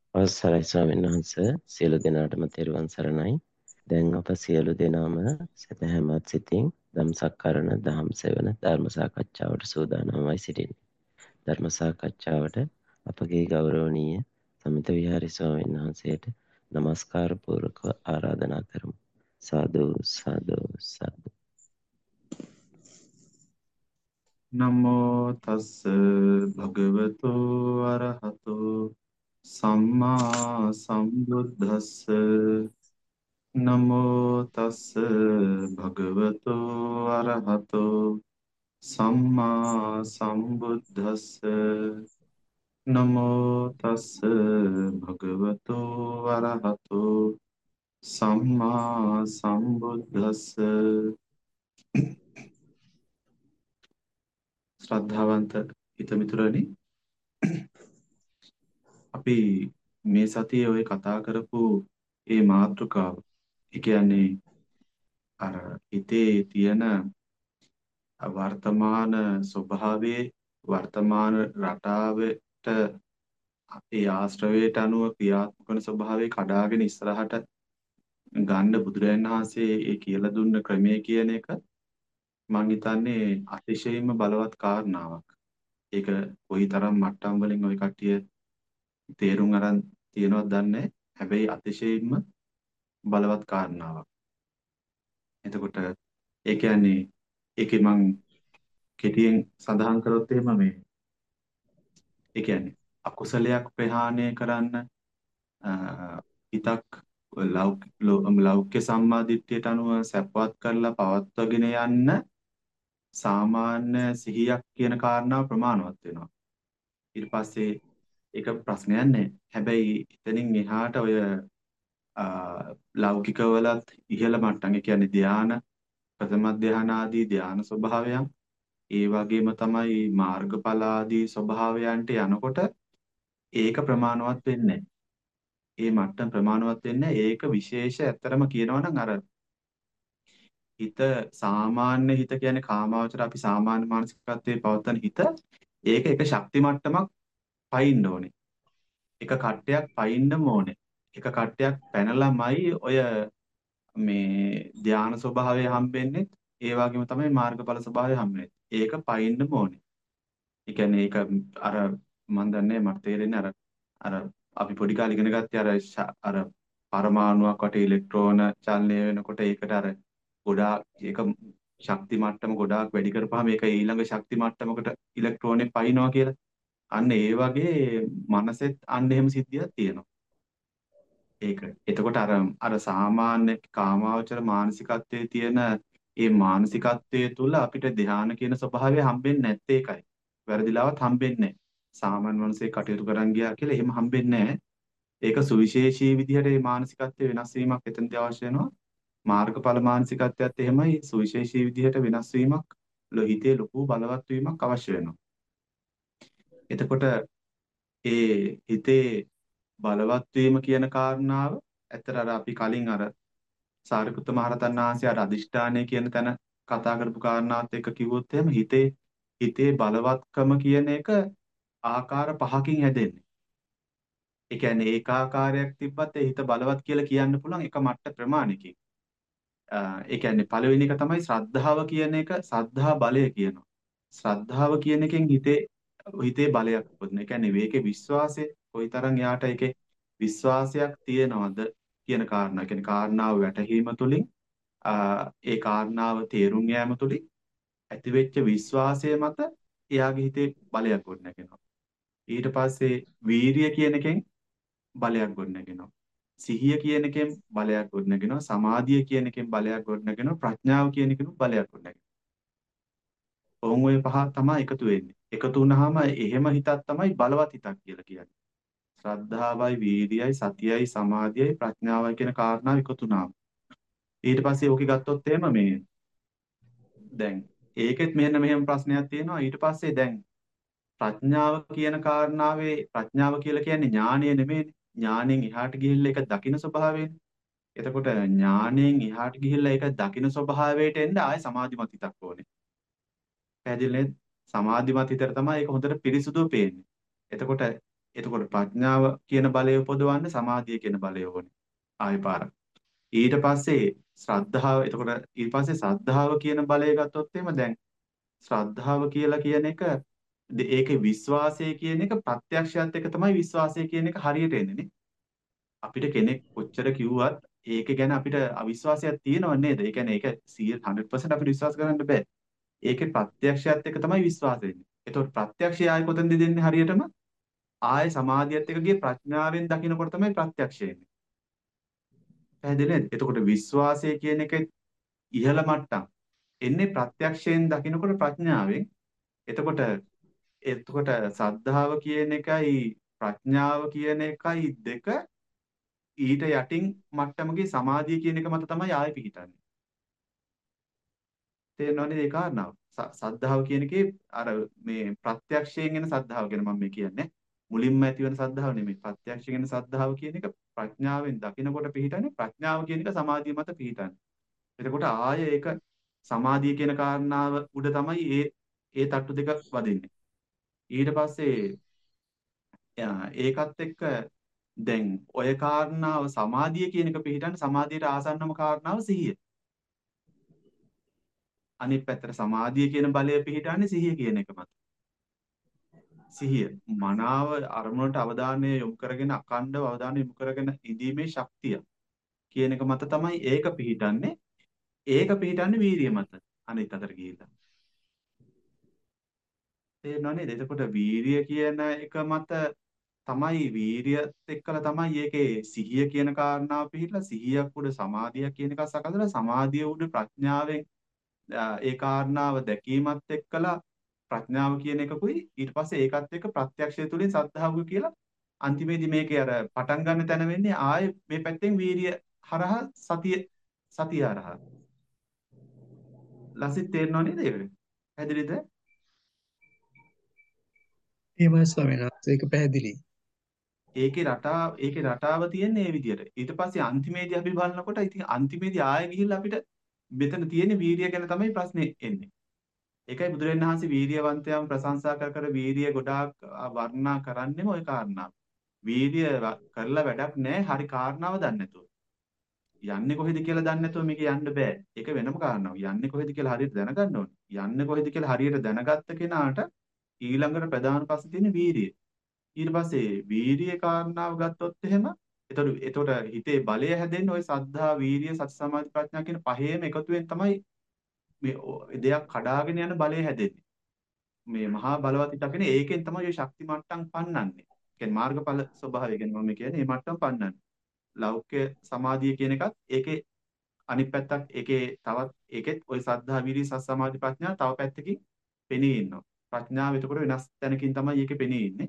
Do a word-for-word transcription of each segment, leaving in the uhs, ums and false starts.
අවසරයි ස්වාමීන් වහන්සේ සියලු දෙනාටම තෙරුවන් සරණයි. දැන් අප සියලු දෙනාම සතහැමත් සිතින් ධම්සක්කරණ දහම් සෙවන ධර්ම සාකච්ඡාවට සූදානම්වයි සිටින්නේ. ධර්ම සාකච්ඡාවට අපගේ ගෞරවනීය සමිත විහාරි ස්වාමීන් වහන්සේට নমස්කාර පූර්වකව ආරාධනා කරමු. සාදු සාදු සාදු. නමෝ තස්ස භගවතෝ අරහතෝ සම්මා සම්බුද්දස්ස නමෝ තස්ස භගවතෝ අරහතෝ සම්මා සම්බුද්දස්ස නමෝ තස්ස භගවතෝ අරහතෝ සම්මා සම්බුද්දස්ස ශ්‍රද්ධාවන්ත හිතමිතුරනි, අපි මේ සතියේ ඔය කතා කරපු ඒ මාතෘකාව, ඒ කියන්නේ අර හිතේ තියෙන වර්තමාන ස්වභාවයේ වර්තමාන රටාවට ඒ ආශ්‍රවයට අනුව ක්‍රියාත්මක වන ස්වභාවය කඩාගෙන ඉස්සරහට ගන්න බුදුරජාණන් වහන්සේ ඒ කියලා දුන්න ක්‍රමය කියන එක මම හිතන්නේ අතිශයින්ම බලවත් කාරණාවක්. ඒක කොයිතරම් මට්ටම් වලින් ওই කට්ටිය තේරුම් අරන් තියෙනවද දන්නේ නැහැ. හැබැයි අතිශයින්ම බලවත් කාරණාවක්. එතකොට ඒ කියන්නේ ඒකේ මං කෙටියෙන් සඳහන් කරොත් එහෙම මේ ඒ කියන්නේ අකුසලයක් ප්‍රහාණය කරන්න අ, හිතක් ලෞකික ලෞකික සම්මාදිට්ඨියට අනුව සැපවත් කරලා පවත්වාගෙන යන්න සාමාන්‍ය සිහියක් කියන කාරණාව ප්‍රමාණවත් වෙනවා. ඊට පස්සේ ඒක ප්‍රශ්නයක් නැහැ. හැබැයි එතනින් එහාට ඔය අ, ලෞකිකවලත් ඉහළ මට්ටම්, ඒ කියන්නේ ධාන, ප්‍රථම ධාන ආදී ධාන ස්වභාවයන්, ඒ වගේම තමයි මාර්ගඵල ආදී ස්වභාවයන්ට යනකොට ඒක ප්‍රමාණවත් වෙන්නේ නැහැ. ඒ මට්ටම් ප්‍රමාණවත් වෙන්නේ නැහැ. ඒක විශේෂ ඇත්තරම කියනවා නම් අර හිත සාමාන්‍ය හිත කියන්නේ කාමාවචර අපි සාමාන්‍ය මානසිකත්වයේ පවත්තන හිත ඒක එක ශක්ති මට්ටමක් පයින්න ඕනේ. එක කට්ටයක් පයින්නම ඕනේ. එක කට්ටයක් පැනලාමයි ඔය මේ ධානා ස්වභාවය හම්බෙන්නේ. ඒ වගේම තමයි මාර්ගඵල ස්වභාවය හම්බෙන්නේ. ඒක පයින්නම ඕනේ. ඒ කියන්නේ ඒක අර මන් දන්නේ මට තේරෙන්නේ අර අර අපි පොඩි කාලේ ඉගෙන ගත්තේ අර ශ- අර පරමාණුවක් වටේ ඉලෙක්ට්‍රෝන චලනය වෙනකොට ඒකට අර ගොඩාක් ඒක ශක්ති මට්ටම ගොඩාක් වැඩි කරපුවාම ඒක ඊළඟ ශක්ති මට්ටමකට ඉලෙක්ට්‍රෝනෙ පයින්නවා කියලා. අන්න ඒ වගේ මනසෙත් අන්න එහෙම සිද්ධියක් තියෙනවා. ඒක. එතකොට අර අර සාමාන්‍ය කාමාවචර මානසිකත්වයේ තියෙන ඒ මානසිකත්වයේ තුල අපිට ධ්‍යාන කියන ස්වභාවය හම්බෙන්නේ නැත්තේ ඒකයි. වැරදිලාවත් හම්බෙන්නේ නැහැ. සාමාන්‍ය මනසේ කටයුතු කරන් ගියා කියලා එහෙම හම්බෙන්නේ නැහැ. ඒක සුවිශේෂී විදිහට මේ මානසිකත්වයේ වෙනස් වීමක් එතනදී අවශ්‍ය වෙනවා. මාර්ගඵල මානසිකත්වයත් එහෙමයි සුවිශේෂී විදිහට වෙනස් වීමක්, හිතේ ලොකු බලවත් වීමක් අවශ්‍ය වෙනවා. එතකොට ඒ හිතේ බලවත් වීම කියන කාරණාව ඇත්තට අර අපි කලින් අර සාරිපුත්ත මහරහතන් වහන්සේ අර අදිෂ්ඨානය කියන තැන කතා කරපු කාරණාවත් එක්ක කිව්වොත් එහෙම හිතේ හිතේ බලවත්කම කියන එක ආකාර පහකින් හැදෙන්නේ. ඒ කියන්නේ ඒකාකාරයක් තිබ්බත් ඒ හිත බලවත් කියලා කියන්න පුළුවන් එක මට්ට ප්‍රමාණයකින්. අ, ඒ කියන්නේ පළවෙනි එක තමයි ශ්‍රද්ධාව කියන එක, ශ්‍රද්ධා බලය කියනවා. ශ්‍රද්ධාව කියන එකෙන් හිතේ හිතේ බලයක් උපදින. ඒ කියන්නේ මේකේ විශ්වාසය කොයිතරම් යාට ඒකේ විශ්වාසයක් තියනවද කියන කාරණා. ඒ කියන්නේ කාරණාව වැටහීම තුළින් අ, ඒ කාරණාව තේරුම් යාම තුළින් ඇතිවෙච්ච විශ්වාසය මත එයාගේ හිතේ බලයක් ගොඩනගෙනවා. ඊට පස්සේ වීරිය කියන එකෙන් බලයක් ගොඩනගෙනවා. සිහිය කියන එකෙන් බලයක් ගොඩනගෙනවා. සමාධිය කියන එකෙන් බලයක් ගොඩනගෙනවා. ප්‍රඥාව කියන එකෙන් බලයක් ගොඩනගෙනවා. ඔවුන් ওই පහ තමයි එකතු වෙන්නේ. එකතු වුනහම එහෙම හිතක් තමයි බලවත් හිතක් කියලා කියන්නේ. ශ්‍රද්ධාවයි, වීර්යයයි, සතියයි, සමාධියයි, ප්‍රඥාවයි කියන කාරණා එකතු වුණාම. ඊට පස්සේ ඕකේ ගත්තොත් එහෙම මේ දැන් ඒකෙත් මෙන්න මෙහෙම ප්‍රශ්නයක් තියෙනවා. ඊට පස්සේ දැන් ප්‍රඥාව කියන කාරණාවේ ප්‍රඥාව කියලා කියන්නේ ඥානය නෙමෙයිනේ. ඥාණයෙන් එහාට ගිහිල්ලා ඒක දකින්න ස්වභාවයනේ. එතකොට ඥාණයෙන් එහාට ගිහිල්ලා ඒක දකින්න ස්වභාවයට එන්න ආය සමාධිමත් හිතක් ඕනේ. පැහැදිලි නේද? සමාධිමත් හිතට තමයි ඒක හොඳට පිරිසුදුව පේන්නේ. එතකොට එතකොට ප්‍රඥාව කියන බලය උපදවන්න සමාධිය කියන බලය ඕනේ. ආයෙ පාරක්. ඊට පස්සේ ශ්‍රද්ධාව එතකොට ඊට පස්සේ ශ්‍රද්ධාව කියන බලය ගත්තොත් එimhe දැන් ශ්‍රද්ධාව කියලා කියන එක ද- ඒකේ විශ්වාසය කියන එක ප්‍රත්‍යක්ෂයත් එක්ක තමයි විශ්වාසය කියන එක හරියට එන්නේ නේ. අපිට කෙනෙක් කොච්චර කිව්වත් ඒක ගැන අපිට අවිශ්වාසයක් තියෙනව නේද? ඒ කියන්නේ ඒක one hundred percent අපිට විශ්වාස කරන්න බෑ. ඒකේ ප්‍රත්‍යක්ෂයත් එක්ක තමයි විශ්වාසය එන්නේ. එතකොට ප්‍රත්‍යක්ෂය ආයේ කොතනද දෙන්නේ හරියටම? ආයේ සමාධියත් එක්ක ගිය ප්‍රඥාවෙන් දකින්නකොට තමයි ප්‍රත්‍යක්ෂය එන්නේ. පැහැදිලි නේද? එතකොට විශ්වාසය කියන එක ඉහළ මට්ටම් එන්නේ ප්‍රත්‍යක්ෂයෙන් දකින්නකොට ප්‍රඥාවෙන්. එතකොට එතකොට සද්ධාව කියන එකයි ප්‍රඥාව කියන එකයි දෙක ඊට යටින් මට්ටමකේ සමාධිය කියන එක මත තමයි ආයෙ පිහිටන්නේ. තේරෙනවනේ ඒ කාරණාව. ස- සද්ධාව කියන එකේ අර මේ ප්‍රත්‍යක්ෂයෙන් එන සද්ධාව ගැන මම මේ කියන්නේ. මුලින්ම ඇති වෙන සද්ධාව නෙමෙයි. ප්‍රත්‍යක්ෂයෙන් එන සද්ධාව කියන එක ප්‍රඥාවෙන් දකිනකොට පිහිටන්නේ ප්‍රඥාව කියන එක සමාධිය මත පිහිටන්නේ. එතකොට ආයෙ ඒක සමාධිය කියන කාරණාව උඩ තමයි ඒ ඒ තට්ටු දෙක වදින්නේ. ඊට පස්සේ යා, ඒකත් එක්ක දැන් ඔය කාරණාව සමාධිය කියන එක පිළිටන්න සමාධියට ආසන්නම කාරණාව සිහිය. අනිත් පැත්තට සමාධිය කියන බලය පිළිටන්නේ සිහිය කියන එක මත. සිහිය මනාව අරමුණට අවධානය යොමු කරගෙන අකණ්ඩව අවධානය යොමු කරගෙන ඉඳීමේ ශක්තිය කියන එක මත තමයි ඒක පිළිටන්නේ. ඒක පිළිටන්නේ වීරිය මත. අනිත් අතට ගිහිල්ලා. තේරෙනව නේද? එතකොට වීරිය කියන එක මත තමයි වීරියත් එක්කලා තමයි ඒකේ සිහිය කියන කාරණාව පිළිහිලා සිහියක් උඩ සමාධිය කියන එක සකසලා සමාධිය උඩ ප්‍රඥාවෙන් ආ, ඒ කාරණාව දැකීමත් එක්කලා ප්‍රඥාව කියන එකකුයි ඊට පස්සේ ඒකත් එක්ක ප්‍රත්‍යක්ෂය තුලින් සද්ධාව කියලා අන්තිමේදී මේකේ අර පටන් ගන්න තැන වෙන්නේ ආයේ මේ පැත්තෙන් වීරිය හරහා සතිය සතිය හරහා ලසිත් තේරෙනව නේද ඒක? පැහැදිලිද? එහෙමයි ස්වාමීන් වහන්සේ ඒක පැහැදිලි. ඒකේ රටාව ඒකේ රටාව තියෙන්නේ මේ විදිහට. ඊට පස්සේ අන්තිමේදී අපි බලනකොට ඉතින් අන්තිමේදී ආයෙ ගිහිල්ලා අපිට මෙතන තියෙන වීරිය ගැන තමයි ප්‍රශ්නේ එන්නේ. ඒකයි බුදුරජාණන් වහන්සේ වීරියවන්තයන් ප්‍රශංසා කර කර වීරිය ගොඩාක් අ, වර්ණනා කරන්නේම ওই කාරණාව. වීරිය ව- කරලා වැඩක් නැහැ හරි කාරණාව දන්නේ නැතුව. යන්නේ කොහෙද කියලා දන්නේ නැතුව මේක යන්න බෑ. ඒක වෙනම කාරණාවක්. යන්නේ කොහෙද කියලා හරියට දැනගන්න ඕනේ. යන්නේ කොහෙද කියලා හරියට දැනගත්ත කෙනාට ඊළඟට ප්‍රධාන ප්‍රශ්නේ තියෙන්නේ වීරිය. ඊට පස්සේ වීරිය කාරණාව ගත්තොත් එහෙම එතකොට එතකොට හිතේ බලය හැදෙන්නේ ওই සද්ධා වීරිය සති සමාධි ප්‍රඥා කියන පහේම එකතුවෙන් තමයි මේ ඔ- දෙයක් කඩාගෙන යන බලය හැදෙන්නේ. මේ මහා බලවත් හිතගෙන ඒකෙන් තමයි ඔය ශක්ති මට්ටම් පන්නන්නේ. කියන්නේ මාර්ගඵල ස්වභාවය කියන්නේ මම කියන්නේ මේ මට්ටම් පන්නන්නේ. ලෞකික සමාධිය කියන එකත් ඒකේ අනිත් පැත්තක් ඒකේ තවත් ඒකෙත් ওই සද්ධා වීරිය සති සමාධි ප්‍රඥා තව පැත්තකින් පෙනී ඉන්නවා. ප්‍රඥාව එතකොට වෙනස් තැනකින් තමයි ඒකේ පෙනී ඉන්නේ.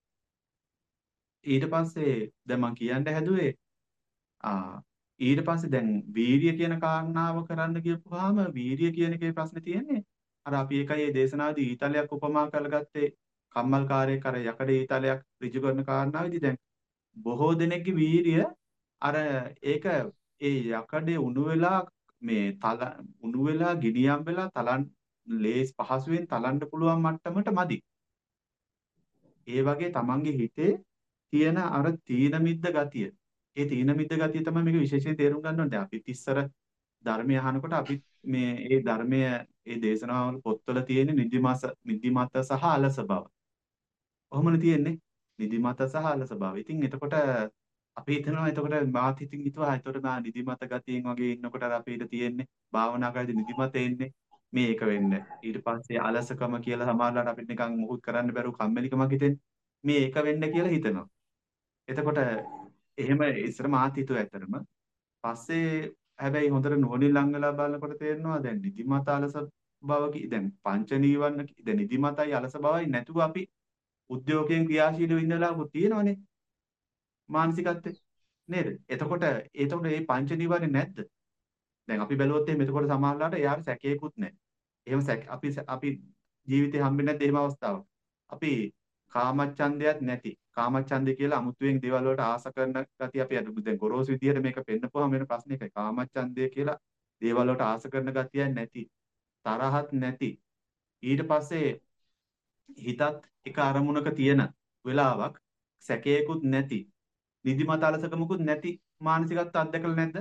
ඊට පස්සේ දැන් මම කියන්න හැදුවේ ආ ඊට පස්සේ දැන් වීරිය කියන කාරණාව කරන්න ගියපුවාම වීරිය කියන එකේ ප්‍රශ්නේ තියෙන්නේ අර අපි ඒකයි මේ දේශනාවේදී ඊතලයක් උපමා කරගත්තේ කම්මල්කාරයෙක් අර යකඩ ඊතලයක් ඍජු කරන කාරණාවේදී දැන් බොහෝ දෙනෙක්ගේ වීරිය අර ඒක ඒ යකඩේ උණු වෙලා මේ තල උණු වෙලා ගිනියම් වෙලා තලන් ලේස් පහසුවෙන් තලන්න පුළුවන් මට්ටමට මදි. ඒ වගේ තමන්ගේ හිතේ තියෙන අර තීන මිද්ද ගතිය. ඒ තීන මිද්ද ගතිය තමයි මේක විශේෂයෙන් තේරුම් ගන්න ඕනේ. දැන් අපිත් ඉස්සර ධර්මය අහනකොට අපි මේ ඒ ධර්මය ඒ දේශනාවල පොත්වල තියෙන නිදිමස නිදිමත සහ අලස බව. ඔහොමනේ තියෙන්නේ. නිදිමත සහ අලස බව. ඉතින් එතකොට අපි හිතනවා එතකොට මාත් ඉතින් හිතුවා එතකොට මා නිදිමත ගතියෙන් වගේ ඉන්නකොට අර අපිට තියෙන්නේ භාවනා කරද්දී නිදිමත එන්නේ මේක වෙන්න. ඊට පස්සේ අලසකම කියලා සමහරවිට අපිට නිකන් මුකුත් කරන්න බැරුව කම්මැලිකමක් හිතෙන්නේ. මේ ඒක වෙන්න කියලා හිතනවා. එතකොට එහෙම ඉස්සර මාත් හිතුවා ඇත්තටම. පස්සේ හැබැයි හොඳට නුවණින් ලං වෙලා බලනකොට තේරෙනවා දැන් නිදිමත අලස බව කි දැන් පංච නීවරණ කි- දැන් නිදිමතයි අලස බවයි නැතුව අපි උද්‍යෝගයෙන් ක්‍රියාශීලී වෙන්න වෙලාවකුත් තියෙනවනේ මානසිකත්වයේ නේද? එතකොට එතකොට මේ පංච නීවරණ නැද්ද? දැන් අපි බැලුවොත් එහෙම එතකොට සමහරලාට එයාට සැකේකුත් නැහැ. එහෙම සැක අපි අපි ජීවිතේ හම්බෙන්නේ නැද්ද එහෙම අවස්ථාවක්? අපි කාමච්ඡන්දයක් නැති. කාමච්ඡන්දය කියලා අමුතුවෙන් දේවල් වලට ආස කරන ගතිය අපි අද දැන් ගොරෝසු විදියට මේක පෙන්නපුවාම වෙන ප්‍රශ්නේ එකයි. කාමච්ඡන්දය කියලා දේවල් වලට ආස කරන ගතියක් නැති. තරහක් නැති. ඊට පස්සේ හිතත් එක අරමුණක තියෙන වෙලාවක් සැකයකුත් නැති නිදිමත අලසකමකුත් නැති මානසිකත්ව අත්දකලා නැද්ද?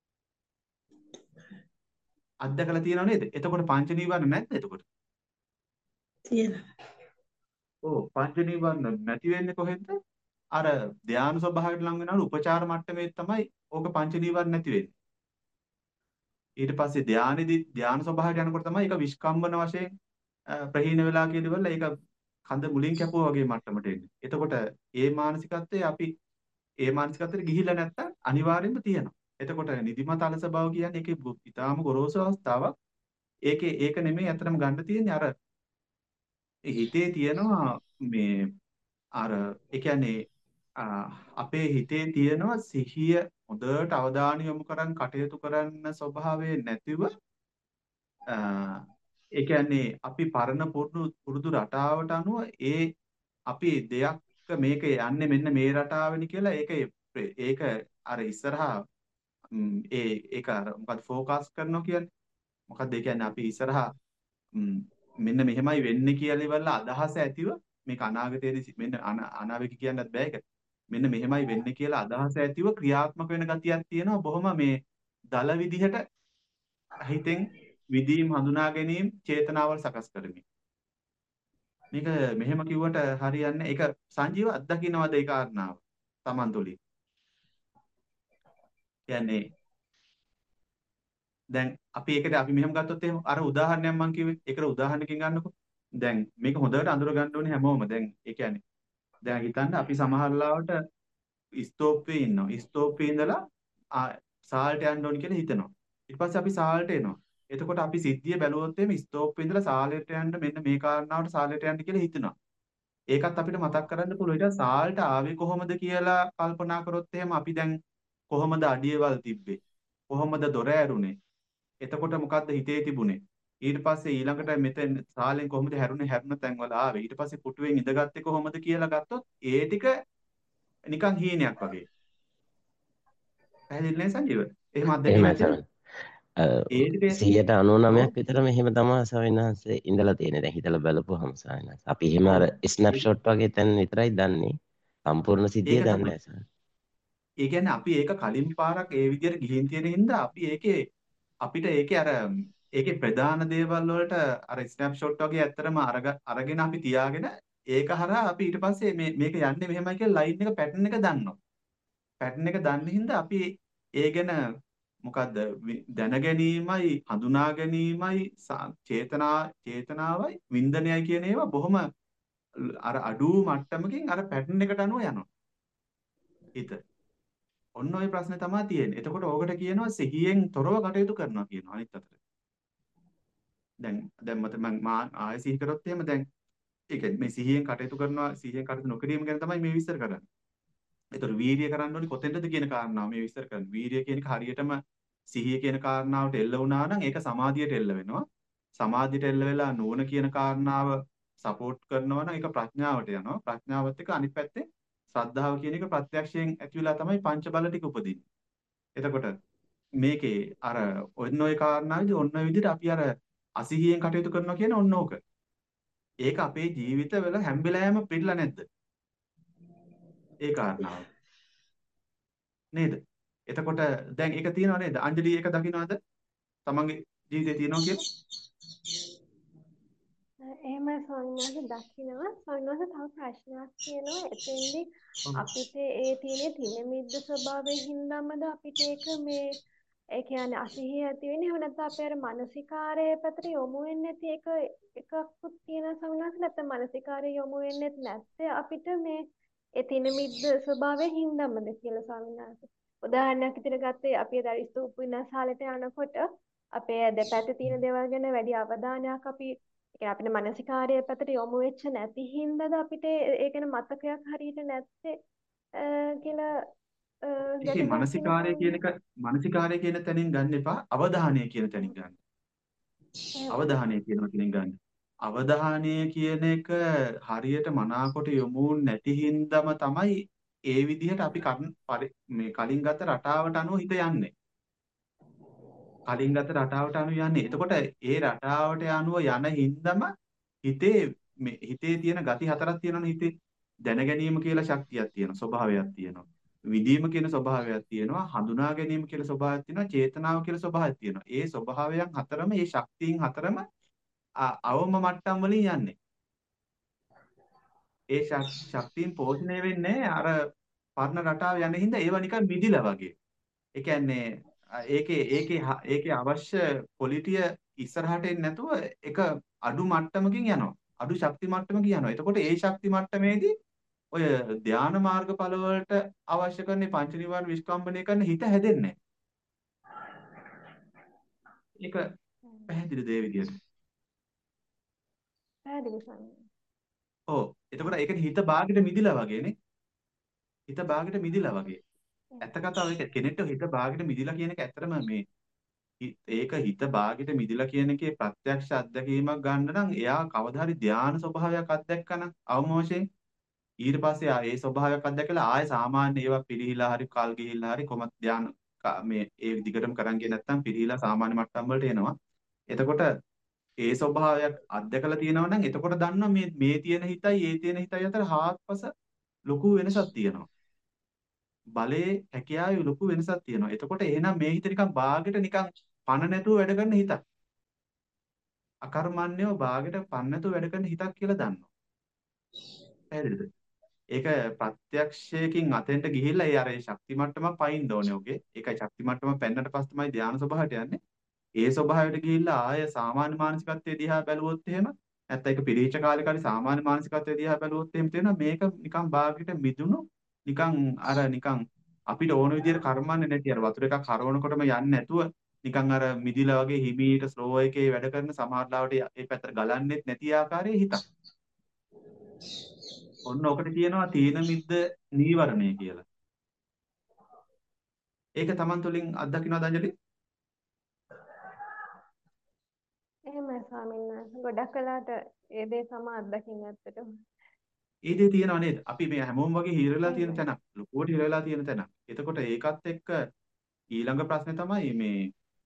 අත්දකලා තියෙනව නේද? එතකොට පංච නීවරණ නැද්ද එතකොට? තියෙනවා. ඔව් පංච නීවරණ නැති වෙන්නේ කොහෙන්ද? අර ධානය ස්වභාවයට ලං වෙනවලු උපචාර මට්ටමේ තමයි ඕක පංච නීවරණ නැති වෙන්නේ. ඊට පස්සේ ධානයේදී ධානය ස්වභාවයට යනකොට තමයි ඒක විස්කම්බන වශයෙන් ප්‍රහීන වෙලා කියනවල ඒක කඳ මුලින් කැපුවා වගේ මට්ටමට එන්නේ. එතකොට ඒ මානසිකත්වයේ අපි ඒ මානසිකත්වයට ගිහිල්ලා නැත්තම් අනිවාර්යෙන්ම තියෙනවා. එතකොට නිදිමත අලස බව කියන්නේ ඒකේ ඉතාම ගොරෝසු අවස්ථාවක්. ඒකේ ඒක නෙමෙයි අතරම ගන්න තියෙන්නේ අර හිතේ තියෙනවා මේ අර ඒ කියන්නේ අපේ හිතේ තියෙනවා සිහිය හොඳට අවධානය යොමු කරන් කටයුතු කරන්න ස්වභාවය නැතිව ඒ කියන්නේ අපි පරණ පුරුදු පුරුදු රටාවට අනුව ඒ අපි දෙයක් මේක යන්නේ මෙන්න මේ රටාවෙනි කියලා ඒක ඒක අර ඉස්සරහා ඒ ඒක අර මොකද ફોකස් කරනවා කියන්නේ මොකද්ද ඒ කියන්නේ අපි ඉස්සරහා මෙන්න මෙහෙමයි වෙන්නේ කියලා ඉවරලා අදහස ඇතිව මේක අනාගතයේදී මෙන්න අනාවේක කියන්නත් බෑ ඒක මෙන්න මෙහෙමයි වෙන්නේ කියලා අදහස ඇතිව ක්‍රියාත්මක වෙන ගතියක් තියෙනවා බොහොම මේ දල විදිහට හිතෙන් විදීම් හඳුනා ගැනීම චේතනාවල් සකස් කරමින් මේක මෙහෙම කිව්වට හරියන්නේ ඒක සංජීව අත්දකින්නවද ඒ කාරණාව Taman තුලින් කියන්නේ දැන් අපි ඒකට අපි මෙහෙම ගත්තොත් එහෙම අර උදාහරණයක් මම කිව්වේ ඒකට උදාහරණකින් ගන්නකො දැන් මේක හොඳට අඳුර ගන්න ඕනේ හැමෝම දැන් ඒ කියන්නේ දැන් හිතන්න අපි සමහරලාවට ස්තෝප්පේ ඉන්නවා ස්තෝප්පේ ඉඳලා සාල්ට යන්න ඕනේ කියලා හිතනවා ඊට පස්සේ අපි සාල්ට එනවා එතකොට අපි සිද්ධිය බැලුවොත් එimhe ස්තෝප්පේ ඉඳලා සාලයට යන්න මෙන්න මේ කාරණාවට සාලයට යන්න කියලා හිතනවා ඒකත් අපිට මතක් කරන්න පුළුවන් ඊට සාල්ට ආවේ කොහොමද කියලා කල්පනා කරොත් එහෙම අපි දැන් කොහොමද අඩියවල් තිබ්බේ කොහොමද දොර ඇරුනේ එතකොට මොකද්ද හිතේ තිබුණේ ඊට පස්සේ ඊළඟට මෙතෙන් සාලෙන් කොහොමද හැරුනේ හැරුණ තැන්වල ආවේ ඊට පස්සේ පුටුවෙන් ඉඳගත්තේ කොහොමද කියලා ගත්තොත් ඒ ටික නිකන් හීනයක් වගේ පැහැදිලි නෑ සංජීව එහෙම අත්දැකීම් ඇති ඒ ටික සියයට අනූනවයක් විතර මෙහෙම තමයි සවිනාංශේ ඉඳලා තියෙන්නේ දැන් හිතලා බලපුවහම සවිනාංශ අපි එහෙම අර ස්නැප්ෂොට් වගේ තැන් විතරයි දන්නේ සම්පූර්ණ සිද්ධිය දන්නේ නැහැ සවිනාංශ ඒ කියන්නේ අපි ඒක කලින් පාරක් ඒ විදිහට ගිහින් තියෙන හින්දා අපි ඒකේ අපිට ඒකේ අර ඒකේ ප්‍රධාන දේවල් වලට අර ස්නැප්ෂොට් වගේ ඇත්තටම අරගෙන අපි තියාගෙන ඒක හරහා අපි ඊට පස්සේ මේ මේක යන්නේ මෙහෙමයි කියලා ලයින් එක පැටර්න් එක දන්නවා. පැටර්න් එක දන්න හින්දා අපි ඒ ගැන මොකද්ද දැන ගැනීමයි හඳුනා ගැනීමයි චේතනා චේතනාවයි වින්දනයයි කියන ඒවා බොහොම අර අඩු මට්ටමකින් අර පැටර්න් එකට අනුව යනවා. හිත ඔන්න ඔය ප්‍රශ්නේ තමයි තියෙන්නේ. එතකොට ඕකට කියනවා සිහියෙන් තොරව කටයුතු කරනවා කියනවා අනිත් අතට. දැන් දැන් මත මම ආයෙ සිහි කරොත් එහෙම දැන් ඒ කියන්නේ මේ සිහියෙන් කටයුතු කරනවා සිහියෙන් කටයුතු නොකිරීම ගැන තමයි මේ විස්තර කරන්නේ. ඒතර වීරිය කරන්න ඕනි කොතෙන්ද කියන කාරණාව මේ විස්තර කරන්නේ. වීරිය කියන එක හරියටම සිහිය කියන කාරණාවට එල්ල වුණා නම් ඒක සමාධියට එල්ල වෙනවා. සමාධියට එල්ල වෙලා නුවණ කියන කාරණාව සපෝට් කරනවා නම් ඒක ප්‍රඥාවට යනවා. ප්‍රඥාවත් එක්ක අනිත් පැත්තේ ශ්‍රද්ධාව කියන එක ප්‍රත්‍යක්ෂයෙන් ඇති වෙලා තමයි පංච බල ටික උපදින්නේ. එතකොට මේකේ අර ඔන්න ඔය කාරණාවේදී ඔන්න ඔය විදිහට අපි අර අසිහියෙන් කටයුතු කරනවා කියන ඔන්න ඕක. ඒක අපේ ජීවිතවල හැම වෙලාවෙම පිළිලා නැද්ද? ඒ කාරණාව. නේද? එතකොට දැන් ඒක තියෙනව නේද? අංජලි ඒක දකින්නවද? තමන්ගේ ජීවිතේ තියෙනවා කියලා? එහෙම සොන්නස දකින්නවා සොන්නස තව ප්‍රශ්නයක් තියෙනවා එතෙන්දී අපිට ඒ තියෙන තින මිද්ද ස්වභාවයෙන් හින්දාමද අපිට ඒක මේ ඒ කියන්නේ අසිහිය ඇති වෙන්නේ එහෙම නැත්නම් අපේ අර මානසිකාරයේ පැත්තට යොමු වෙන්නේ නැති එක එකක්වත් තියෙන සොන්නස නැත්නම් මානසිකාරයේ යොමු වෙන්නේ නැත්te අපිට මේ ඒ තින මිද්ද ස්වභාවයෙන් හින්දාමද කියලා සොන්නස උදාහරණයක් විදිහට ගත්තේ අපි අර ස්තූප විනාශාලයට යනකොට අපේ දෙපැත්තේ තියෙන දේවල් ගැන වැඩි අවධානයක් අපි ඒ අපිට මානසිකාරය පැත්තට යොමු වෙච්ච නැති හින්දාද අපිට ඒ ගැන මතකයක් හරියට නැත්තේ කියලා ඒකේ මානසිකාරය කියන එක මානසිකාරය කියන තැනින් ගන්න එපා අවධානය කියන තැනින් ගන්න. අවධානය කියනවා කියන ගන්න. අවධානය කියන එක හරියට මනාකොට යොමු නැති හින්දාම තමයි ඒ විදිහට අපි මේ කලින් ගත්ත රටාවට අනුව හිත යන්නේ. කලින් ගත්ත රටාවට අනුව යන්නේ. එතකොට ඒ රටාවට අනුව යන හින්දාම හිතේ මේ හිතේ තියෙන ගති හතරක් තියෙනවනේ හිතේ. දැන ගැනීම කියලා ශක්තියක් තියෙනවා, ස්වභාවයක් තියෙනවා. විදීම කියන ස්වභාවයක් තියෙනවා, හඳුනා ගැනීම කියලා ස්වභාවයක් තියෙනවා, චේතනාව කියලා ස්වභාවයක් තියෙනවා. ඒ ස්වභාවයන් හතරම, මේ ශක්තියින් හතරම අ- අවම මට්ටම් වලින් යන්නේ. ඒ ශක්- ශක්තියින් පෝෂණය වෙන්නේ අර පරණ රටාව යන හින්දා ඒවා නිකන් මිදිලා වගේ. ඒ කියන්නේ අ, ඒකේ ඒකේ හ- ඒකේ අවශ්‍ය ක්වොලිටිය ඉස්සරහට එන්නේ නැතුව එක අඩු මට්ටමකින් යනවා. අඩු ශක්ති මට්ටමකින් යනවා. එතකොට ඒ ශක්ති මට්ටමේදී ඔය ධානා මාර්ගඵල වලට අවශ්‍ය කරන්නේ පංච නිවර්ණ විස්කම්බණය කරන හිත හැදෙන්නේ නැහැ. ඒක පැහැදිලිද ඒ විදිහට? පැහැදිලි ස්වාමීන් ඔව්. එතකොට ඒකනේ හිත බාගෙට මිදිලා වගේනේ. හිත බාගෙට මිදිලා වගේ. ඇත්ත කතාව ඒක කෙනෙක්ට හිත බාගෙට මිදිලා කියන එක ඇත්තටම මේ හි- ඒක හිත බාගෙට මිදිලා කියන එකේ ප්‍රත්‍යක්ෂ අත්දැකීමක් ගන්න නම් එයා කවදා හරි ධානා ස්වභාවයක් අත්දැක්කනම් අවම වශයෙන් ඊට පස්සේ ආ ඒ ස්වභාවයක් අත්දැකලා ආය සාමාන්‍ය ඒවා පිළිහිලා හරි කල් ගිහිල්ලා හරි කොහොමද ධාන ක- මේ ඒ දිගටම කරන් ගියේ නැත්නම් පිළිහිලා සාමාන්‍ය මට්ටම් වලට එනවා. එතකොට ඒ ස්වභාවයක් අත්දැකලා තියෙනවා නම් එතකොට දන්නවා මේ මේ තියෙන හිතයි ඒ තියෙන හිතයි අතර හාත්පස ලොකු වෙනසක් තියෙනවා. බලයේ හැකියාවේ ලොකු වෙනසක් තියෙනවා. එතකොට එහෙනම් මේ හිත නිකන් බාගෙට නිකන් පණ නැතුව වැඩ කරන හිතක්. අකර්මණ්‍යව බාගෙට පණ නැතුව වැඩ කරන හිතක් කියලා දන්නවා. පැහැදිලිද? ඒක ප්‍රත්‍යක්ෂයකින් අතෙන්ට ගිහිල්ලා ඒ අර ඒ ශක්ති මට්ටම පයින්න ඕනේ ඔගේ. ඒකයි ශක්ති මට්ටම පෙන්නට පස්සේ තමයි ධානා ස්වභාවයට යන්නේ. ඒ ස්වභාවයට ගිහිල්ලා ආය සාමාන්‍ය මානසිකත්වයේ දිහා බැලුවොත් එහෙම නැත්නම් ඒක පිරිච්ච කාලේ කාලේ සාමාන්‍ය මානසිකත්වයේ දිහා බැලුවොත් එහෙම තේරෙනවා මේක නිකන් බාගෙට මිදුණු නිකන් අර නිකන් අපිට ඕන විදිහට කර්මන්නේ නැති අර වතුර එකක් හරවනකොටම යන්නේ නැතුව නිකන් අර මිදිලා වගේ හිමීට ස්ලෝ එකේ වැඩ කරන සමහරවිට ඒ පැත්තට ගලන්නෙත් නැති ආකාරයේ හිතක්. ඔන්න ඔකට කියනවා තීන මිද්ද නීවරණය කියලා. ඒක Taman තුලින් අත්දකින්නවද අංජලි? එහෙමයි ස්වාමීන් වහන්සේ. ගොඩක් වෙලාට ඒ දේ තම අත්දකින්න ඇත්තටම. ඒ දේ තියෙනව නේද? අපි මේ හැමෝම වගේ හිරලා තියෙන එහෙමයි. තැනක්. ලොකුවට හිරලා තියෙන තැනක්. එතකොට ඒකත් එක්ක ඊළඟ ප්‍රශ්නේ තමයි මේ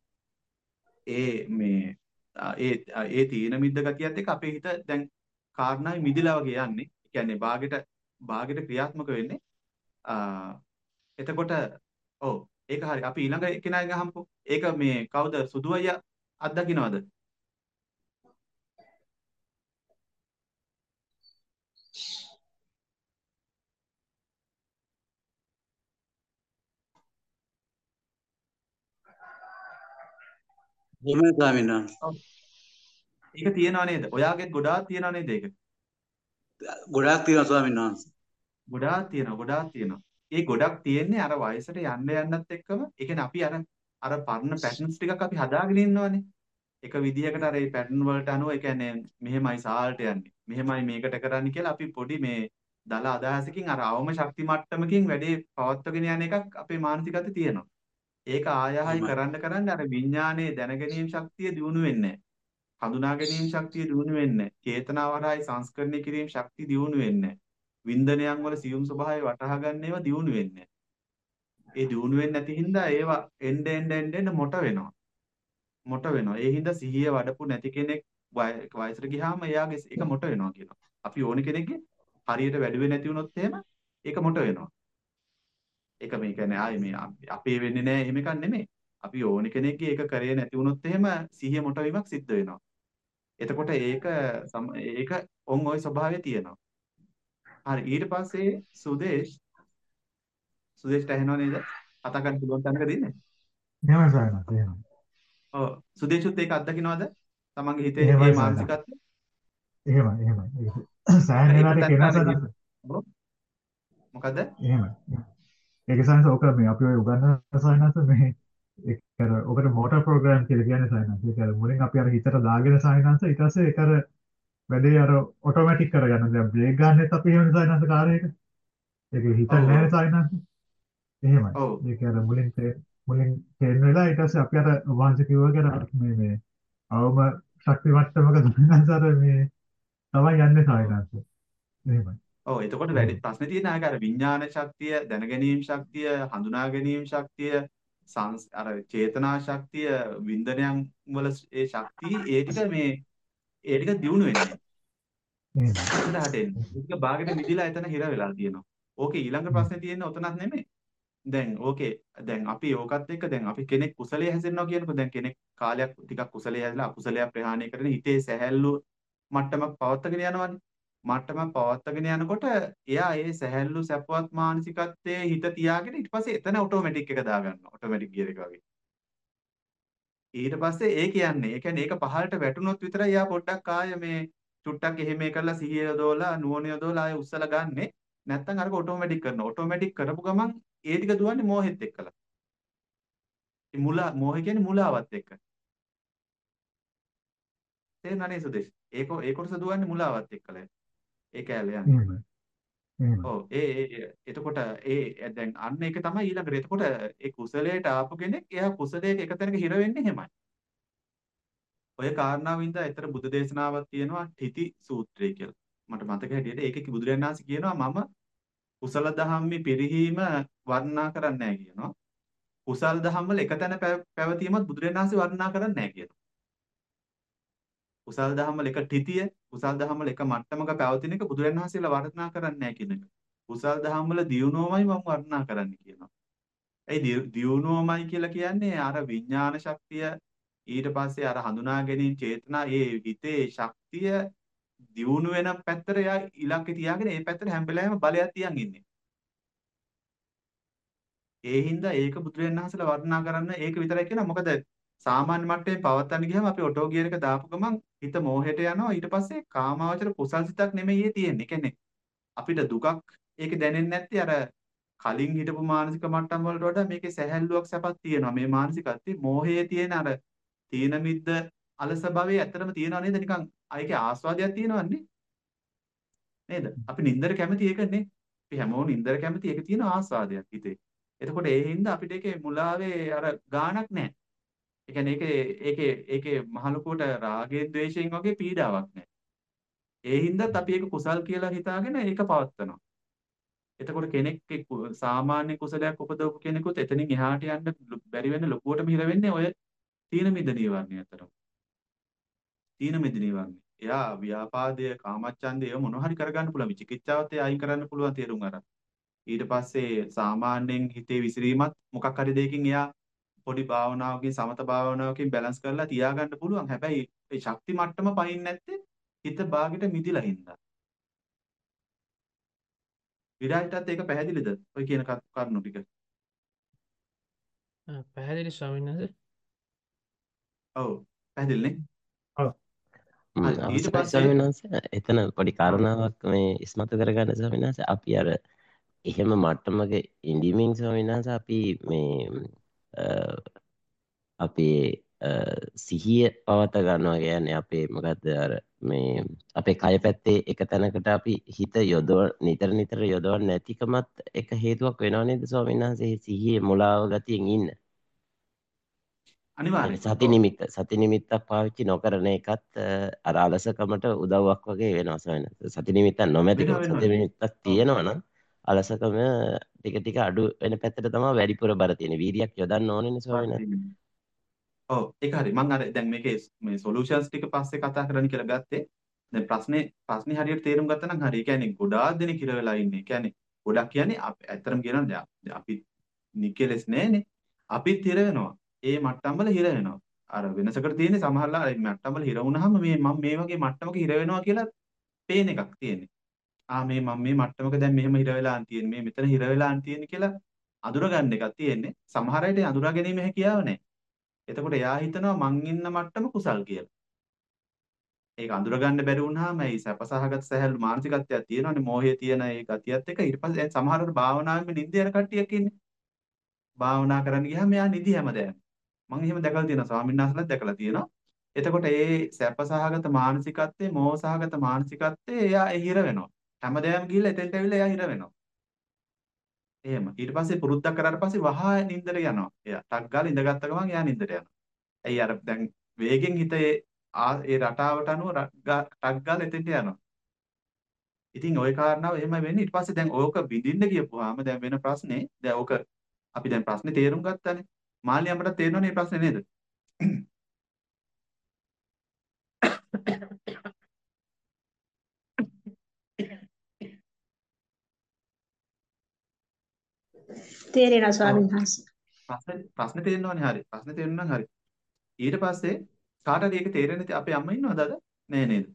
ඒ මේ ආ, ඒ ආ, ඒ තීන මිද්ද ගතියත් එක්ක අපේ හිත දැන් කාරණායි මිදිලා වගේ යන්නේ. ඒ කියන්නේ බාගෙට බාගෙට ක්‍රියාත්මක වෙන්නේ. ආ එතකොට ඔව් ඒක හරි. අපි ඊළඟ කෙනාගෙන් අහමුකෝ. ඒක මේ කවුද? සුදු අයියා අත්දකින්නවද? එහෙමයි ස්වාමීන් වහන්සේ. ඔව්. ඒක තියනව නේද? ඔයාගෙත් ගොඩාක් තියනව නේද ඒක? ගොඩාක් තියෙනවා ස්වාමීන් වහන්සේ. ගොඩාක් තියෙනවා ගොඩාක් තියෙනවා. ඒ ගොඩක් තියෙන්නේ අර වයසට යන්න යන්නත් එක්කම ඒ කියන්නේ අපි අර අර පරණ පැටර්න්ස් ටිකක් අපි හදාගෙන ඉන්නවනේ. එක විදිහකට අර ඒ පැටර්න් වලට අනුව ඒ කියන්නේ මෙහෙමයි සාල්ට යන්නේ. මෙහෙමයි මේකට කරන්නේ කියලා අපි පොඩි මේ දල අදහසකින් අර අවම ශක්ති මට්ටමකින් වැඩේ පවත්වගෙන යන එකක් අපේ මානසිකත්වයේ තියෙනවා. ඒක ආයහයි එහෙමයි. කරන්න කරන්න අර විඥානයේ දැනගැනීම් ශක්තිය දියුණු වෙන්නේ නැහැ. හඳුනා ගැනීම ශක්තිය දියුණු වෙන්නේ නැහැ. චේතනාවරයි සංස්කරණය කිරීම ශක්තිය දියුණු වෙන්නේ නැහැ. වින්දනයන් වල සියුම් ස්වභාවය වටහා ගන්න ඒවා දියුණු වෙන්නේ නැහැ. ඒ දියුණු වෙන්නේ නැති හින්දා ඒවා එන්න එන්න එන්න එන්න මොට වෙනවා. මොට වෙනවා. ඒ හින්දා සිහිය වඩපු නැති කෙනෙක් වය- වයසට ගියාම එයාගේ ඒක මොට වෙනවා කියනවා. අපි ඕන කෙනෙක්ගේ හරියට වැඩුවේ නැති වුණොත් එහෙම ඒක මොට වෙනවා. ඒක මේ කියන්නේ ආයේ මේ අප- අපේ වෙන්නේ නැහැ එහෙම එකක් නෙමෙයි. අපි ඕන කෙනෙක්ගේ ඒක කරේ නැති වුණොත් එහෙම සිහිය මොට වීමක් සිද්ධ වෙනවා. එතකොට ඒක සම- ඒක ඔන් ওই ස්වභාවය තියෙනවා. හරි ඊට පස්සේ සුදේශ් සුදේෂ්ට ඇහෙනව නේද? කතා කරන්න පුළුවන් තැනකද ඉන්නේ? එහෙමයි සයනත් එහෙමයි. ඔව් සුදේෂුත් ඒක අත්දකින්නවද? තමන්ගේ හිතේ එහෙමයි ඒ සයනත්. මානසිකත්වය? එහෙමයි එහෙමයි. ඒක සයන් එක වෙලාට පැත්ත කෙනා අර සයනත්. හිත. ඔව් මොකද? එහෙමයි. ඒක සයන්ස් ඔක මේ අපි ඔය උගන්වන සයනත් මේ ඒක අර ඔකට මෝටර් ප්‍රෝග්‍රෑම් කියලා කියන්නේ සයනත්. ඒක අර මුලින් අපි අර හිතට දාගෙන සයනත් ඊට පස්සේ ඒක අර වැඩේ අර ඔටෝමැටික් කරගන්න. දැන් බ්‍රේක් ගන්නෙත් අපි එහෙම සයනත් කාර් එක. ඒක හිතන්නේ ඔව් නැහැ ඔව් සයනත්. එහෙමයි. ඔව් ඒක අර මුලින් තේ- මුලින් තේරෙන වෙලාව ඊට පස්සේ අපි අර වංශ කිව්වා කියලා මේ මේ අවම ශක්ති මට්ටමක සයනත් අර මේ තමයි යන්නේ ඔව් සයනත්. එහෙමයි. ඔව් එතකොට වැඩි එහෙමයි. ප්‍රශ්නේ තියෙන ආකාර විඥාන ශක්තිය, දැනගැනීම් ශක්තිය, හඳුනා ගැනීම ශක්තිය, සංස් අර චේතනා ශක්තිය, වින්දනයන් වල ඒ ශක්තිය ඒ ටික මේ ඒ ටික දියුණු වෙන්නේ නැහැ. එහෙමයි. ඉස්සරහට එන්නේ. ඒක බාගෙට මිදිලා එතන හිර වෙලා තියෙනවා. ඕකේ ඊළඟ ප්‍රශ්නේ තියෙන්නේ ඔතනක් නෙමෙයි. දැන් ඕකේ දැන් අපි ඕකත් එක්ක දැන් අපි කෙනෙක් කුසලයේ හැසිරෙනවා කියනකොට දැන් කෙනෙක් කාලයක් ටිකක් කුසලයේ හැදලා අකුසලයක් ප්‍රහාණය කරගෙන හිතේ සැහැල්ලු මට්ටමක් පවත්වාගෙන යනවානේ. මට්ටමක් පවත්වාගෙන යනකොට එයා ඒ සැහැල්ලු සැපවත් මානසිකත්වයේ හිත තියාගෙන ඊට පස්සේ එතන ඔටෝමැටික් එක දාගන්නවා. ඔටෝමැටික් ගියර් එක වගේ. ඊට පස්සේ ඒ කියන්නේ ඒ කියන්නේ ඒක පහළට වැටුනොත් විතරයි යා පොඩ්ඩක් ආය මේ චුට්ටක් එහෙම කරලා සිහිය යොදවලා නුවණ යොදවලා ආය උස්සලා ගන්නෙ නැත්නම් අරක ඔටෝමැටික් කරනවා ඔටෝමැටික් කරපු ගමන් ඒ ටික දුවන්නේ මෝහෙත් එක්කලා ඒ මුලා මෝහය කියන්නේ මුලාවත් එක්ක තේරුණානේ සුදේශ් ඒක ඒ කොටස දුවන්නේ මුලාවත් එක්කලා ඒ කැලේ යන්නේ එහෙමයි. එහෙමයි. ඔව් ඒ ඒ එතකොට ඒ දැන් අන්න ඒක තමයි ඊළඟට එතකොට ඒ කුසලයට ආපු කෙනෙක් එයා කුසලයක එක තැනක හිර වෙන්නේ එහෙමයි ඔය කාරණාවින්ද ඇතර බුදු දේශනාවක් තියෙනවා ඨිති සූත්‍රය කියලා. මට මතක හැටියට ඒකේ බුදුරජාණන් වහන්සේ කියනවා මම කුසල දහම්මි පිරිහීම වර්ණනා කරන්නේ නැහැ කියනවා. කුසල් දහම් වල එකතැන පැවතීමත් බුදුරජාණන් වහන්සේ වර්ණනා කරන්නේ නැහැ කියනවා. කුසල් දහම් වල එක ඨිතිය, කුසල් දහම් වල එක මට්ටමක පැවතින එක බුදුරජාණන් වහන්සේලා වර්ණනා කරන්නේ නැහැ කියන එක. කුසල් දහම් වල දියුණුවමයි මම වර්ණනා කරන්නේ කියනවා. ඒ දියුණුවමයි කියලා කියන්නේ අර විඥාන ශක්තිය ඊට පස්සේ අර හඳුනා ගැනීම චේතනා ඒ හිතේ ශක්තිය දියුණු වෙන පැත්තට යා ඉලක්කේ තියාගෙන ඒ පැත්තට හැම වෙලාවෙම බලයක් තියන් ඉන්නේ. ඒ හින්දා ඒක බුදුරජාණන් වහන්සේලා වර්ණනා කරන්න ඒක විතරයි කියනවා. මොකද සාමාන්‍ය මට්ටමේ පවත්තන්න ගියාම අපි ඔටෝ ගියර් එක දාපු ගමන් හිත මෝහයට යනවා. ඊට පස්සේ කාමාවචර කුසල් සිතක් නෙමෙයි ඒ තියෙන්නේ. ඒ කියන්නේ අපිට දුකක් ඒක දැනෙන්නේ නැත්තේ අර කලින් හිටපු මානසික මට්ටම් වලට වඩා මේකේ සැහැල්ලුවක් සැපක් තියෙනවා. මේ මානසිකත්වයේ මෝහයේ තියෙන අර තීන මිද්ද අලස භාවයේ ඇත්තටම තියෙනව නේද නිකන් ඒකේ ආස්වාදයක් තියෙනවන්නේ නේද අපි නින්දර කැමති ඒකනේ අපි හැමෝම නින්දර කැමති ඒක තියෙන ආස්වාදයක් හිතේ එතකොට ඒ හින්දා අපිට ඒකේ මුලාවේ අර ගාණක් නැහැ ඒ කියන්නේ ඒකේ ඒකේ ඒකේ මහලුකුවට රාගයෙන් ද්වේෂයෙන් වගේ පීඩාවක් නැහැ ඒ හින්දාත් අපි ඒක කුසල් කියලා හිතාගෙන ඒක පවත්නවා එතකොට කෙනෙක් සාමාන්‍ය කුසලයක් උපදවපු කෙනෙකුත් එතනින් එහාට යන්න බැරි වෙන ලොකුවටම හිර වෙන්නේ ඔය තීන මිද්ද නීවරණය අතරම. තීන මිද්ද නීවරණය. එයා ව්‍යාපාදය, කාමච්ඡන්දය මොනවා හරි කරගන්න පුළුවන්. විචිකිච්ඡාවත් ඒ අයින් කරන්න පුළුවන් තේරුම් අරන්. ඊට පස්සේ සාමාන්‍යයෙන් හිතේ විසිරීමත් මොකක් හරි දෙයකින් එයා පොඩි භාවනාවකින් සමත භාවනාවකින් බැලන්ස් කරලා තියාගන්න පුළුවන්. හැබැයි ඒ ශක්ති මට්ටම පහින් නැත්තේ හිත බාගෙට මිදිලා හින්දා. විරාජටත් ඒක පැහැදිලිද? ඔය කියන කරුණු ටික. පැහැදිලි ස්වාමීන් වහන්සේ. ඔව් පැහැදිලිනේ. ඔව්. හරි ඊට අවසරයි පස්සේ ස්වාමීන් වහන්සේ එතන පොඩි කාරණාවක් මේ ඉස්මතු කරගන්න ස්වාමීන් වහන්සේ අපි අර එහෙම මට්ටමක ඉඳීමෙන් ස්වාමීන් වහන්සේ අපි මේ අපේ සිහිය පවත්වා ගන්නවා කියන්නේ අපේ මොකද්ද අර මේ අපේ කය පැත්තේ එක තැනකට අපි හිත යොදව නිතර නිතර යොදවන්නේ නැතිකමත් එක හේතුවක් වෙනව නේද ස්වාමීන් වහන්සේ සිහියේ මුලාව ගතියෙන් ඉන්න අනිවාර්යෙන් සති නිමිත්ත සති නිමිත්තක් පාවිච්චි නොකරන එකත් අර අලසකමට උදව්වක් වගේ වෙනවා ස්වාමීන් වහන්සේ සති නිමිත්තක් නොමැතිකම සති නිමිත්තක් තියෙනවා නම් අලසකම ටික ටික අඩු වෙන පැත්තට තමයි වැඩිපුර බර තියෙන්නේ වීර්යයක් යොදන්න ඕනේ ස්වාමීන් වහන්සේ ඔව් ඒක හරි මම අර දැන් මේකේ මේ සොලියුෂන්ස් ටික පස්සේ කතා කරන්න කියලා ගත්තේ දැන් ප්‍රශ්නේ ප්‍රශ්නේ හරියට තේරුම් ගත්තා නම් හරි. ඒ කියන්නේ ගොඩාක් දෙනෙක් ඉර වෙලා ඉන්නේ. ඒ කියන්නේ ගොඩක් කියන්නේ ඇත්තටම කියනවා අපි නිකෙලස් නෑනේ. අපිත් ඉර වෙනවා. ඒ මට්ටම් වල හිර වෙනවා. අර වෙනසකට තියෙන්නේ සමහරලා මට්ටම් වල හිර වුණාම මේ මම මේ වගේ මට්ටමක හිර වෙනවා කියලා පේන එකක් තියෙන්නේ. ආ මේ මම මේ මට්ටමක දැන් මෙහෙම හිර වෙලා තියෙන්නේ. මේ මෙතන හිර වෙලා තියෙන්නේ කියලා අඳුර ගන්න එකක් තියෙන්නේ. සමහර අයට අඳුරා ගැනීම හැකියාව නැහැ. එතකොට එයා හිතනවා මං ඉන්න මට්ටම කුසල් කියලා. ඒක අඳුර ගන්න බැරි වුණාම ඒ සැපසහගත සැහැල්ලු මානසිකත්වයක් තියෙනවානේ මෝහය තියෙන ඒ ගතියත් එක්ක ඊට පස්සේ සමහරවිට භාවනාවෙම නිින්ද යන කට්ටියක් ඉන්නේ. භාවනා කරන්න ගියාම එයා නිදි හැමදාම. මම එහෙම දැකලා තියෙනවා ස්වාමීන් වහන්සේලාත් දැකලා තියෙනවා. එතකොට ඒ සැපසහගත මානසිකත්වයේ මෝහසහගත මානසිකත්වයේ එයා හිර වෙනවා. හැමදාම ගිහිල්ලා එතෙන්ට ඇවිල්ලා එයා හිර වෙනවා. එහෙම. ඊට පස්සේ පුරුද්දක් කරාට පස්සේ වහා නිින්දට යනවා. එයා ටක් ගාලා ඉඳගත්ත ගමන් එයා නිින්දට යනවා. ඇයි අර දැන් වේගෙන් හිත ඒ ඒ රටාවට අනුව ටක් ගාලා එතෙන්ට යනවා. ඉතින් ওই කාරණාව එහෙමයි වෙන්නේ. ඊට පස්සේ දැන් ඕක විඳින්න ගියපුවාම දැන් වෙන ප්‍රශ්නේ දැන් ඕක අපි දැන් ප්‍රශ්නේ තේරුම් ගත්තානේ. මාළි අපට තේරෙනවනේ මේ ප්‍රශ්නේ නේද? තේරෙනවා ඔව් ස්වාමීන් වහන්සේ. ප්‍රශ්නේ ප්‍රශ්නේ තේරෙනවනේ හරි. ප්‍රශ්නේ තේරෙනවා නම් හරි. ඊට පස්සේ කාට හරි ඒක තේරෙන්නේ නැති අපේ අම්මා ඉන්නවද අද? නෑ නේද?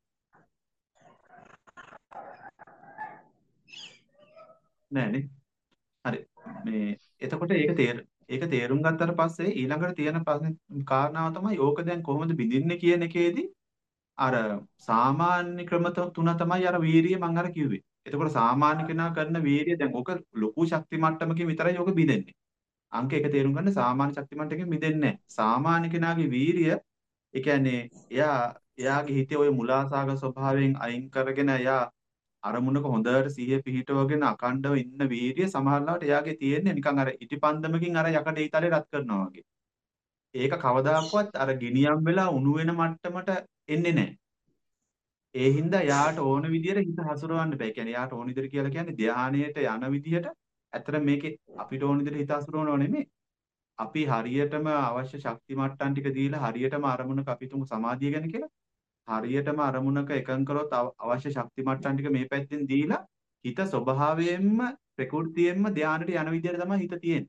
නෑනේ. හරි. මේ එතකොට ඒක තේර ඒක තේරුම් ගත්තට පස්සේ ඊළඟට තියෙන ප්‍රශ්නේ කාරණාව තමයි ඕක දැන් කොහොමද බිඳින්නේ කියන එකේදී අර සාමාන්‍ය ක්‍රම ත- තුන තමයි අර වීරිය මම අර කිව්වේ. එතකොට සාමාන්‍ය කෙනා කරන වීරිය දැන් ඕක ලොකු ශක්ති මට්ටමකින් විතරයි ඕක බිඳෙන්නේ. අංක එක තේරුම් ගන්න සාමාන්‍ය ශක්ති මට්ටමකින් බිඳෙන්නේ නැහැ. සාමාන්‍ය කෙනාගේ වීරිය ඒ කියන්නේ එයා එයාගේ හිතේ ওই මුලාසාගත ස්වභාවයෙන් අයින් කරගෙන එයා අරමුණක හොඳට සිහිය පිහිටවගෙන අකණ්ඩව ඉන්න වීරිය සමහරවිට එයාගේ තියෙන්නේ නිකන් අර ඉටිපන්දමකින් අර යකඩ ඊතලේ රත් කරනවා වගේ. ඒක කවදාකවත් අර ගිනියම් වෙලා උණු වෙන මට්ටමට එන්නේ නැහැ. ඒ හින්දා යාට ඕන විදියට හිත හසුරවන්න බෑ. කියන්නේ යාට ඕන විදියට කියලා කියන්නේ ධානයේට යන විදියට ඇත්තට මේකේ අපිට ඕන විදියට හිත හසුරවනව නෙමෙයි. අපි හරියටම අවශ්‍ය ශක්ති මට්ටම් ටික දීලා හරියටම අරමුණක අපි තුමු සමාධිය ගැන කියලා හරියටම අරමුණක එකඟ කරොත් අව- අවශ්‍ය ශක්ති මට්ටම් ටික මේ පැත්තෙන් දීලා හිත ස්වභාවයෙන්ම ප්‍රകൃතියෙන්ම ධානයට යන විදියට තමයි හිත තියෙන්නේ.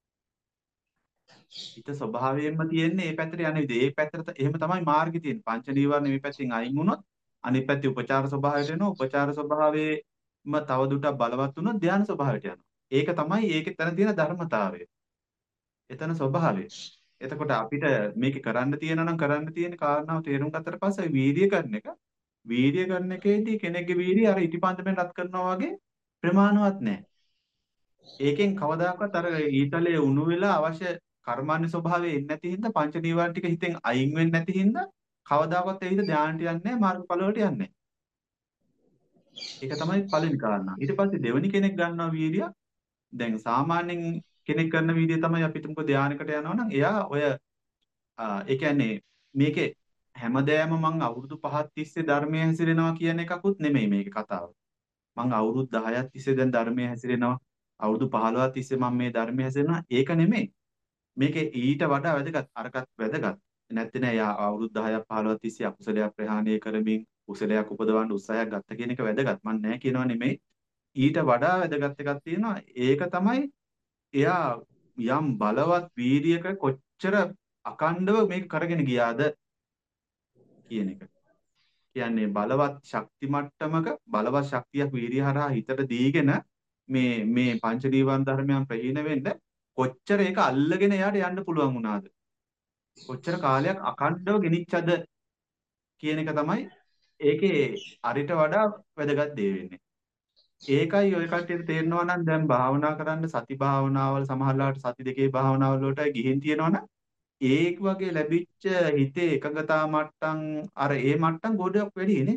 හිත ස්වභාවයෙන්ම තියෙන්නේ මේ පැත්තට යන විදිය. ඒ පැත්තට ත- එහෙම තමයි මාර්ගය තියෙන්නේ. පංච නීවරණ මේ පැත්තෙන් අයින් වුණොත් අනිත් පැත්තේ උපචාර ස්වභාවයට එනවා. උපචාර ස්වභාවයේම තව දුරටක් බලවත් වුණොත් ධාන ස්වභාවයට යනවා. ඒක තමයි ඒකේ තන තියෙන ධර්මතාවය. එතන ස්වභාවය. එතකොට අපිට මේක කරන්න තියෙනවා නම් කරන්න තියෙන කාරණාව තේරුම් ගත්තට පස්සේ වීර්ය කරන එක වීර්ය කරන එකේදී කෙනෙක්ගේ වීර්ය අර ඉටිපන්දමෙන් රත් කරනවා වගේ ප්‍රමාණවත් නැහැ. ඒකෙන් කවදාකවත් අර ඊතලයේ උණු වෙලා අවශ්‍ය කර්මාන්‍ය ස්වභාවය එන්නේ නැති හින්දා පංච නීවරණ ටික හිතෙන් අයින් වෙන්නේ නැති හින්දා කවදාකවත් ඒ හිත ධානයට යන්නේ නැහැ මාර්ගඵල වලට යන්නේ නැහැ. ඒක තමයි පළවෙනි කාරණා. ඊට පස්සේ දෙවෙනි කෙනෙක් ගන්නවා වීර්ය. දැන් සාමාන්‍යයෙන් කෙනෙක් කරන වීර්ය තමයි අපි තුමුක ධානයකට යනවා නම් එයා ඔය ආ, ඒ කියන්නේ මේකේ හැමදෑම මං අවුරුදු පහක් තිස්සේ ධර්මයේ හැසිරෙනවා කියන එකකුත් නෙමෙයි මේකේ කතාව. මං අවුරුදු දහයක් තිස්සේ දැන් ධර්මයේ හැසිරෙනවා. අවුරුදු පහළොවක් තිස්සේ මම මේ ධර්මයේ හැසිරෙනවා. ඒක නෙමෙයි. මේකේ ඊට වඩා වැදගත් අරකට වැදගත්. නැත්නම් නෑ යා අවුරුදු දහයක් පහළොවක් තිස්සේ අකුසලයක් ප්‍රහාණය කරමින් කුසලයක් උපදවන්න උත්සාහයක් ගත්ත කියන එක වැදගත්. මං නෑ කියනවා නෙමෙයි. ඊට වඩා වැදගත් එකක් තියෙනවා. ඒක තමයි එයා යම් බලවත් වීර්යයක කොච්චර අකණ්ඩව මේක කරගෙන ගියාද කියන එක. කියන්නේ බලවත් ශක්ති මට්ටමක බලවත් ශක්තියක් වීර්ය හරහා හිතට දීගෙන මේ මේ පංච නීවරණ ධර්මයන් ප්‍රහීන වෙන්න කොච්චර ඒක අල්ලගෙන එයාට යන්න පුළුවන් වුණාද? කොච්චර කාලයක් අකණ්ඩව ගෙනිච්චද කියන එක තමයි ඒකේ අරිට වඩා වැදගත් දේ වෙන්නේ. ඒකයි ඔය කට්ටියට තේරෙනවා නම් දැන් භාවනා කරන්න සති භාවනාවල් සමහරලාට සති දෙකේ භාවනාවල් වලට ගිහින් තියෙනවනම් ඒක වගේ ලැබිච්ච හිතේ එකඟතා මට්ටම් අර ඒ මට්ටම් ගොඩක් වැඩිනේ.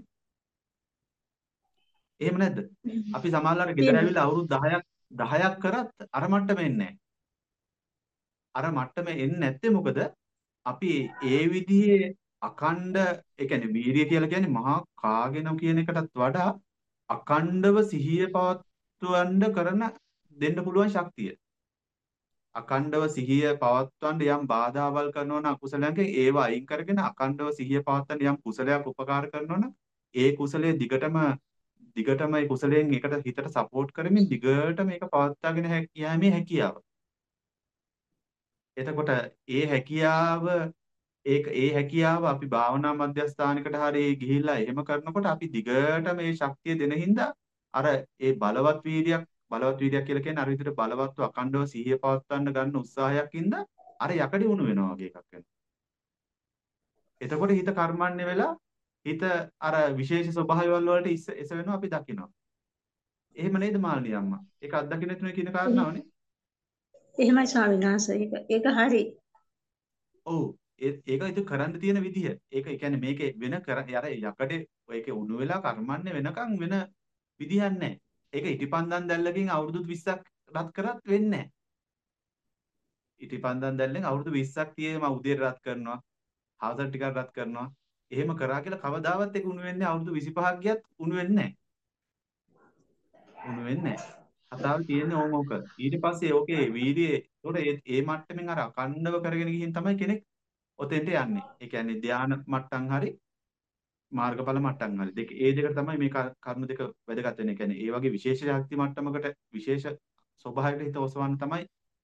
එහෙම නැද්ද? අපි සමහරලාට ගෙදර තියෙනවා. ඇවිල්ලා අවුරුදු දහයක් දහයක් කරත් අර මට්ටම එන්නේ නැහැ. අර මට්ටම එන්නේ නැත්තේ මොකද? අපි ඒ විදිහේ අඛණ්ඩ ඒ කියන්නේ වීර්ය කියලා කියන්නේ මහා කාගෙන කියන එකටත් වඩා අඛණ්ඩව සිහිය පවත්වන්න කරන දෙන්න පුළුවන් ශක්තිය. අඛණ්ඩව සිහිය පවත්වන්න යම් බාධාවල් කරනවා නම් අකුසලයන්ගෙන් ඒව අයින් කරගෙන අඛණ්ඩව සිහිය පවත්වන්න යම් කුසලයක් උපකාර කරනවා නම් ඒ කුසලයේ දිගටම දිගටම ඒ කුසලයෙන් එකට හිතට සපෝට් කරමින් දිගට මේක පවත්වාගෙන හැ- යෑමේ හැකියාව. එතකොට ඒ හැකියාව ඒක ඒ හැකියාව අපි භාවනා මධ්‍යස්ථානයකට හරි ගිහිල්ලා එහෙම කරනකොට අපි දිගට මේ ශක්තිය දෙන හින්දා අර ඒ බලවත් වීර්යයක් බලවත් වීර්යයක් කියලා කියන්නේ අර විදිහට බලවත්ව අඛණ්ඩව සිහිය පවත්වන්න ගන්න උත්සාහයක් හින්දා අර යකඩි උණු වෙනවා වගේ එකක් වෙනවා. එතකොට හිත කර්මන්නේ වෙලා හිත අර විශේෂ ස්වභාවයවල වලට ඉස්ස එස වෙනවා අපි දකිනවා. එහෙම නේද මාළනී අම්මා? ඒක අත්දකින්න තුනේ කියන කාරණාවනේ. එහෙමයි ස්වාමීන් වහන්සේ. ඒක ඒක හරි. ඔව් ඒ- ඒක ඒක කරන්න තියෙන විදිහ. ඒක ඒ කියන්නේ මේකේ වෙන කර අර යකඩේ ඒකේ උණු වෙලා කර්මන්නේ වෙනකන් වෙන විදිහක් නැහැ. ඒක ඉටිපන්දන් දැල්ලකින් අවුරුදු විස්සක් රත් කරත් වෙන්නේ නැහැ. ඉටිපන්දන් දැල්ලෙන් අවුරුදු විස්සක් තියේ මම උදේ රත් කරනවා. හවසට ටිකක් රත් කරනවා. එහෙම කරා කියලා කවදාවත් ඒක උණු වෙන්නේ අවුරුදු විසිපහක් ගියත් උණු වෙන්නේ නැහැ. උණු වෙන්නේ නැහැ. කතාව තියෙන්නේ ඕම ඕක. ඊට පස්සේ ඕකේ වීර්යයේ උඩ ඒ ඒ මට්ටමින් අර අකණ්ඩව කරගෙන ගිහින් තමයි කෙනෙක් ඔතෙන්ට යන්නේ. ඒ කියන්නේ ධාන මට්ටම් හරි මාර්ගඵල මට්ටම් හරි. දෙක ඒ දෙකට තමයි මේ ක- කරුණු දෙක වැදගත් වෙන්නේ. ඒ කියන්නේ ඒ වගේ විශේෂ ශක්ති මට්ටමකට විශේෂ ස්වභාවයකට හිත ඔසවන්න තමයි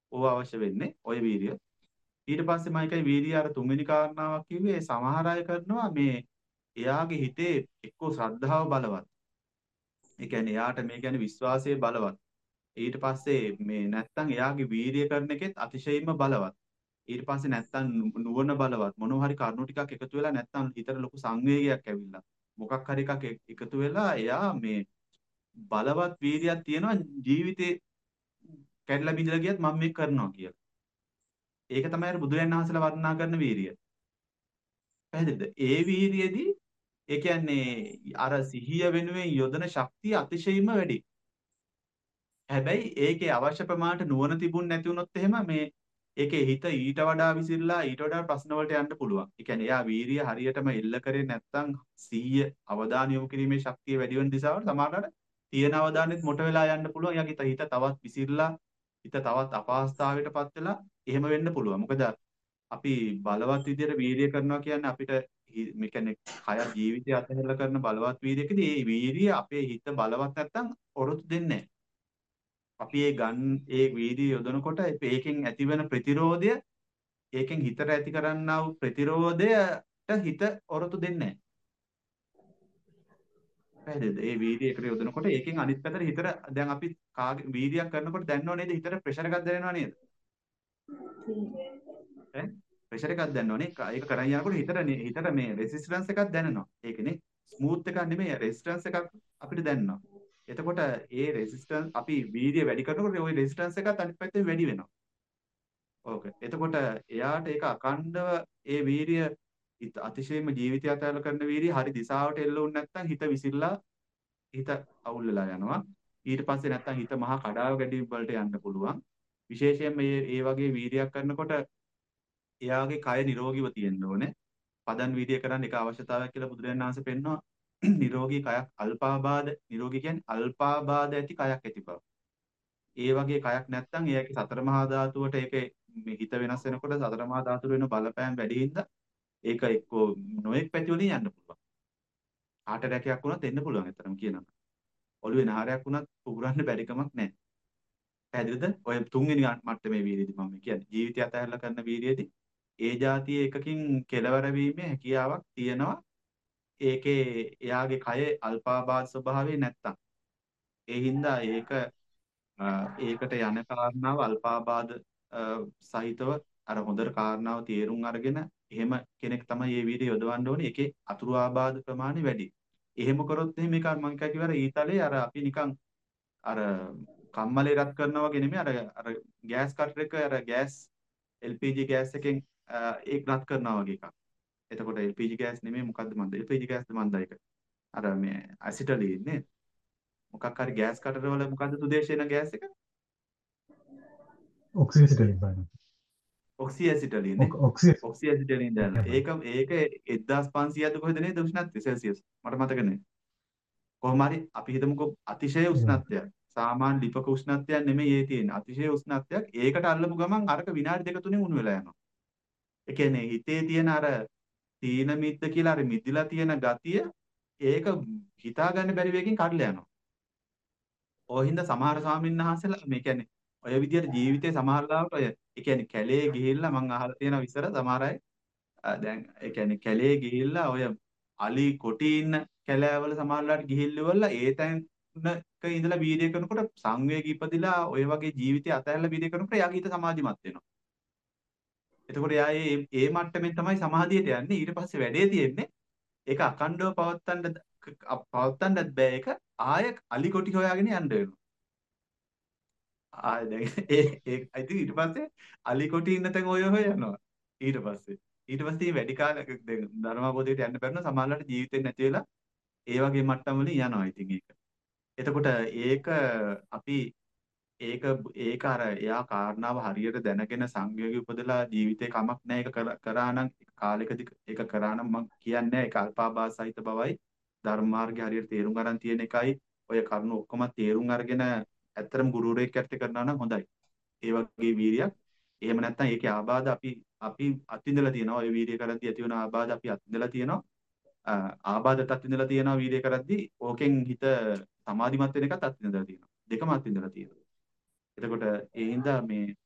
ඕව අවශ්‍ය වෙන්නේ ඔය වීරිය. ඊට පස්සේ මම එකයි වීරිය අර තුන්වෙනි කාරණාවක් කිව්වේ සමහර අය කරනවා මේ එයාගේ හිතේ එක්කෝ ශ්‍රද්ධාව බලවත්. ඒ කියන්නේ එයාට මේ කියන්නේ විශ්වාසය බලවත්. ඊට පස්සේ මේ නැත්තම් එයාගේ වීරිය කරන එකෙත් අතිශයින්ම බලවත්. ඊට පස්සේ නැත්තම් නුවණ බලවත්. මොනවා හරි කරුණු ටිකක් එකතු වෙලා නැත්තම් හිතට ලොකු සංවේගයක් ඇවිල්ලා. මොකක් හරි එකක් එකතු වෙලා එයා මේ බලවත් වීරියක් තියෙනවා ජීවිතේ කැඩලා බිඳලා ගියත් මම මේක කරනවා කියලා. ඒක තමයි අර බුදුරජාණන් වහන්සේලා වර්ණනා කරන වීරිය. පැහැදිලිද? ඒ වීරියේදී ඒ කියන්නේ අර සිහිය වෙනුවෙන් යොදන ශක්තිය අතිශයින්ම වැඩි. හැබැයි ඒකේ අවශ්‍ය ප්‍රමාණයට නුවණ තිබුණ නැති වුණොත් එහෙම මේ ඒකේ හිත ඊට වඩා විසිරලා ඊට වඩා ප්‍රශ්න වලට යන්න පුළුවන්. ඒ කියන්නේ එයා වීරිය හරියටම එල්ල කරේ නැත්නම් සිහිය අවධානය යොමු කිරීමේ ශක්තිය වැඩි වෙන දිශාවට සමහරවිට තියෙන අවධානෙත් මොට වෙලා යන්න පුළුවන්. එයාගේ හිත තවත් විසිරලා හිත තවත් අපහසුතාවයකටපත් වෙලා එහෙම වෙන්න පුළුවන්. මොකද අපි බලවත් විදියට වීරිය කරනවා කියන්නේ අපිට මේ කියන්නේ කය ජීවිතය අතහැරලා කරන බලවත් වීරියකදී ඒ වීරිය අපේ හිත බලවත් නැත්නම් ඔරොත්තු දෙන්නේ නැහැ. අපි ඒ ගන් ඒ වීර්යය යොදනකොට ඒකෙන් ඇතිවන ප්‍රතිරෝධය ඒකෙන් හිතට ඇති කරන්නා වූ ප්‍රතිරෝධයට හිත ඔරොත්තු දෙන්නේ නැහැ. පැහැදිලිද? ඒ වීර්යය එකට යොදනකොට ඒකෙන් අනිත් පැත්තට හිතට දැන් අපි කාගේ වීර්යයක් කරනකොට දැනනව නේද හිතට ප්‍රෙෂර් එකක් දැනෙනව නේද? ඈ ප්‍රෙෂර් එකක් දැනෙනව නේ. ඒක කරන් යනකොට හිතට හිතට මේ රෙසිස්ටන්ස් එකක් දැනෙනවා. ඒකනේ ස්මූත් එකක් නෙමෙයි රෙසිස්ටන්ස් එකක් අපිට දැනෙනවා. එතකොට ඒ රෙසිස්ටන්ස් අපි වීර්ය වැඩි කරනකොට ওই රෙසිස්ටන්ස් එකත් අනිත් පැත්තෙන් වැඩි වෙනවා. ඕක. එතකොට එයාට ඒක අකණ්ඩව ඒ වීර්ය අතිශයින්ම ජීවිතය අතහැරලා කරන වීර්ය හරි දිශාවට එල්ල වුනේ නැත්නම් හිත විසිරලා හිත අවුල් වෙලා යනවා. ඊට පස්සේ නැත්නම් හිත මහා කඩාව ගැනීම වලට යන්න පුළුවන්. විශේෂයෙන් මේ ඒ වගේ වීර්යයක් කරනකොට එයාගේ කය නිරෝගීව තියෙන්න ඕනේ. පදන් වීර්ය කරන්න එක අවශ්‍යතාවයක් කියලා බුදුරජාණන් වහන්සේ පෙන්නනවා. නිරෝගී කයක් අල්පාබාධ නිරෝගී කියන්නේ අල්පාබාධ ඇති කයක් ඇති බව. ඒ වගේ කයක් නැත්නම් ඒකේ සතර මහා ධාතුවට ඒකේ මේ හිත වෙනස් වෙනකොට සතර මහා ධාතු වෙන බලපෑම් වැඩි හින්දා ඒක එක්කෝ නොඑක් පැති වලින් යන්න පුළුවන්. ආට රැකයක් වුණත් එන්න පුළුවන් එතරම් කියනවා. ඔළුවේ නහරයක් වුණත් පුපුරන්න බැරි කමක් නැහැ. පැහැදිලිද? ඔය තුන්වෙනි මට්ටමේ වීර්යයේදී මම කියන්නේ ජීවිතය අතහැරලා කරන වීර්යයේදී ඒ જાතියේ එකකින් කෙලවර වීමේ හැකියාවක් තියෙනවා. ඒකේ එයාගේ කය අල්පාබාධ ස්වභාවය නැත්තම් ඒ හින්දා ඒක ඒකට යන කාරණාව අල්පාබාධ සහිතව අර හොඳට කාරණාව තේරුම් අරගෙන එහෙම කෙනෙක් තමයි මේ වීඩියෝ යොදවන්න ඕනේ. ඒකේ අතුරු ආබාධ ප්‍රමාණය වැඩි. එහෙම කරොත් එහෙම මේක මම කිව්වා ඊතලේ අර අපි නිකන් අර කම්මලේ රත් කරනවා වගේ නෙමෙයි අර අර ගෑස් කටර් එක අර gas L P G gas එකෙන් ඒක රත් කරනවා වගේ එකක්. එතකොට එල් පී ජී ගෑස් නෙමෙයි මොකද්ද මන්ද එල් පී ජී ගෑස්ද මන්ද ඒක. අර මේ ඇසිටලීන් නේ. මොකක් හරි ගෑස් කටර වල මොකද්ද තුදේශේන ගෑස් එක? ඔක්සි ඇසිටලීන් බලන්න. ඔක්සි ඇසිටලීන් නේ. ඔක්සි ඔක්සි ඇසිටලීන් දාලා. ඒක ඒක එක්දාස් පන්සීයද කොහෙද නේද උෂ්ණත්වය සෙල්සියස්. මට මතක නෑ. කොහොම හරි අපි හිතමුකෝ අතිශය උෂ්ණත්වයක්. සාමාන්‍ය ලිපක උෂ්ණත්වයක් නෙමෙයි ඒ තියෙන්නේ. අතිශය උෂ්ණත්වයක්. ඒකට අල්ලපු ගමන් අරක විනාඩි දෙක තුනෙන් උණු වෙලා යනවා. ඒ කියන්නේ හිතේ තියෙන අර තීන මිද්ද කියලා අර මිදිලා තියෙන ගතිය ඒක හිතා ගන්න බැරි වේගෙන් කඩලා යනවා. ඔය හින්දා සමහර ස්වාමීන් වහන්සේලා මේ කියන්නේ ඔය විදියට ජීවිතේ සමහර ලාවට ඔය ඒ කියන්නේ කැලේ ගිහිල්ලා මම අහලා තියෙනවා විතර සමහර අය දැන් ඒ කියන්නේ කැලේ ගිහිල්ලා ඔය අලි කොටි ඉන්න කැලෑවල සමහරලාට ගිහිල්ලවලා ඒ තැනක ඉඳලා වීඩියෝ කරනකොට සංවේගී ඉපදිලා ඔය වගේ ජීවිතය අතහැරලා වීඩියෝ කරනකොට එයාගේ හිත සමාධිමත් වෙනවා. එතකොට එයා ඒ ඒ මට්ටමින් තමයි සමාධියට යන්නේ. ඊට පස්සේ වැඩේ තියෙන්නේ ඒක අකණ්ඩව පවත්තන්න පවත්තන්නත් බෑ ඒක ආය අලි කොටි හොයාගෙන යන්න වෙනවා. ආය දැන් ඒ ඒ ඉතින් ඊට පස්සේ අලි කොටි ඉන්න තැන් ඔය හොය යනවා. ඊට පස්සේ ඊට පස්සේ වැඩි කාලයක් දැන් ධර්මාබෝධයට යන්න බැරි නම් සමහරවිට ජීවිතේ නැති වෙලා ඒ වගේ මට්ටම් වලින් යනවා ඉතින් ඒක. එතකොට ඒක අපි ඒක ඒක අර එයා කාරණාව හරියට දැනගෙන සංයෝගී උපදලා ජීවිතේ කමක් නැහැ ඒක කරා නම් කාලෙකදී ඒක කරා නම් මම කියන්නේ ඒක අල්පාබාධ සහිත බවයි ධර්ම මාර්ගය හරියට තේරුම් ගන්න තියෙන එකයි ඔය කරුණු ඔක්කොම තේරුම් අරගෙන ඇත්තටම ගුරුවරයෙක් යටතේ කරනවා නම් හොඳයි. ඒ වගේ වීරියක්. එහෙම නැත්නම් ඒකේ ආබාධ අපි අපි අත්විඳලා තියෙනවා. ඔය වීරිය කරද්දී ඇති වෙන ආබාධ අපි අත්විඳලා තියෙනවා. ආබාධත් අත්විඳලා තියෙනවා වීරිය කරද්දී ඕකෙන් හිත සමාධිමත් වෙන එකත් අත්විඳලා තියෙනවා. දෙකම අත්විඳලා තියෙනවා. එතකොට ඒ හින්දා මේ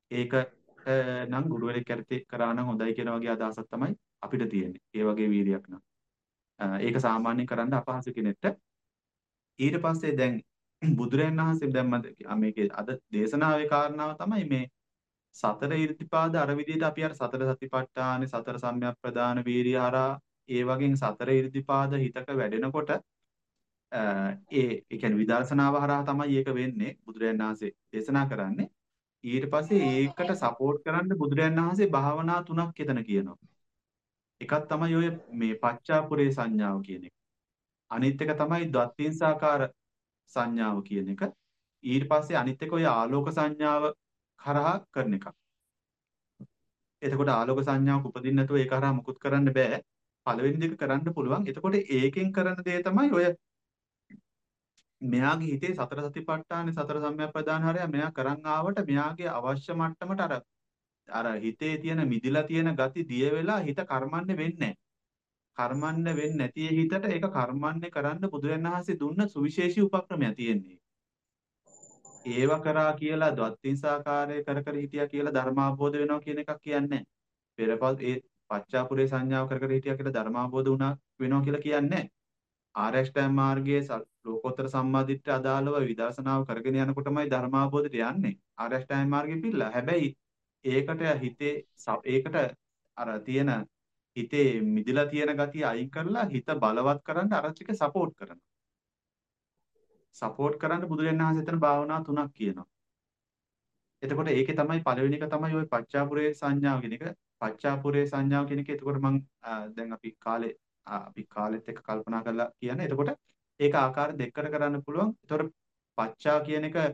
ඒක නම් ගුරුවරයෙක් යටතේ කරා නම් හොඳයි කියන වගේ අදහසක් තමයි අපිට තියෙන්නේ. ඒ වගේ වීර්යයක් නම්. ඒක සාමාන්‍යයෙන් කරන්න අපහසු කෙනෙක්ට. ඊට පස්සේ දැන් බුදුරජාණන් වහන්සේ දැන් මම මේකේ අද දේශනාවේ කාරණාව තමයි මේ සතර ඉර්ධිපාද අර විදිහට අපි අර සතර සතිපට්ඨාන සතර සම්‍යක් ප්‍රදාන වීර්ය හරහා ඒ වගේ සතර ඉර්ධිපාද හිතක වැඩෙනකොට ඒ ඒ කියන්නේ විදර්ශනාව හරහා තමයි ඒක වෙන්නේ බුදුරජාණන් වහන්සේ දේශනා කරන්නේ ඊට පස්සේ ඒකට සපෝට් කරන්න බුදුරජාණන් වහන්සේ භාවනා තුනක් එතන කියනවා එකක් තමයි ඔය මේ පච්චාපුරේ සංඥාව කියන එක අනිත් එක තමයි ද්වත්තිංසාකාර සංඥාව කියන එක ඊට පස්සේ අනිත් එක ඔය ආලෝක සංඥාව කරහා කරන එක. එතකොට ආලෝක සංඥාවක් උපදින්න නැතුව ඒක හරහා මුකුත් කරන්න බෑ. පළවෙනි දෙක කරන්න පුළුවන්. එතකොට ඒකෙන් කරන දේ තමයි ඔය මෙයාගේ හිතේ සතර සතිපට්ඨාන සතර සම්‍යක්ප්‍රදාන හරය මෙයා කරන් ආවට මෙයාගේ අවශ්‍ය මට්ටමට අර අර හිතේ තියෙන මිදිලා තියෙන gati දිය වෙලා හිත කර්මන්නේ වෙන්නේ කර්මන්නේ වෙන්නේ නැති හිතට ඒක කර්මන්නේ කරන්න බුදුරජාණන් වහන්සේ දුන්න සුවිශේෂී උපක්‍රමයක් තියෙන්නේ. ඒව කරා කියලා ද්වත්තිංසාකාරය කර කර හිටියා කියලා ධර්මාබෝධ වෙනවා කියන එකක් කියන්නේ පෙරපල් ඒ පච්චාපුරේ සංඥාව කර කර හිටියා කියලා ධර්මාබෝධ වුණා වෙනවා කියලා කියන්නේ ආරෂ්ඨාංග මාර්ගයේ ලෝකෝත්තර සම්මාදිට්ඨිය අදාළව විදර්ශනාව කරගෙන යනකොටමයි ධර්මාබෝධයට යන්නේ ආරෂ්ඨාංග මාර්ගෙ පිළලා හැබැයි ඒකට හිතේ ඒකට අර තියෙන හිතේ මිදලා තියෙන ගතිය අයින් කරලා හිත බලවත් කරන්න අර ටික සපෝට් කරනවා සපෝට් කරන්න බුදුරජාණන් වහන්සේ එතන භාවනා තුනක් කියනවා. එතකොට ඒකේ තමයි පළවෙනි එක තමයි ওই පච්චාපුරේ සංඥාව කියන එක. පච්චාපුරේ සංඥාව කියන එක එතකොට මම දැන් අපි කාලේ අපි කාලෙත් එක්ක කල්පනා කරලා කියන්නේ. එතකොට ඒක ආකාර දෙකකට කරන්න පුළුවන්. එතකොට පච්චා කියන එක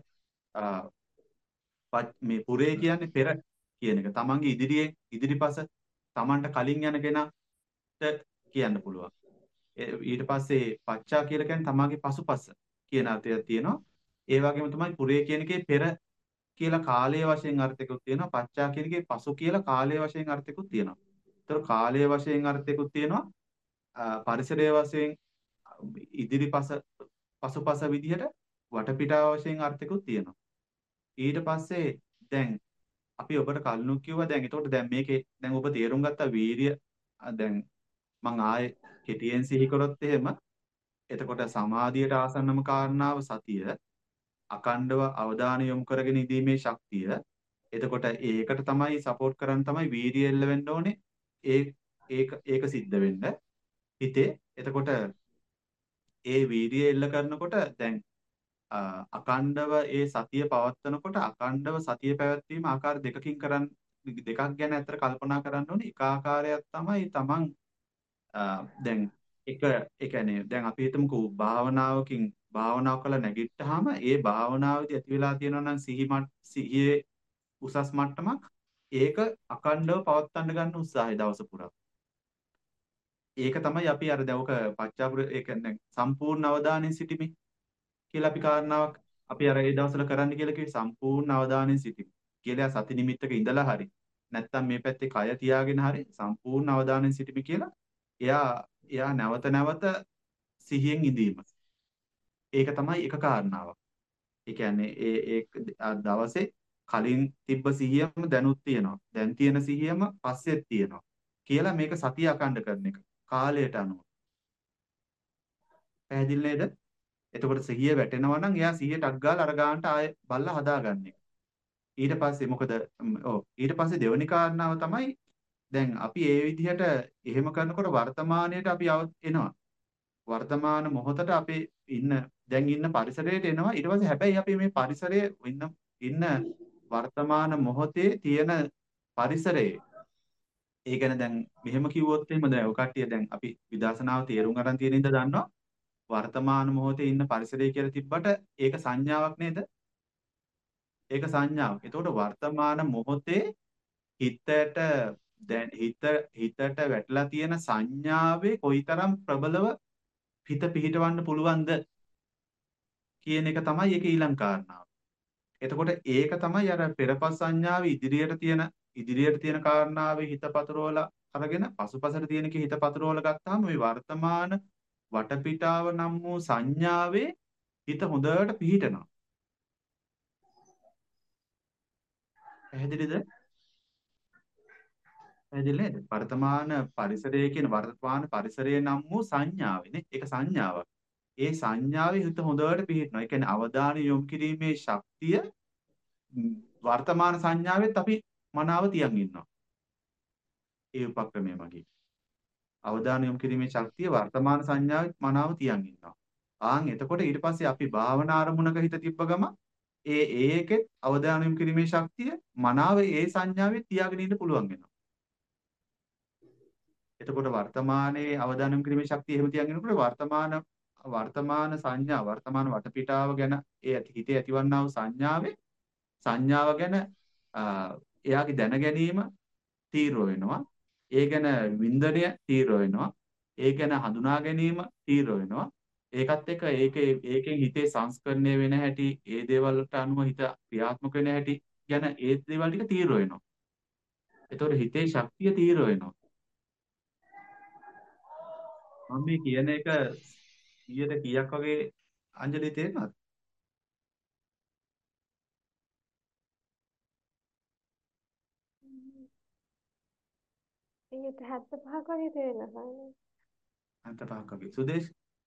මේ පුරේ කියන්නේ පෙර කියන එක. තමන්ගේ ඉදිරියේ ඉදිරිපස තමන්ට කලින් යන කෙනාට කියන්න පුළුවන්. ඊට පස්සේ පච්චා කියලා කියන්නේ තමාගේ පසුපස කියන අර්ථයක් තියෙනවා. ඒ වගේම තමයි පුරේ කියන එකේ පෙර කියලා කාලයේ වශයෙන් අර්ථයකුත් තියෙනවා. පච්චා කියන එකේ පසු කියලා කාලයේ වශයෙන් අර්ථයකුත් තියෙනවා. ඒතර කාලයේ වශයෙන් අර්ථයකුත් තියෙනවා. පරිසරයේ වශයෙන් ඉදිරිපස පසුපස විදිහට වටපිටාව වශයෙන් අර්ථයකුත් තියෙනවා. ඊට පස්සේ දැන් අපි ඔබට කලිනුත් කිව්වා දැන් එතකොට දැන් මේකේ දැන් ඔබ තේරුම් ගත්ත වීර්ය දැන් මම ආයේ කෙටියෙන් සිහි කරොත් එහෙම එතකොට සමාධියට ආසන්නම කාරණාව සතිය අකණ්ඩව අවධානය යොමු කරගෙන ඉඳීමේ ශක්තිය එතකොට ඒකට තමයි සපෝට් කරන්න තමයි වීර්යය එල්ල වෙන්න ඕනේ ඒ ඒක ඒක සිද්ධ වෙන්න හිතේ එතකොට ඒ වීර්යය එල්ල කරනකොට දැන් අකණ්ඩව ඒ සතිය පවත්වනකොට අකණ්ඩව සතිය පැවැත්වීම ආකාර දෙකකින් කරන් දෙකක් ගැන අතර කල්පනා කරන්න ඕනේ එක ආකාරයක් තමයි තමන් දැන් එක ඒ කියන්නේ දැන් අපි හිතමුකෝ භාවනාවකින් භාවනාව කළ නැගිට්ටාම ඒ භාවනාවේදී ඇති වෙලා තියෙනවා නම් සිහි සිහියේ උසස් මට්ටමක් ඒක අකණ්ඩව පවත්වන්න ගන්න උත්සාහය දවස පුරා. ඒක තමයි අපි අර දවක පච්චාපුර ඒ කියන්නේ සම්පූර්ණ අවධානයෙන් සිටීමේ කියලා අපි කාරණාවක් අපි අර ඒ දවස්වල කරන්න කියලා කිව්වේ සම්පූර්ණ අවධානයෙන් සිටීම. කියලා සති නිමිත්තක ඉඳලා හරි නැත්තම් මේ පැත්තේ කය තියාගෙන හරි සම්පූර්ණ අවධානයෙන් සිටීම කියලා එයා එයා නැවත නැවත සිහියෙන් ඉඳීම. ඒක තමයි එක කාරණාවක්. ඒ කියන්නේ ඒ ඒ දවසේ කලින් තිබ්බ සිහියම දැනුත් තියෙනවා. දැන් තියෙන සිහියම පස්සෙත් තියෙනවා. කියලා මේක සතිය අකණ්ඩ කරන එක. කාලයට අනුව. පැහැදිලි නේද? එතකොට සිහිය වැටෙනවා නම් එයා සිහිය ටක් ගාලා අර ගන්නට ආයෙ බල්ලා හදාගන්න එක. ඊට පස්සේ මොකද ඔව් ඊට පස්සේ දෙවෙනි කාරණාව තමයි දැන් අපි ඒ විදිහට එහෙම කරනකොට වර්තමානයට අපි එනවා. වර්තමාන මොහොතට අපි ඉන්න දැන් ඉන්න පරිසරයට එනවා. ඊට පස්සේ හැබැයි අපි මේ පරිසරයේ ඉන්න ඉන්න වර්තමාන මොහොතේ තියෙන පරිසරයේ ඒ කියන්නේ දැන් මෙහෙම කිව්වොත් එහෙම දැන් ඔය කට්ටිය දැන් අපි විදර්ශනාව තේරුම් ගන්න තියෙන ඉඳ දන්නවා. වර්තමාන මොහොතේ ඉන්න පරිසරය කියලා තිබ්බට ඒක සංඥාවක් නේද? ඒක සංඥාවක්. එතකොට වර්තමාන මොහොතේ හිතට දැන් හිත හිතට වැටලා තියෙන සංඥාවේ කොයිතරම් ප්‍රබලව හිත පිහිටවන්න පුළුවන්ද කියන එක තමයි ඒක ඊළඟ කාරණාව. එතකොට ඒක තමයි අර පෙරපස් සංඥාවේ ඉදිරියට තියෙන ඉදිරියට තියෙන කාරණාවේ හිත පතරෝලා අරගෙන පසුපසට තියෙන එකේ හිත පතරෝලා ගත්තාම මේ වර්තමාන වටපිටාව නම් වූ සංඥාවේ හිත හොඳට පිහිටනවා. පැහැදිලිද? පැහැදිලි නේද? වර්තමාන පරිසරය කියන වර්තමාන පරිසරය නම් වූ සංඥාවනේ. ඒක සංඥාවක්. ඒ සංඥාවේ හිත හොඳට පිහිටනවා. ඒ කියන්නේ අවධානය යොමු කිරීමේ ශක්තිය ම්, වර්තමාන සංඥාවෙත් අපි මනාව තියන් ඉන්නවා. ඒ උපක්‍රමය මගින්. අවධානය යොමු කිරීමේ ශක්තිය වර්තමාන සංඥාවෙත් මනාව තියන් ඉන්නවා. ආන් එතකොට ඊට පස්සේ අපි භාවනා අරමුණක හිත තිබ්බ ගම ඒ ඒකෙත් අවධානය යොමු කිරීමේ ශක්තිය මනාව ඒ සංඥාවෙත් තියාගෙන ඉන්න පුළුවන් වෙනවා. එතකොට වර්තමානයේ අවධානය යොමු කිරීමේ ශක්තිය එහෙම තියන් ඉන්නකොට වර්තමාන වර්තමාන සංඥා වර්තමාන වටපිටාව ගැන ඒ ඇති හිතේ ඇතිවන්නා වූ සංඥාවේ සංඥාව ගැන අ, එයාගේ දැන ගැනීම තීරව වෙනවා. ඒ ගැන වින්දනය තීරව වෙනවා. ඒ ගැන හඳුනා ගැනීම තීරව වෙනවා. ඒකත් එක්ක ඒකේ ඒකෙන් හිතේ සංස්කරණය වෙන හැටි, ඒ දේවල් වලට අනුව හිත ක්‍රියාත්මක වෙන හැටි ගැන ඒ දේවල් ටික තීරව වෙනවා. ඒතකොට හිතේ ශක්තිය තීරව වෙනවා. මම මේ කියන එක කීයට කීයක් වගේ අංජලි තේරෙනවද? ඒක හැත්තෑ පහක් වගේ තේරෙනවා සාමාන්‍යයෙන්. අන්ත පහක් වගේ. සුදේශ්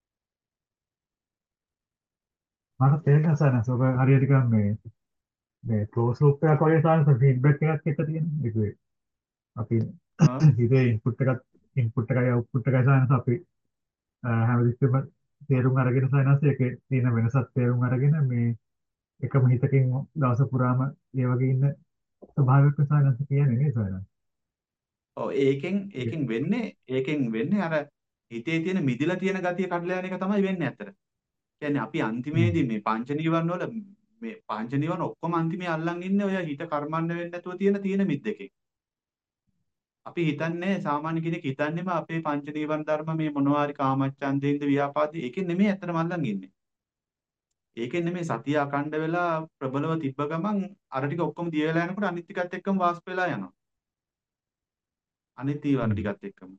මට තේරෙනවා සයන්ස් ඔබ හරියට නිකන් මේ මේ ක්ලෝස් ලූප් එකක් වගේ සයන්ස් ෆීඩ්බැක් එකක් එක තියෙන. ඒක අපි ආ හිතේ ඉන්පුට් එකක් ඉන්පුට් එකයි අවුට්පුට් එකයි සයන්ස් අපි හැමතිස්සෙම තේරුම් අරගෙන සයන්ස් ඒකේ තියෙන වෙනසක් තේරුම් අරගෙන මේ එකම හිතකින් දවස පුරාම ඒ වගේ ඉන්න ස්වභාවික සයන්ස් කියන්නේ නේ සයන්ස්. ඔව් ඒකෙන් ඒකෙන් වෙන්නේ ඒකෙන් වෙන්නේ අර හිතේ තියෙන මිදිලා තියෙන ගතිය කඩලා යන එක තමයි වෙන්නේ ඇත්තට. කියන්නේ අපි අන්තිමේදී මේ පංච නීවරණ වල මේ පංච නීවරණ ඔක්කොම අන්තිමේ අල්ලන් ඉන්නේ ඔය හිත කර්මන්න වෙන්නේ නැතුව තියෙන තියෙන මිද්දකේ. අපි හිතන්නේ සාමාන්‍ය කෙනෙක් හිතන්නේම අපේ පංච නීවරණ ධර්ම මේ මොනවාරි කාමච්ඡන්දේන්ද ව්‍යාපාදේ ඒකෙන් නෙමෙයි ඇත්තටම අල්ලන් ඉන්නේ. ඒකෙන් නෙමෙයි සතිය අකණ්ඩ වෙලා ප්‍රබලව තිබ්බ ගමන් අර ටික ඔක්කොම දිය වෙලා යනකොට අනිත් ටිකත් එක්කම වාස්ප වෙලා යනවා. අනිත් ඊවරණ ටිකත් එක්කම.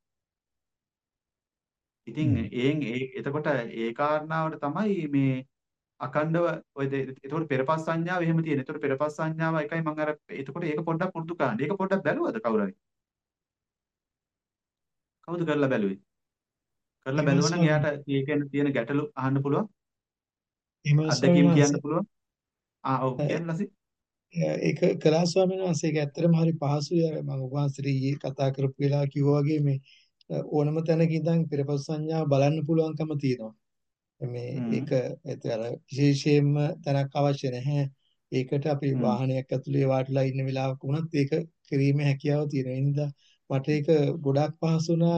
ඉතින් ඒන් ඒ එතකොට ඒ කාරණාවට තමයි මේ අකණ්ඩව ඔය එතකොට පෙරපස් සංඥාව එහෙම තියෙන. එතකොට පෙරපස් සංඥාව එකයි මම අර එතකොට ඒක පොඩ්ඩක් පුරුදු කරන්න. ඒක පොඩ්ඩක් බැලුවද කවුරු හරි? කවුද කරලා බැලුවේ? කරලා එහෙමයි බැලුවා නම් ස්වාමීනි. එයාට ඒකෙන් තියෙන ගැටලු අහන්න පුළුවන්. එහෙමයි ස්වාමීන් අත්දැකීම් කියන්න වහන්සේ. පුළුවන්. ආ ඔව් අ, කියන්න ලසි. ඒක කළා ස්වාමීන් වහන්සේ. ඒක ඇත්තටම හරි පහසුයි. අර මම ඔබ වහන්සේට ඊයේ කතා කරපු වෙලාව කිව්වා වගේ මේ අ, ඕනම තැනක ඉඳන් පෙරපස් සංඥාව බලන්න පුළුවන්කම තියෙනවා. මේ ඒක ඒත් අර විශේෂයෙන්ම තැනක් අවශ්‍ය නැහැ. ඒකට අපි වාහනයක් ඇතුලේ වාඩිලා ඉන්න වෙලාවක වුණත් ඒක කිරීමේ හැකියාව තියෙනවා. ඒ නිසා මට ඒක ගොඩාක් පහසු වුණා.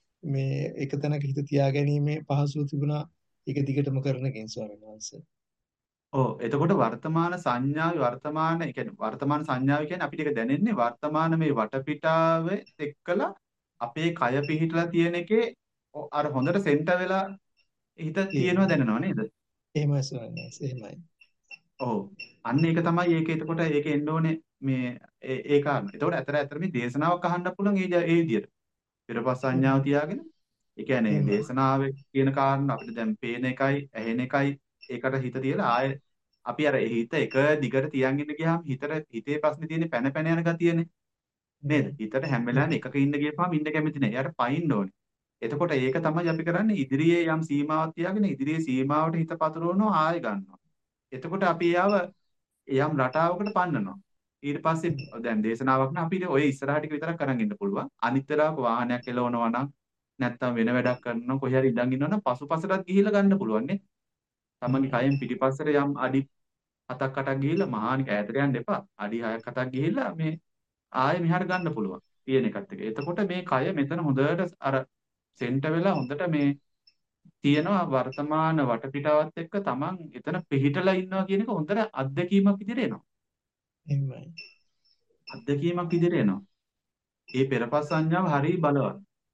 මේ එක තැනක හිත තියාගැනීමේ පහසුව තිබුණා. ඒක දිගටම කරන කෙනෙක් ස්වාමීන් වහන්සේ. ඔව් එතකොට වර්තමාන සංඥාවේ වර්තමාන ඒ කියන්නේ වර්තමාන සංඥාව කියන්නේ අපිට ඒක දැනෙන්නේ වර්තමාන මේ වටපිටාවේ එක්කලා අපේ කය පිහිටලා තියෙන එකේ ඔ- අර හොඳට සෙන්ටර් වෙලා හිත තියෙනවා දැනෙනවා නේද? එහෙමයි ස්වාමීන් වහන්සේ. එහෙමයි. ඔව්. අන්න ඒක තමයි ඒක එතකොට ඒක එන්න ඕනේ මේ ඒ ඒ කාරණා. එතකොට ඇතර ඇතර මේ දේශනාවක් අහන්න පුළුවන් ඒ ජ- ඒ විදියට. පෙරපස් සංඥාව තියාගෙන. ඒ කියන්නේ එහෙමයි. දේශනාවේ කියන කාරණා අපිට දැන් පේන එකයි ඇහෙන එකයි ඒකට හිත තියලා ආය අපි අර හිත එක දිගට තියන් ඉන්න ගියාම හිතට හිතේ ප්‍රශ්නේ තියෙන්නේ පැන පැන යන ගතියනේ. නේද? හිතට හැම වෙලාවෙම එකක ඉන්න ගියපම ඉන්න කැමති නැහැ. එයාට පයින්න ඕනේ. එතකොට ඒක තමයි අපි කරන්නේ ඉදිරියේ යම් සීමාවක් තියාගෙන ඉදිරියේ සීමාවට හිත පතුරවනවා ආයෙ ගන්නවා. එතකොට අපි යාව යම් රටාවකට පන්නනවා. ඊට පස්සේ දැන් දේශනාවක් නම් අපිට ඔය ඉස්සරහ ටික විතරක් කරන් ඉන්න පුළුවන්. අනිත් වෙලාවක වාහනයක් එලවනවා නම් නැත්තම් වෙන වැඩක් කරනවා කොහේ හරි ඉඳන් ඉන්නවා නම් පසුපසටත් ගිහිල්ලා ගන්න පුළුවන් නේ. තමන්ගේ කයෙන් පිටිපස්සට යම් අඩි හතක් අටක් ගිහිල්ලා මහානික ඈතට යන්න එපා. අඩි හයක් හතක් ගිහිල්ලා මේ ආයෙ මෙහාට ගන්න පුළුවන්. තියෙන එකත් එක. එතකොට මේ කය මෙතන හොඳට අර සෙන්ටර් වෙලා හොඳට මේ තියෙනවා වර්තමාන වටපිටාවත් එක්ක තමන් එතන පිහිටලා ඉන්නවා කියන එක හොඳට අත්දැකීමක් විදිහට එනවා. එහෙමයි. අත්දැකීමක් විදිහට එනවා. ඒ පෙරපස් සංඥාව හරිය බලවත්.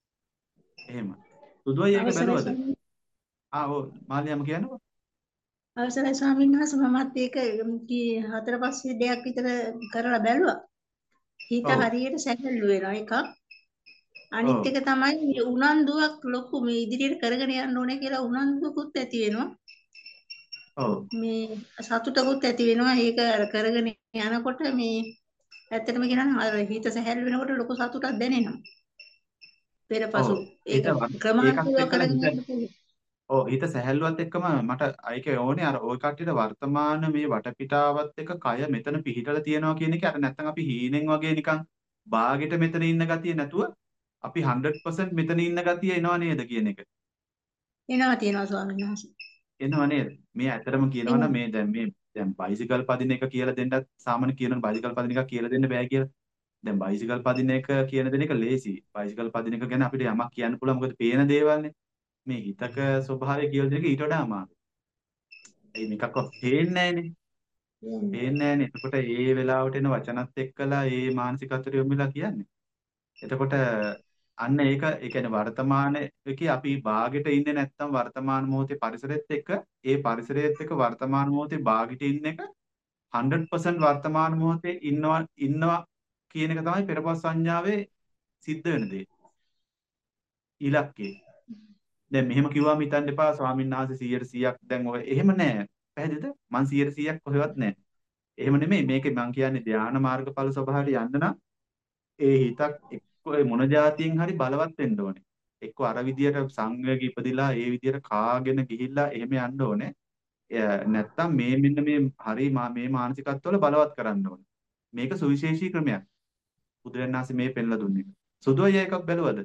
එහෙම. සුදුවයි ඒක අවසරයි බැලුවද? ස්වාමීන් ආ ඔව් මාලියම කියන්නකෝ. අවසරයි ස්වාමීන් වහන්සේ මමත් ඒක කී හතර පහ දෙයක් විතර කරලා බැලුවා. හිත ඔව්. හරියට සැහැල්ලු වෙනවා එකක්. ඔව්. අනිත් එක තමයි මේ උනන්දුවක් ලොකු මේ ඉදිරියට කරගෙන යන්න ඕනේ කියලා උනන්දුවකුත් ඇති වෙනවා. ඔව්. මේ සතුටකුත් ඇති වෙනවා. ඒක අර කරගෙන යනකොට මේ ඇත්තටම කියනවා නම් අර හිත සැහැල්ලු වෙනකොට ලොකු සතුටක් දැනෙනවා. පෙරපසු ඔව් ඒක හිත වත්- ඒකත් ක්‍රමානුකූලව එක්කලා කරගෙන හිත යන්න පුළුවන්. ඔව් හිත සැහැල්ලුවත් එක්කම මට අයික ඕනේ අර ওই කට්ටියට වර්තමාන මේ වටපිටාවත් එක්ක කය මෙතන පිහිටලා තියනවා කියන එක අර නැත්තම් අපි හීනෙන් වගේ නිකන් බාගෙට මෙතන ඉන්න ගතිය නැතුව අපි හන්ඩ්‍රඩ් පර්සන්ට් මෙතන ඉන්න ගතිය එනවා නේද කියන එක. එනවා තියෙනවා ස්වාමීන් වහන්සේ. එනවා නේද? මේ ඇත්තටම කියනවා එනවා. නම් මේ දැන් මේ දැන් බයිසිකල් පදින එක කියලා දෙන්නත් සාමාන්‍ය කියනවා බයිසිකල් පදින එක කියලා දෙන්න බෑ කියලා. දැන් බයිසිකල් පදින එක කියන දෙන එක ලේසි. බයිසිකල් පදින එක ගැන අපිට යමක් කියන්න පුළුවන් මොකද පේන දේවල්නේ. මේ හිතක ස්වභාවය කියලා දෙන එක ඊට වඩා අමාරුයි. ඒ මේකක්වත් පේන්නේ නැහනේ. පේන්නේ නැහනේ. එතකොට ඒ වෙලාවට එන වචනත් එක්කලා ඒ මානසිකත්වයට යොමු වෙලා කියන්නේ. එතකොට අන්න ඒක ඒ කියන්නේ වර්තමානයේ අපි භාගෙට ඉන්නේ නැත්නම් වර්තමාන මොහොතේ පරිසරෙත් එක්ක ඒ පරිසරයේත් එක්ක වර්තමාන මොහොතේ භාගෙට ඉන්න එක හන්ඩ්‍රඩ් පර්සන්ට් වර්තමාන මොහොතේ ඉන්නවා ඉන්නවා කියන එක තමයි පෙරපස් සංඥාවේ සිද්ධ වෙන දේ. ඉලක්කය. දැන් මෙහෙම කිව්වම හිතන්න එපා ස්වාමීන් වහන්සේ සීයට සීයක් දැන් ඔය එහෙම නෑ. පැහැදිලිද? මං සීයට සීයක් කොහෙවත් නෑ. එහෙම නෙමෙයි මේකේ මං කියන්නේ ධානා මාර්ගඵල ස්වභාවයට යන්න නම් ඒ හිතක් එක්ක ඒ මොන જાතියෙන් හරි බලවත් වෙන්න ඕනේ. එක්ක අර විදියට සංවේග ඉපදිලා ඒ විදියට කාගෙන ගිහිල්ලා එහෙම යන්න ඕනේ. නැත්තම් මේ මෙන්න මේ හරි මේ මානසිකත්වවල බලවත් කරන්න ඕනේ. මේක සුවිශේෂී ක්‍රමයක්. බුදුරජාණන් වහන්සේ මේ පෙන්ලා දුන්නේ. සුදෝය එකක් බැලුවද?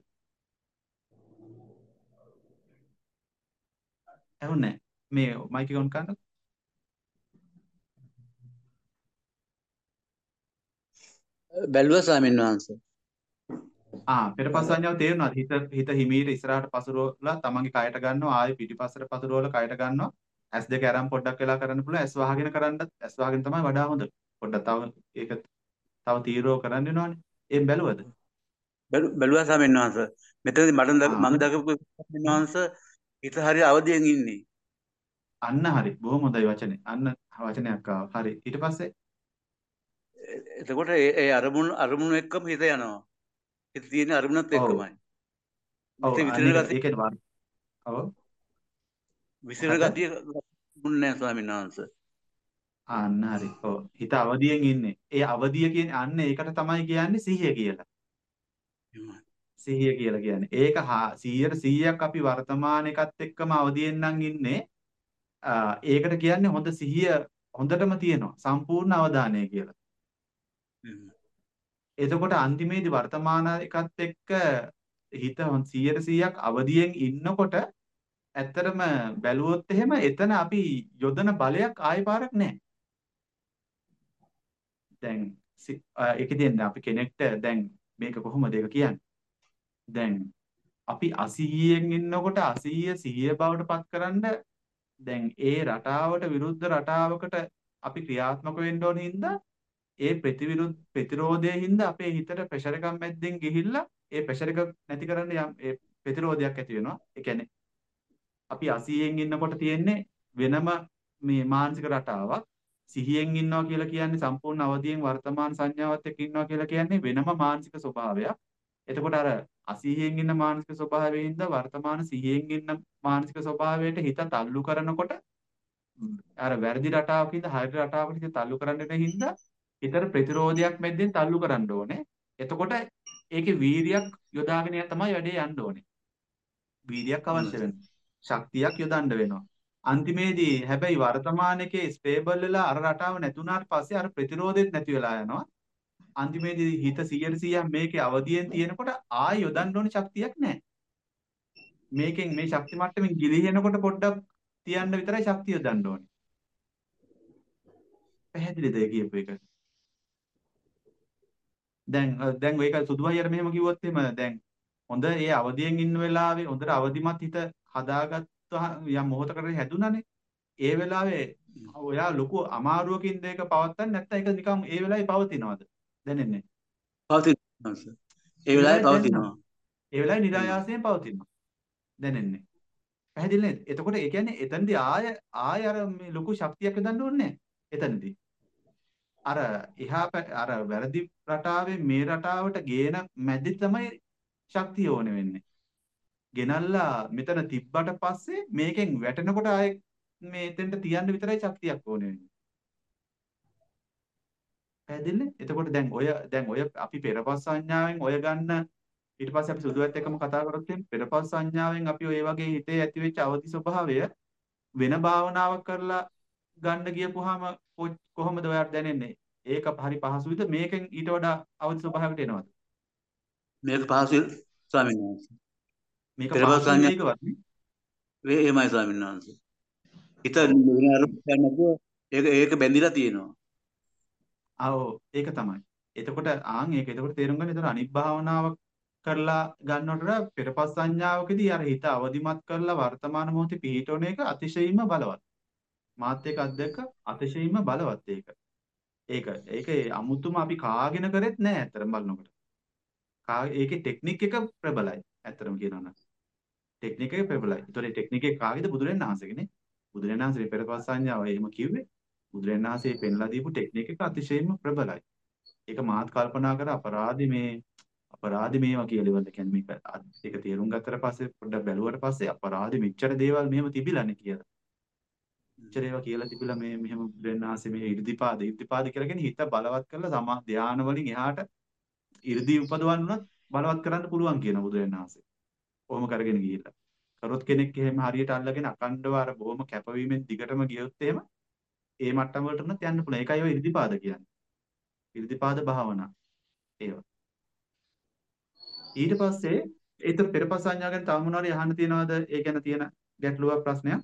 ඇහුන්නේ මේ මයික් එක ඔන් කරන්න. බැලුවා ස්වාමීන් වහන්සේ. ආ පෙරපස් සංඥාව තේරුණාද? හිත හිත හිමීට ඉස්සරහට පසුරවලා තමන්ගේ කයට ගන්නවා ආයෙ පිටිපස්සට පසුරවලා කයට ගන්නවා. ඇස් දෙක අරන් පොඩ්ඩක් වෙලා කරන්න පුළුවන්. ඇස් වහගෙන කරන්නත් ඇස් වහගෙන තමයි වඩා හොඳ. පොඩ්ඩක් තව ඒක තව තීරව කරන්න වෙනවනේ. එහෙන් බැලුවද? බැලුවා ස්වාමීන් වහන්සේ. මෙතනදී මට ආ මම දකපු ස්වාමීන් වහන්සේ හිත හරිය අවදියෙන් ඉන්නේ. අන්න හරි. බොහොම හොඳයි වචනේ. අන්න වචනයක් ආවා. හරි. ඊට පස්සේ එතකොට ඒ ඒ අරමුණු අරමුණු එක්කම හිත යනවා. හිත තියෙන අරමුණත් ඔව් එක්කමයි. ඔව් විසිර අනික විසිර ගතිය ඒකේ වා ඔව් විසිර මොකද්ද? ගතිය මුන්නේ නැහැ ස්වාමීන් වහන්සේ. අන්න හරි. ඔව් හිත අවදියෙන් ඉන්නේ. ඒ අවදිය කියන්නේ අන්න ඒකට තමයි කියන්නේ සිහිය කියලා. සිහිය කියලා කියන්නේ. ඒක සීයට සීයක් අපි වර්තමාන එකත් එක්කම අවදියෙන් නම් ඉන්නේ. ඒකට කියන්නේ හොඳ සිහිය හොඳටම තියෙනවා. සම්පූර්ණ අවධානය කියලා. එතකොට අන්තිමේදී වර්තමාන එකත් එක්ක හිත සීයට සීයක් අවදියෙන් ඉන්නකොට ඇත්තටම බැලුවොත් එහෙම එතන අපි යොදන බලයක් ආයෙ පාරක් නැහැ. දැන් ඒකෙන් අපි කෙනෙක්ට දැන් මේක කොහොමද ඒක කියන්නේ? දැන් අපි අසීයෙන් ඉන්නකොට අසීය සිහිය බවට පත්කරන්න දැන් ඒ රටාවට විරුද්ධ රටාවකට අපි ක්‍රියාත්මක වෙන්න ඕන හින්දා ඒ ප්‍රතිවිරුද්ධ ප්‍රතිරෝධයේ හින්දා අපේ හිතට ප්‍රෙෂර් එකක් මැද්දෙන් ගිහිල්ලා ඒ ප්‍රෙෂර් එක නැති කරන්න යම් ඒ ප්‍රතිරෝධයක් ඇති වෙනවා. ඒ කියන්නේ අපි අසීයෙන් ඉන්නකොට තියෙන්නේ වෙනම මේ මානසික රටාවක්. සිහියෙන් ඉන්නවා කියලා කියන්නේ සම්පූර්ණ අවදියෙන් වර්තමාන සංඥාවත් එක්ක ඉන්නවා කියලා කියන්නේ වෙනම මානසික ස්වභාවයක්. එතකොට අර අසීයෙන් ඉන්න මානසික ස්වභාවයෙන් ඉඳ වර්තමාන සිහියෙන් ඉන්න මානසික ස්වභාවයට හිත තල්ලු කරනකොට අර වැරදි රටාවක ඉඳ හරි රටාවකට හිත තල්ලු කරන්න වෙන හින්දා හිතට ප්‍රතිරෝධයක් මැද්දෙන් තල්ලු කරන්න ඕනේ. එතකොට ඒකේ වීරියක් යොදාගෙන තමයි වැඩේ යන්න ඕනේ. වීරියක් අවශ්‍ය වෙනවා. ශක්තියක් යොදන්න වෙනවා. අන්තිමේදී හැබැයි වර්තමාන එකේ ස්ටේබල් වෙලා අර රටාව නැතුණාට පස්සේ අර ප්‍රතිරෝධෙත් නැති වෙලා යනවා. අන්තිමේදී හිත සීයට සීයක් මේකේ අවදියෙන් තියෙනකොට ආය යොදන්න ඕනේ ශක්තියක් නැහැ. මේකෙන් මේ ශක්ති මට්ටමින් ගිලිහෙනකොට පොඩ්ඩක් තියන්න විතරයි ශක්තිය යොදන්න ඕනේ. පැහැදිලිද ඒ කියපු එක? දැන් දැන් මේක සුදු අයියර මෙහෙම කිව්වොත් එහෙම දැන් හොඳ ඒ අවදියෙන් ඉන්න වෙලාවේ හොඳට අවදිමත් හිත හදාගත්තා යම් මොහොතකට හැදුනනේ. ඒ වෙලාවේ ඔයා ලොකු අමාරුවකින් දෙයක පවත්තන්නේ නැත්නම් ඒක නිකන් ඒ වෙලාවේ පවතිනවද? දැනෙන්නේ. පවතිනවා. ඒ වෙලාවේ පවතිනවා. ඒ වෙලාවේ නිරායාසයෙන් පවතිනවා. දැනෙන්නේ. පැහැදිලි නේද? එතකොට ඒ කියන්නේ එතනදී ආය ආය අර මේ ලොකු ශක්තියක් යොදන්න ඕනේ නැහැ. එතනදී. අර එහා අර වැරදි රටාවේ මේ රටාවට ගේන මැදි තමයි ශක්තිය ඕනේ වෙන්නේ. ගෙනල්ලා මෙතන තිබ්බට පස්සේ මේකෙන් වැටෙනකොට ආයේ මේ එතෙන්ට තියන්න විතරයි ශක්තියක් ඕනේ වෙන්නේ. පැහැදිලි? එතකොට දැන් ඔය දැන් ඔය අපි පෙරපස් සංඥාවෙන් ඔය ගන්න ඊට පස්සේ අපි සුදුවත් එක්කම කතා කරොත් එහෙනම් පෙරපස් සංඥාවෙන් අපි ඔය වගේ හිතේ ඇතිවෙච්ච අවදි ස්වභාවය වෙන භාවනාවක් කරලා ගන්න ගියපුවාම කො- කොහොමද ඔයාලට දැනෙන්නේ? ඒක හරි පහසුයිද? මේකෙන් ඊට වඩා අවදි ස්වභාවයකට එනවද? මේක පහසුයි ස්වාමීන් වහන්සේ. මේක පෙරපස් පහසුයි සංඥා වේගවත් නේ? වේ එහෙමයි ස්වාමීන් වහන්සේ. හිත ඔව්. වෙන අරමුණක් නැතුව ඒක ඒක බැඳිලා තියෙනවා. ආ ඔව් ඒක තමයි. එතකොට ආන් ඒක එතකොට තේරුම් ගන්න. එතකොට අනිත් භාවනාවක් කරලා ගන්නවට වඩා පෙරපස් සංඥාවකදී අර හිත අවදිමත් කරලා වර්තමාන මොහොතේ පිහිටවන එක අතිශයින්ම බලවත්. මාත් ඒක අත්දැක අතිශයින්ම බලවත් ඒක. ඒක ඒක අමුතුම අපි කාගෙන කරෙත් නෑ ඇත්තටම බලනකොට. කා ඒකේ ටෙක්නික් එක ප්‍රබලයි. ඇත්තටම කියනවා නම්. ටෙක්නික් එක ප්‍රබලයි. ඒතකොට මේ ටෙක්නික් එක කාගේද? බුදුරජාණන් වහන්සේගේනේ. බුදුරජාණන් වහන්සේ පෙරපස් සංඥාව එහෙම කිව්වේ. බුදුරජාණන් වහන්සේ පෙන්ලා දීපු ටෙක්නික් එක අතිශයින්ම ප්‍රබලයි. ඒක මාත් කල්පනා කර අපරාධි මේ අපරාධි මේවා කියලා ඉවරද කියන්නේ මේක අ- ඒක තේරුම් ගත්තට පස්සේ පොඩ්ඩක් බැලුවට පස්සේ අපරාධි මෙච්චර දේවල් මෙහෙම තිබිලානේ කියලා. මෙච්චර ඒවා කියලා තිබිලා මේ මෙහෙම බුදුරජාණන් වහන්සේ මේ 이르දිපාද 이르දිපාද කියලා කියන්නේ හිත බලවත් කරලා සමා ධානය වලින් එහාට 이르දි උපදවන්න උනත් බලවත් කරන්න පුළුවන් කියන බුදුරජාණන් වහන්සේ. කොහොම කරගෙන ගිහිල්ලා. කරොත් කෙනෙක් එහෙම හරියට අල්ලගෙන අකණ්ඩව අර බොහොම කැපවීමෙන් දිගටම ගියොත් එහෙම ඒ මට්ටම වලට උනත් යන්න පුළුවන්. ඒකයි ඔය 이르දිපාද කියන්නේ. 이르දිපාද භාවනා. ඒවා. ඊට පස්සේ ඒතර පෙරපස් සංඥා ගැන තව මොනවාරි අහන්න තියනවද? ඒ ගැන තියෙන ගැටලුවක් ප්‍රශ්නයක්?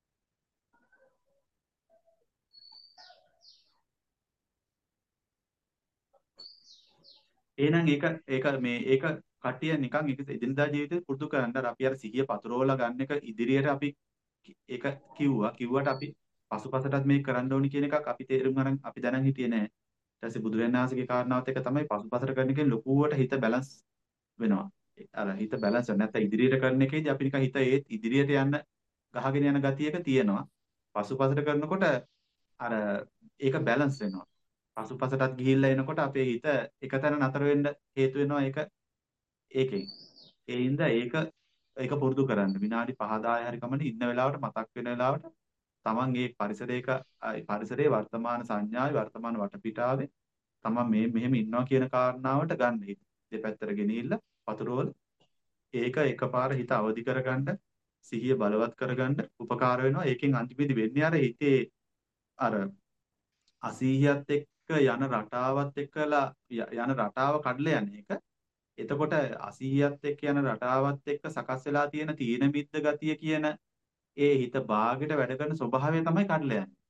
එහෙනම් ඒක ඒක මේ ඒක කටිය නිකන් ඒක එදිනදා ජීවිතේ පුරුදු කරන්න අර අපි අර සිහිය පතුරවලා ගන්න එක ඉදිරියට අපි ඒක කිව්වා කිව්වට අපි පසුපසටත් මේක කරන්න ඕනි කියන එකක් අපි තේරුම් අරන් අපි දැනන් හිටියේ නෑ. ඊට පස්සේ බුදුරජාණන් වහන්සේගේ කාරණාවත් එක තමයි පසුපසට කරන එකෙන් ලොකුවට හිත බැලන්ස් වෙනවා. අර හිත බැලන්ස් වෙනවා. නැත්නම් ඉදිරියට කරන එකේදී අපි නිකන් හිත ඒත් ඉදිරියට යන්න ගහගෙන යන ගතියක තියෙනවා. පසුපසට කරනකොට අර ඒක බැලන්ස් වෙනවා. පසුපසටත් ගිහිල්ලා එනකොට අපේ හිත එකතැන නතර වෙන්න හේතු වෙනවා ඒක ඒකෙන්. ඒ හින්දා ඒක ඒක පුරුදු කරන්න. විනාඩි පහ දහය හරි කමන්නේ ඉන්න වෙලාවට මතක් වෙන වෙලාවට තමන් මේ පරිසරයක අ, පරිසරයේ වර්තමාන සංඥාවේ වර්තමාන වටපිටාවේ තමන් මේ මෙහෙම ඉන්නවා කියන කාරණාවට ගන්න හිත. දෙපැත්තට ගෙනිහිල්ලා පතුරවල ඒක එකපාර හිත අවදි කරගන්න සිහිය බලවත් කරගන්න උපකාර වෙනවා. ඒකෙන් අන්තිමේදී වෙන්නේ අර හිතේ අර අසීහියත් එක්ක යන රටාවත් එක්කලා ය- යන රටාව කඩලා යන එක. එතකොට අසීහියත් එක්ක යන රටාවත් එක්ක සකස් වෙලා තියෙන තීන මිද්ද ගතිය කියන ඒ හිත බාගෙට වැඩ කරන ස්වභාවය තමයි කඩලා යන්නේ.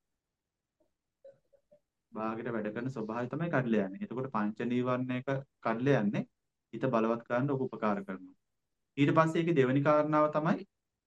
බාගෙට වැඩ කරන ස්වභාවය තමයි කඩලා යන්නේ. එතකොට පංච නීවරණයක කඩලා යන්නේ හිත බලවත් කරන්න ඔක උපකාර කරනවා. ඊට පස්සේ ඒකේ දෙවෙනි කාරණාව තමයි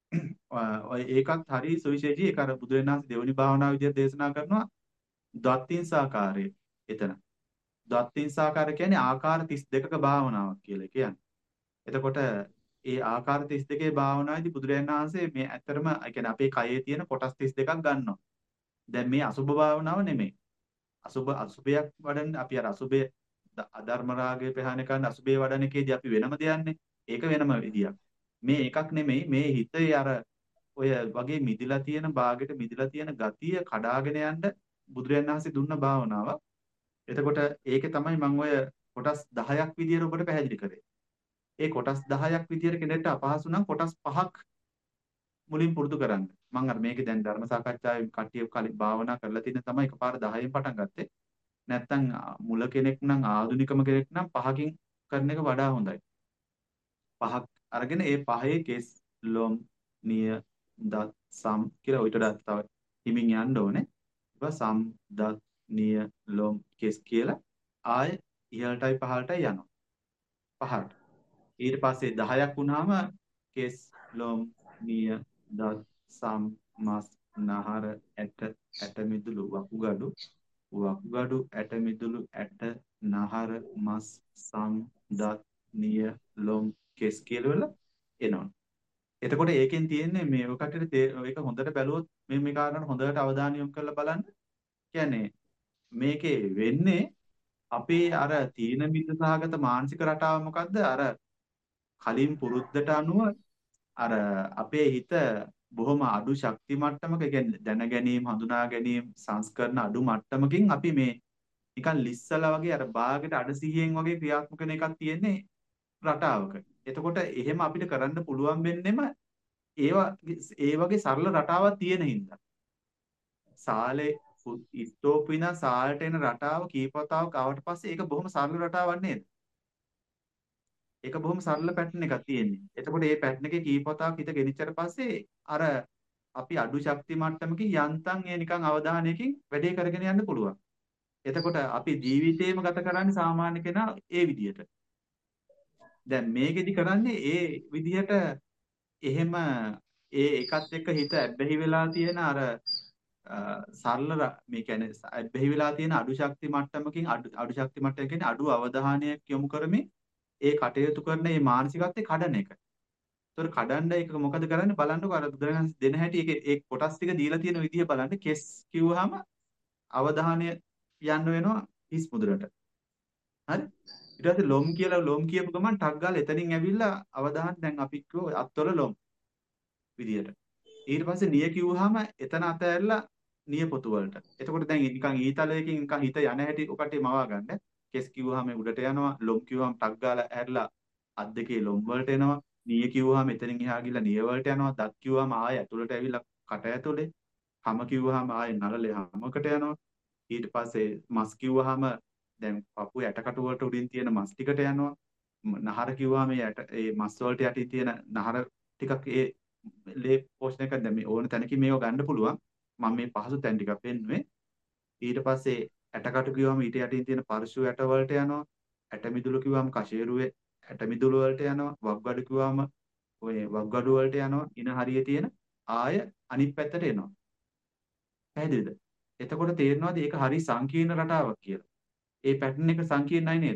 ඔය ඒකත් හරි සුවිශේෂී. ඒක අර බුදුරජාණන් වහන්සේ දෙවෙනි භාවනාව විදිහට දේශනා කරනවා දත්තිංසාකාරය. එතන දත්තිංසාකාර කියන්නේ ආකාර තිස් දෙකක භාවනාවක් කියලා කියන්නේ. එතකොට ඒ ආකාර තිස් දෙකේ භාවනාවේදී බුදුරජාණන් වහන්සේ මේ ඇත්තටම ඒ කියන්නේ අපේ කයේ තියෙන කොටස් තිස් දෙකක් ගන්නවා. දැන් මේ අසුභ භාවනාව නෙමෙයි. අසුභ අසුභයක් වඩන අපි අර අසුභය ද- අධර්ම රාගය ප්‍රහාණය කරන්න අසුභය වඩන එකේදී අපි වෙනම දෙයන්නේ. ඒක වෙනම විදියක්. මේ එකක් නෙමෙයි මේ හිතේ අර ඔය වගේ මිදිලා තියෙන බාගෙට මිදිලා තියෙන ගතිය කඩාගෙන යන්න බුදුරජාණන් වහන්සේ දුන්න භාවනාව. එතකොට ඒකේ තමයි මම ඔය කොටස් දහයක් විදියට ඔබට පැහැදිලි කරේ. ඒ කොටස් දහයක් විදියට කෙනෙක්ට අපහසු නම් කොටස් පහක් මුලින් පුරුදු කරන්න. මම අර මේකේ දැන් ධර්ම සාකච්ඡාවේ කට්ටිය කලින් භාවනා කරලා තියෙන තමයි එකපාර දහයෙන් පටන් ගත්තේ. නැත්තම් ආ, මුල කෙනෙක් නම් ආධුනිකම කෙනෙක් නම් පහකින් කරන එක වඩා හොඳයි. පහක් අරගෙන ඒ පහේ කෙස් ලොම් නිය දත් සම් කියලා ඔයිට වඩා තව හිමින් යන්න ඕනේ. ඊපස් සම් දත් නිය ලොම් කෙස් කියලා ආයේ ඉහළටයි පහළටයි යනවා. පහළට. ඊට පස්සේ දහයක් වුණාම කෙස් ලොම් නිය දත් සම් මස් නහර ඇට ඇට මිදුළු වකුගඩු වකුගඩු ඇට මිදුළු ඇට නහර මස් සම් දත් නිය ලොම් කෙස් කියලා වල එනවා. එතකොට ඒකෙන් තියෙන්නේ මේ ඔය කටට ඒක හොඳට බැලුවොත් මේ මේ කාරණාට හොඳට අවධානය යොමු කරලා බලන්න. කියන්නේ මේකේ වෙන්නේ අපේ අර තීන මිද්ද සහගත මානසික රටාව මොකද්ද? අර කලින් පුරුද්දට අනුව අර අපේ හිත බොහොම අඩු ශක්ති මට්ටමක කියන්නේ දැන ගැනීම, හඳුනා ගැනීම, සංස්කරණ අඩු මට්ටමකින් අපි මේ නිකන් ලිස්සලා වගේ අර බාගෙට අඩ සිහියෙන් වගේ ක්‍රියාත්මක වෙන එකක් තියෙන්නේ රටාවක. එතකොට එහෙම අපිට කරන්න පුළුවන් වෙන්නෙම ඒවා ඒ වගේ සරල රටාවක් තියෙන හින්දා. සාලේ ඉස්තෝප විනා සාලට එන රටාව කීපවතාවක් ආවට පස්සේ ඒක බොහොම සරල රටාවක් නේද? ඒක බොහොම සරල පැටර්න් එකක් තියෙන්නේ. එතකොට මේ පැටර්න් එකේ කීපවතාවක් හිත ගෙනිච්චට පස්සේ අර අපි අඩු ශක්ති මට්ටමකින් යන්තම් ඒ නිකන් අවධානයකින් වැඩේ කරගෙන යන්න පුළුවන්. එතකොට අපි ජීවිතේම ගත කරන්නේ සාමාන්‍ය කෙනා ඒ විදිහට. දැන් මේකෙදි කරන්නේ ඒ විදිහට එහෙම ඒ එකත් එක්ක හිත ඇබ්බැහි වෙලා තියෙන අර සරල මේ කියන්නේ ඇබ්බැහි වෙලා තියෙන අඩු ශක්ති මට්ටමකින් අඩු අඩු ශක්ති මට්ටම කියන්නේ අඩු අවධානයක් යොමු කරමින් ඒ කටයුතු කරන මේ මානසිකත්වයේ කඩන එක. ඒතර කඩන්න ඒක මොකද කරන්නේ බලන්නකෝ අර බුදුරජාණන් දෙන හැටි ඒකේ ඒ කොටස් ටික දීලා තියෙන විදිය බලන්න කෙස් කිව්වහම අවධානය යන්න වෙනවා හිස් මුදුරට. හරි? ඊට පස්සේ ලොම් කියලා ලොම් කියපු ගමන් ටක් ගාලා එතනින් ඇවිල්ලා අවධානය දැන් අපි කිව්ව අත්වල ලොම් විදියට. ඊට පස්සේ නිය කිව්වහම එතන අතහැරලා නිය පොතු වලට. එතකොට දැන් නිකන් ඊතලයකින් නිකන් හිත යන හැටි ඔකට මවා ගන්න. කෙස් කිව්වහම උඩට යනවා, ලොම් කිව්වහම ටක් ගාලා ඇහැරලා අත් දෙකේ ලොම් වලට එනවා. නිය කිව්වහම එතනින් එහා ගිහලා නිය වලට යනවා. දත් කිව්වහම ආයෙ ඇතුළට ඇවිල්ලා කට ඇතුලේ. හම කිව්වහම ආයෙ නළලේ හමකට යනවා. ඊට පස්සේ මස් කිව්වහම දැන් පපුවේ ඇටකටු වලට උඩින් තියෙන මස් ටිකට යනවා. නහර කිව්වහම මේ ඇට ඒ මස් වලට යටින් තියෙන නහර ටිකක් ඒ ලේ පෝෂණය කරන දැන් මේ ඕන තැනකින් මේව ගන්න පුළුවන්. මම මේ පහසු තැන් ටිකක් පෙන්නුවේ. ඊට පස්සේ ඇටකටු කිව්වම ඊට යටින් තියෙන පර්ශු ඇට වලට යනවා. ඇට මිදුළු කිව්වම කෂේරුවේ ඇට මිදුළු වලට යනවා. වග්ගඩු කිව්වම ඔය වග්ගඩු වලට යනවා. ඉන හරියේ තියෙන ආය අනිත් පැත්තට එනවා. පැහැදිලිද? එතකොට තේරෙනවද මේක හරි සංකීර්ණ රටාවක් කියලා? ඒ පැටර්න් එක සංකීර්ණයි නේද?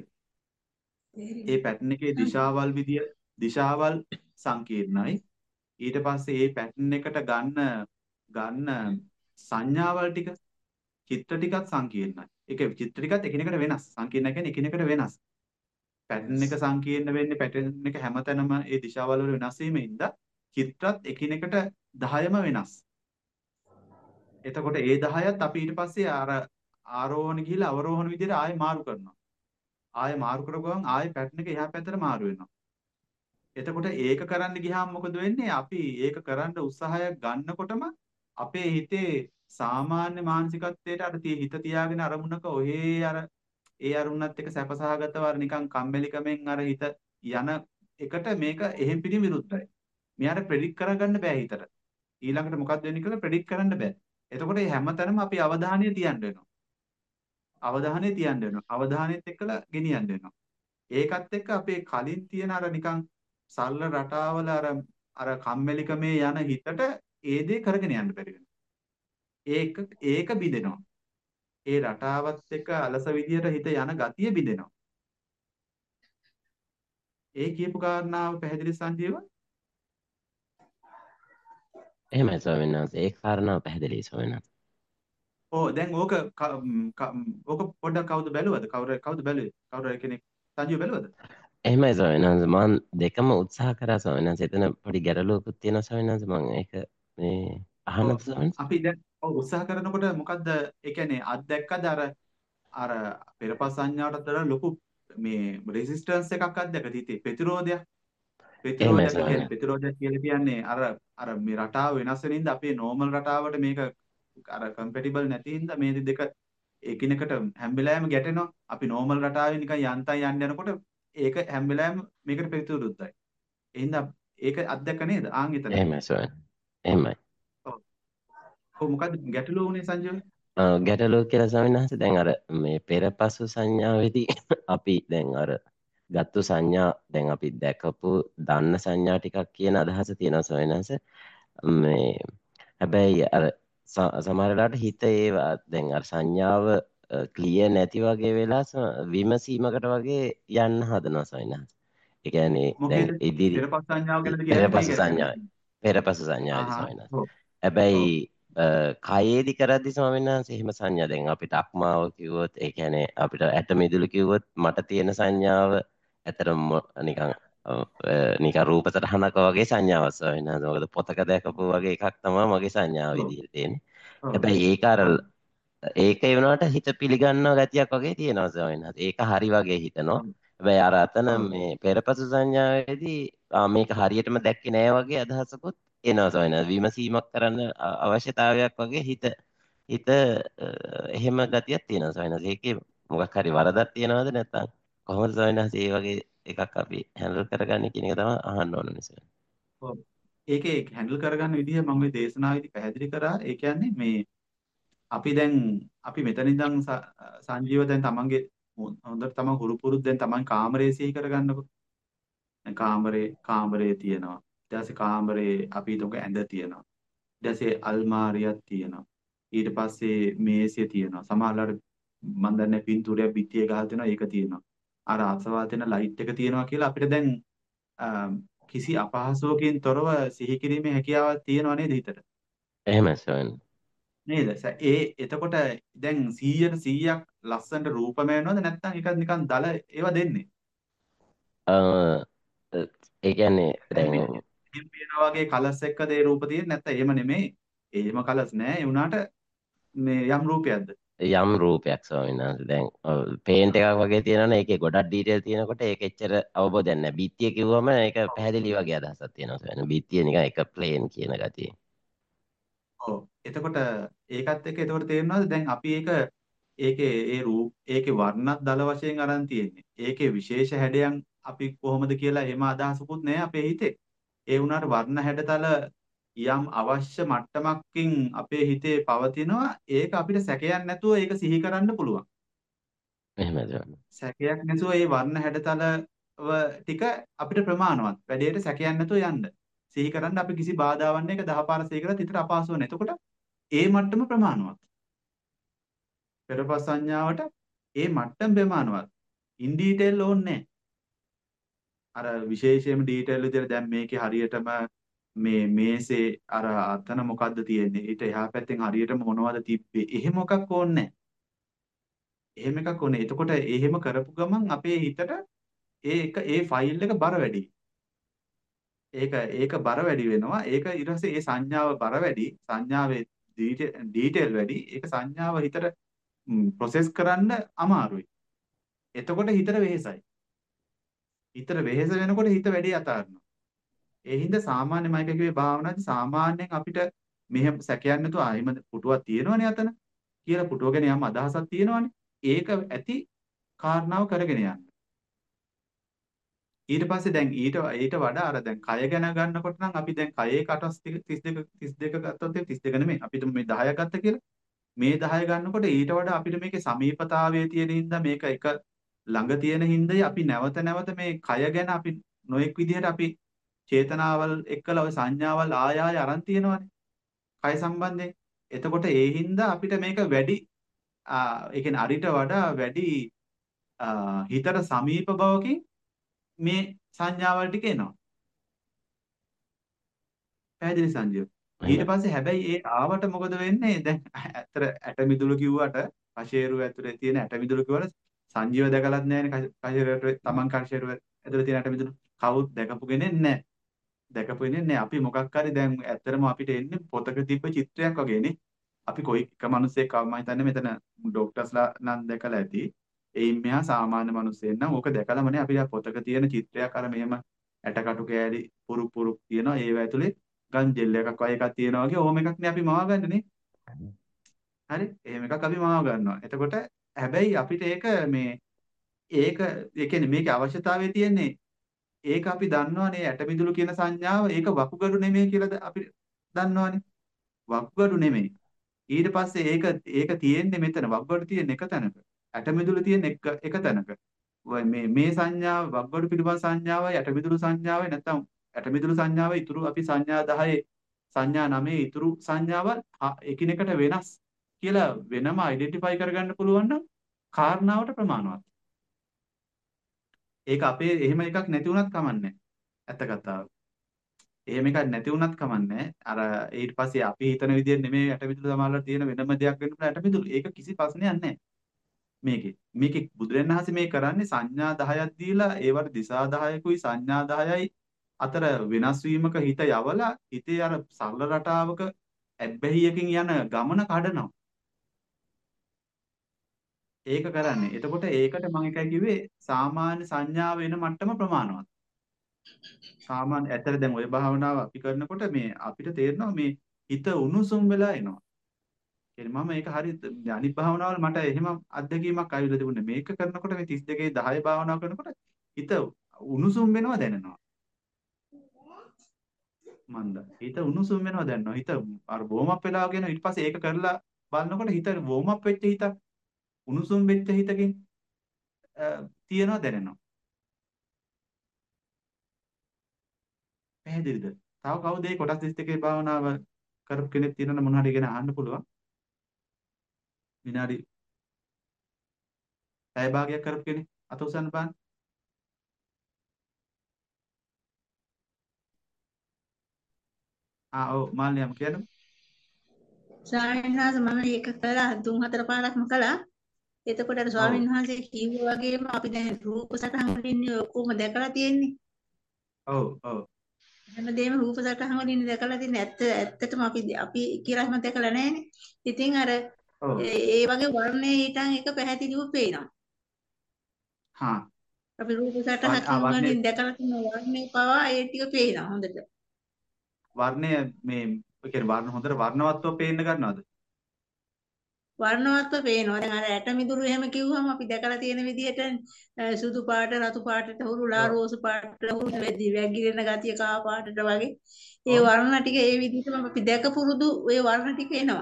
ඒ පැටර්න් එකේ දිශාවල් විදිය දිශාවල් සංකීර්ණයි. ඊට පස්සේ මේ පැටර්න් එකට ගන්න ගන්න සංඥාවල් ටික චිත්‍ර ටිකත් සංකීර්ණයි. ඒක චිත්‍ර ටිකත් එකිනෙකට වෙනස්. සංකීර්ණ කියන්නේ එකිනෙකට වෙනස්. පැටර්න් එක සංකීර්ණ වෙන්නේ පැටර්න් එක හැමතැනම ඒ දිශාවල් වල වෙනස් වීමෙන්ද චිත්‍රත් එකිනෙකට දහයම වෙනස්. එතකොට ඒ දහයත් අපි ඊට පස්සේ අර ආරෝහණ ගිහිලා අවරෝහණ විදිහට ආයෙ මාරු කරනවා. ආයෙ මාරු කරගුවම ආයෙ පැටර්න් එක එහා පැත්තට මාරු වෙනවා. එතකොට ඒක කරන්න ගියාම මොකද වෙන්නේ? අපි ඒක කරන්න උත්සාහයක් ගන්නකොටම අපේ හිතේ සාමාන්‍ය මානසිකත්වයට අර හිත තියාගෙන අරමුණක ඔහේ අර ඒ අරමුණත් එක්ක සැපසහගතව අර නිකන් කම්මැලිකමෙන් අර හිත යන එකට මේක එහෙම් පිටින් විරුද්ධයි. මෙයාට ප්‍රෙඩික්ට් කරගන්න බෑ හිතට. ඊළඟට මොකක්ද වෙන්නේ කියලා ප්‍රෙඩික්ට් කරන්න බෑ. එතකොට මේ හැමතැනම අපි අවධානය තියන්න වෙනවා. අවධානය තියන්න වෙනවා. අවධානයත් එක්කලා ගෙනියන්න වෙනවා. ඒකත් එක්ක අපේ කලින් තියෙන අර නිකන් සරල රටාවල අර අර කම්මැලිකමේ යන හිතට ඒ දේ කරගෙන යන්න බැරි වෙනවා. ඒක ඒක බිඳෙනවා. ඒ රටාවත් එක්ක අලස විදියට හිත යන ගතිය බිඳෙනවා. ඒ කියපු කාරණාව පැහැදිලි සංජීව? එහෙමයි ස්වාමීන් වහන්සේ. ඒ කාරණාව පැහැදිලි ස්වාමීන් වහන්සේ. ඕ දැන් ඕක ඕක පොඩ්ඩක් කවුද බැලුවද? කවුරු කවුද බැලුවේ? කවුරු කෙනෙක් සංජීව බැලුවද? එහෙමයි ස්වාමීන් වහන්සේ. මම දෙකම උත්සාහ කරා ස්වාමීන් වහන්සේ. එතන පොඩි ගැටලුවකුත් තියෙනවා ස්වාමීන් වහන්සේ. මම ඒක මේ අහන්නද ස්වාමීන් වහන්සේ? අපි දැන් ඔව් උත්සාහ කරනකොට මොකද්ද ඒ කියන්නේ අත් දැක්කද අර අර පෙරපස් සංඥාවටත් වඩා ලොකු මේ රෙසිස්ටන්ස් එකක් අත්දැකද හිතේ ප්‍රතිරෝධයක් ප්‍රතිරෝධයක් කියන්නේ ප්‍රතිරෝධයක් කියලා කියන්නේ අර අර මේ රටාව වෙනස් වෙන හින්දා අපේ නෝමල් රටාවට මේක අර කම්පැටිබල් නැති හින්දා මේ දෙක එකිනෙකට හැම වෙලාවෙම ගැටෙනවා. අපි නෝමල් රටාවේ නිකන් යන්තම් යන්න යනකොට ඒක හැම වෙලාවෙම මේකට ප්‍රතිවිරුද්ධයි. ඒ හින්දා ඒක අත්දැක නේද? ආන් එතන. එහෙමයි ස්වාමීන්. එහෙමයි. ඔව්. ඔව් මොකද්ද ගැටලුව උනේ සංජීව? ගැටලුව කියලා ස්වාමීන් වහන්සේ දැන් අර මේ පෙරපසු සංඥාවේදී අපි දැන් අර ගත්තු සංඥා දැන් අපි දැකපු දන්න සංඥා ටිකක් කියන අදහස තියෙනවා ස්වාමීන් වහන්සේ. මේ හැබැයි අර සමහර වෙලාවට හිත ඒ දැන් අර සංඥාව ක්ලියර් නැති වගේ වෙලා විමසීමකට වගේ යන්න හදනවා ස්වාමීන් වහන්සේ. ඒ කියන්නේ දැන් ඉදිරි පෙරපස් සංඥාව ගැනද කියන්නේ පෙරපසු සංඥාව පෙරපසු සංඥාවයි ස්වාමීන් වහන්සේ. හැබැයි කයේදි කරද්දි ස්වාමීන් වහන්සේ එහෙම සංඥා දැන් අපිට අක්මාව කිව්වොත් ඒ කියන්නේ අපිට ඇට මිදුළු කිව්වොත් මට තියෙන සංඥාව ඇතරම නිකන් නිකන් රූප සටහනක වගේ සංඥාවක් ස්වාමීන් වහන්සේ. මොකද පොතක දැකපු වගේ එකක් තමයි මගේ සංඥාව විදිහට තියෙන්නේ. හැබැයි ඒක අර ඒක ඒ වුණාට හිත පිළිගන්නව ගතියක් වගේ තියෙනවා ස්වාමීන් වහන්සේ. ඒක හරි වගේ හිතනවා. ඔව්. හැබැයි අර අතන ඔව්. මේ පෙරපසු සංඥාවේදී ආ මේක හරියටම දැක්කේ නෑ වගේ අදහසකුත් එනවා ස්වාමීන් වහන්සේ. විමසීමක් කරන්න අ- අවශ්‍යතාවයක් වගේ හිත හිත අ, එහෙම ගතියක් තියෙනවා ස්වාමීන් වහන්සේ. ඒකේ මොකක් හරි වරදක් තියනවද නැත්නම් කොහොමද ස්වාමීන් වහන්සේ මේ වගේ එකක් අපි හැන්ඩල් කරගන්නේ කියන එක තමයි අහන්න ඕන නිසා. ඔව්. ඒකේ හැන්ඩල් කරගන්න විදිහ මම ওই දේශනාවේදී පැහැදිලි කරා. ඒ කියන්නේ මේ අපි දැන් අපි මෙතන ඉඳන් ස- සංජීව දැන් තමන්ගේ හො- හොඳට තමන් හුරු පුරුදු දැන් තමන් කාමරේ සිහි කරගන්නකො. දැන් කාමරේ කාමරේ තියෙනවා. ඊට පස්සේ කාමරේ අපි හිතමු ඇඳ තියෙනවා. ඊට පස්සේ අල්මාරියක් තියෙනවා. ඊට පස්සේ මේසය තියෙනවා. සමහරවිට මම දන්නේ පින්තූරයක් බිත්තියේ ගහලා තියෙනවා ඒක තියෙනවා. අර අසවල් තියෙන ලයිට් එක තියෙනවා කියලා අපිට දැන් අ, කිසි අපහසුවකින් තොරව සිහි කිරීමේ හැකියාවක් තියෙනව නේද හිතට? එහෙමයි ස්වාමීන් නේද? ස- ඒ එතකොට දැන් සීයට සීයක් ලස්සනට රූපමය වෙනවද නැත්නම් ඒක නිකන් දල ඒවා දෙන්නේ? වහන්සේ. ඒ කියන්නේ දැන් මේ දැන් එහෙම පේනා වගේ කලස් එක්කද ඒ රූප තියෙන්නේ නැත්නම් එහෙම නෙමෙයි. එහෙම කලස් නෑ. ඒ වුණාට මේ යම් රූපයක්ද? යම් රූපයක් ස්වාමීන් වහන්සේ දැන් පේන්ට් එකක් වගේ තියෙනවනේ ඒකේ ගොඩක් ඩීටේල් තියෙනකොට ඒක එච්චර අවබෝධයක් නැහැ. බිත්තිය කිව්වම ඒක පැහැදිලි වගේ අදහසක් තියෙනවා ස්වාමීන් වහන්සේ. බිත්තිය නිකන් එක ප්ලේන් කියන ගතිය. ඔව්. එතකොට ඒකත් එක්ක එතකොට තේරෙනවද දැන් අපි ඒක ඒකේ ඒ රූප ඒකේ වර්ණත් දල වශයෙන් අරන් තියෙන්නේ. ඒකේ විශේෂ හැඩයන් අපි කොහොමද කියලා එහෙම අදහසකුත් නෑ අපේ හිතේ. ඒ වුණාට වර්ණ හැඩතල යම් අවශ්‍ය මට්ටමකින් අපේ හිතේ පවතිනවා. ඒක අපිට සැකයක් නැතුව ඒක සිහි කරන්න පුළුවන්. එහෙමයි ස්වාමීන් සැකයක් නැතුව මේ වර්ණ හැඩතල ව ටික අපිට ප්‍රමාණවත්. වැඩේට සැකයක් නැතුව යන්න. සිහි කරන්න අපි කිසි බාධාවක් නැහැ. ඒක දහ පාර සිහි කරත් හිතට අපහසු වෙන්නේ. එතකොට ඒ මට්ටම ප්‍රමාණවත්. පෙරපස් සංඥාවට ඒ මට්ටම ප්‍රමාණවත්. ඉන් ඩීටේල් ඕනේ නැහැ. අර විශේෂයෙන්ම ඩීටේල් විදිහට දැන් මේකේ හරියටම මේ මේසේ අර අතන මොකද්ද තියෙන්නේ? ඊට එහා පැත්තෙන් හරියටම මොනවද තිබ්බේ? එහෙම මොකක් ඕනේ නැහැ. එහෙම එකක් ඕනේ. එතකොට එහෙම කරපු ගමන් අපේ හිතට ඒ එක ඒ ෆයිල් එක බර වැඩි. ඒක ඒක බර වැඩි වෙනවා. ඒක ඊට පස්සේ ඒ සංඥාව බර වැඩි. සංඥාවේ ඩීටේල් වැඩි. ඒක සංඥාව හිතට ප්‍රොසෙස් කරන්න අමාරුයි. එතකොට හිතට වෙහෙසයි. හිතට වෙහෙස වෙනකොට හිත වැඩි අතාරිනවා. ඒ හින්දා සාමාන්‍ය මයික කිව්වේ භාවනාවේ සාමාන්‍යයෙන් අපිට මෙහෙම සැකයක් නැතුව ආ එහෙම පුටුවක් තියෙනවනේ අතන කියලා පුටුව ගැන යම් අදහසක් තියෙනවනේ. ඒක ඇති කාරණාව කරගෙන යන්න. ඊට පස්සේ දැන් ඊට ඊට වඩා අර දැන් කය ගැන ගන්නකොට නම් අපි දැන් කයේ කටස් ටික තිස් දෙක තිස් දෙක ගත්තොත් ඒ තිස් දෙක නෙමෙයි අපි තුමු මේ දහයක් ගත්ත කියලා මේ දහය ගන්නකොට ඊට වඩා අපිට මේකේ සමීපතාවයේ තියෙන හින්දා මේක එක ළඟ තියෙන හින්දායි අපි නැවත නැවත මේ කය ගැන අපි නොඑක් විදිහට අපි චේතනාවල් එක්කලා ওই සංඥාවල් ආය ආය අරන් තියෙනවානේ කය සම්බන්ධයෙන් එතකොට ඒ හින්දා අපිට මේක වැඩි ආ ඒ කියන්නේ අරිට වඩා වැඩි හිතට සමීප බවකින් මේ සංඥාවල් ටික එනවා. පැහැදිලි සංජීව. ඊට වහන්සේ. පස්සේ හැබැයි ඒ ආවට මොකද වෙන්නේ? දැන් ඇත්තට ඇට මිදුළු කිව්වට කෂේරුව ඇතුලේ තියෙන ඇට මිදුළු කිව්වට සංජීව දැකලත් නැහැනේ කෂේරුවට තමන් කෂේරුව ඇතුලේ තියෙන ඇට මිදුළු කවුත් දැකපු කෙනෙක් නැහැ. දැකපු කෙනෙක් නැහැ. අපි මොකක් හරි දැන් ඇත්තටම අපිට එන්නේ පොතක තිබ්බ චිත්‍රයක් වගේනේ. අපි කොයි එක මිනිස්සෙක් මම හිතන්නේ මෙතන ડોක්ටර්ස්ලා නම් දැකලා ඇති. එයින් මෙහා සාමාන්‍ය මිනිස්සෙන් නම් ඕක දැකලාමනේ අපි පොතක තියෙන චිත්‍රයක් අර මෙහෙම ඇටකටු කෑලි පුරු පුරු තියෙනවා ඒව ඇතුලේ ගන් ජෙල් එකක් වගේ එකක් තියෙනවා වගේ ඕම එකක් නේ අපි මවාගන්නේ නේ. හරි? එහෙම එකක් අපි මවා ගන්නවා. එතකොට හැබැයි අපිට ඒක මේ ඒක ඒ කියන්නේ මේකේ අවශ්‍යතාවය තියෙන්නේ ඒක අපි දන්නවනේ ඇටමිදුළු කියන සංඥාව ඒක වකුගඩු නෙමෙයි කියලා අපි දන්නවනේ. වකුගඩු නෙමෙයි. ඊට පස්සේ ඒක ඒක තියෙන්නේ මෙතන වකුගඩු තියෙන එක තැනක. ඇටමිදුළු තියෙන එක එක තැනක. මේ මේ සංඥාව වකුගඩු පිළිබඳ සංඥාවයි ඇටමිදුළු සංඥාවයි නැත්නම් ඇටමිදුළු සංඥාවයි ඉතුරු අපි සංඥා දහයේ සංඥා නවයේ ඉතුරු සංඥාවල් එකිනෙකට වෙනස් කියලා වෙනම අයිඩෙන්ටිෆයි කරගන්න පුළුවන් නම් කාරණාවට ප්‍රමාණවත්. ඒක අපේ එහෙම එකක් නැති වුණත් කමන්නේ. ඇත්ත කතාව. එහෙම එකක් නැති වුණත් කමන්නේ. අර ඊට පස්සේ අපි හිතන විදිහට නෙමෙයි ඇටමිදුළු සමානලා තියෙන වෙනම දෙයක් වෙන්න පුළුවන් ඇටමිදුළු. ඒක කිසි ප්‍රශ්නයක් නැහැ. මේකේ මේකේ බුදුරජාණන් වහන්සේ මේ කරන්නේ සංඥා දහයක් දීලා ඒවට දිසා දහයකුයි සංඥා දහයයි අතර වෙනස් වීමක හිත යවලා හිතේ අර සරල රටාවක ඇබ්බැහියකින් යන ගමන කඩනවා. ඒක කරන්නේ. එතකොට ඒකට මම එකයි කිව්වේ සාමාන්‍ය සංඥා වෙන මට්ටම ප්‍රමාණවත්. සාමාන්‍ය ඇත්තට දැන් ওই භාවනාව අපි කරනකොට මේ අපිට තේරෙනවා මේ හිත උණුසුම් වෙලා එනවා. කියන්නේ මම ඒක හරි අනිත් භාවනාවල මට එහෙම අත්දැකීමක් ආවිල්ලා තිබුණේ. මේක කරනකොට මේ තිස් දෙකේ දහය භාවනාව කරනකොට හිත උණුසුම් වෙනවා දැනෙනවා. මන්ද හිත උණුසුම් වෙනවා දැනෙනවා. හිත අර වෝම් අප් වෙලා වගේ ඊට පස්සේ ඒක කරලා බලනකොට හිත වෝම් අප් වෙච්ච හිතක් උණුසුම් වෙච්ච හිතකින් තියනවා දැනෙනවා. පැහැදිලිද? තව කවුද මේ කොටස් තිස් දෙකේ භාවනාව කරපු කෙනෙක් තියෙනවනම් මොන හරි ගැන අහන්න පුළුවන්. විනාඩි පැය භාගයක් කරපු කෙනෙක් අත උසන්න බලන්න. ආ ඔව් මාල්නියම් කියන්න. ස්වාමීන් වහන්සේ මම ඒක කළා තුන් හතර පාරක්ම කළා. එතකොට අර ඔව් ස්වාමීන් වහන්සේ කිව්වා වගේම අපි දැන් රූප සටහන් වලින් ඔක්කොම දැකලා තියෙන්නේ. ඔව් ඔව් හැමදේම රූප සටහන් වලින් දැකලා තියෙන්නේ. ඇත්ත ඇත්තටම අපි අපි කියලා එහෙම දැකලා නැහැනේ. ඉතින් අර ඔව් ඒ ඒ වගේ වර්ණයේ ඊටන් එක පැහැදිලිව පේනවා. හා අපි රූප වර්ණ ආ සටහන් වර්ණය වලින් දැකලා තියෙන වර්ණේ පවා ඒ ටික පේනවා හොඳට. වර්ණය මේ ඒ කියන්නේ වර්ණ හොඳට වර්ණවත්ව පේන්න ගන්නවද? වර්ණවත්ව පේනවා. දැන් අර ඇට මිදුළු එහෙම කිව්වම අපි දැකලා තියෙන විදිහට සුදු පාට, රතු පාටට හුරුලා, ඔව් රෝස පාටට හුරුලා වෙද්දි වැගිරෙන ගතිය කහ පාටට වගේ. ඒ ඔව් වර්ණ ටික ඒ විදිහටම අපි දැක පුරුදු ඒ වර්ණ ටික එනවා.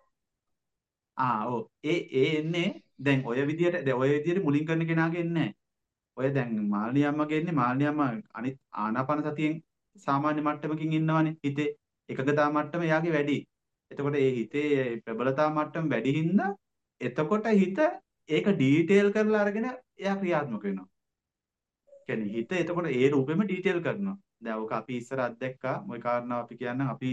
ආ ඔව් ඒ ඒ එන්නේ දැන් ඔය විදියට දැන් ඔය විදියට මුලින් කරන කෙනාගේ එන්නේ නැහැ. ඔය දැන් මාළි අම්මගේ එන්නේ මාළි අම්මා අනිත් ආනාපාන සතියෙන් සාමාන්‍ය මට්ටමකින් ඉන්නවනේ හිතේ එකගතා මට්ටම එයාගේ වැඩි. එතකොට ඒ හිතේ ප්‍රබලතා මට්ටම වැඩි හින්දා එතකොට හිත ඒක ඩීටේල් කරලා අරගෙන එයා ක්‍රියාත්මක වෙනවා. කියන්නේ හිත එතකොට ඒ රූපෙම ඩීටේල් කරනවා. දැන් ඔක අපි ඉස්සර අත්දැක්කා මොයි කාරණාව අපි කියන්නම් අපි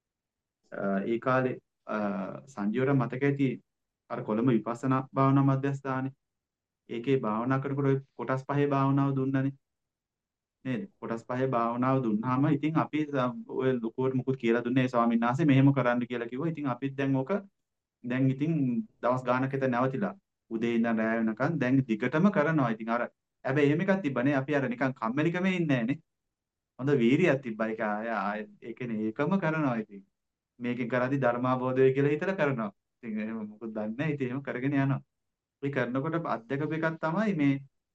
ඒ කාලේ සංජීවර මතක ඇති අර කොළඹ විපස්සනා භාවනා මධ්‍යස්ථානේ ඒකේ භාවනා කරනකොට ඔය කොටස් පහේ භාවනාව දුන්නනේ නේද? කොටස් පහේ භාවනාව දුන්නාම ඉතින් අපි ඔය ලොකුවට මුකුත් කියලා දුන්නේ ඒ ස්වාමීන් වහන්සේ මෙහෙම කරන්න කියලා කිව්වා. ඉතින් අපිත් දැන් ඕක දැන් ඉතින් දවස් ගානක් හිට නැවතිලා උදේ ඉඳන් රැය වෙනකන් දැන් දිගටම කරනවා. ඉතින් අර හැබැයි එහෙම එකක් තිබ්බනේ අපි අර නිකන් කම්මැලිකමේ ඉන්නේ නැහනේ. හොඳ වීරියක් තිබ්බා. ඒක ආය ආය ඒ කියන්නේ ඒකම කරනවා ඉතින්. මේකෙන් කරද්දි ධර්මාබෝධය කියලා හිතලා කරනවා. ඉතින් එහෙම මොකද දන්නේ නැහැ. ඉතින් එහෙම කරගෙන යනවා. ඒ කරනකොට අත්දකපු එකක් තමයි මේ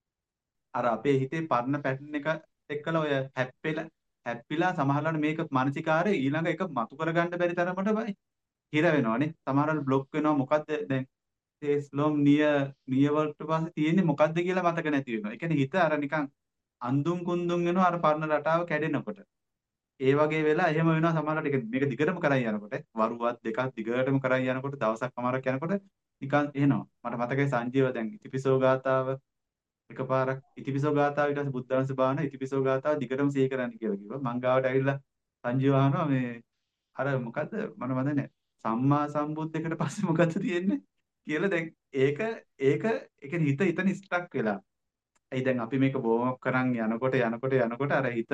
අර අපේ හිතේ පරණ පැටර්න් එක එක්කලා ඔය හැප්පෙලා හැප්පිලා සමහරවල්ලාට මේක මානසිකාරය ඊළඟ එක මතු කරගන්න බැරි තරමට බයි හිර වෙනවනේ. සමහරවල් બ્લોක් වෙනවා. මොකද්ද දැන් ඒ ස්ලෝම් නිය නිය වලට පස්සේ තියෙන්නේ මොකද්ද කියලා මතක නැති වෙනවා. ඒ කියන්නේ හිත අර නිකන් අන්දුම් කුන්දුම් වෙනවා අර පරණ රටාව කැඩෙනකොට. ඒ වගේ වෙලා එහෙම වෙනවා සමහරවිට ඒක මේක දිගටම කරන් යනකොට වරුවක් දෙකක් දිගටම කරන් යනකොට දවසක් අමාරක් යනකොට නිකන් එනවා මට මතකයි සංජීව දැන් ඉතිපිසෝ ගාතාව එකපාරක් ඉතිපිසෝ ගාතාව ඊට පස්සේ බුද්ධාංශ භාවන ඉතිපිසෝ ගාතාව දිගටම සිහි කරන්න කියලා කිව්වා මං ගාවට ඇවිල්ලා සංජීව අහනවා මේ අර මොකද්ද මම මතන්නේ සම්මා සම්බුද්ධකට පස්සේ මොකද්ද තියෙන්නේ කියලා දැන් ඒක ඒක ඒ කියන්නේ හිත හිතන ස්ටක් වෙලා ඒ දැන් අපි මේක බෝම් අප් කරන් යනකොට යනකොට යනකොට අර හිතට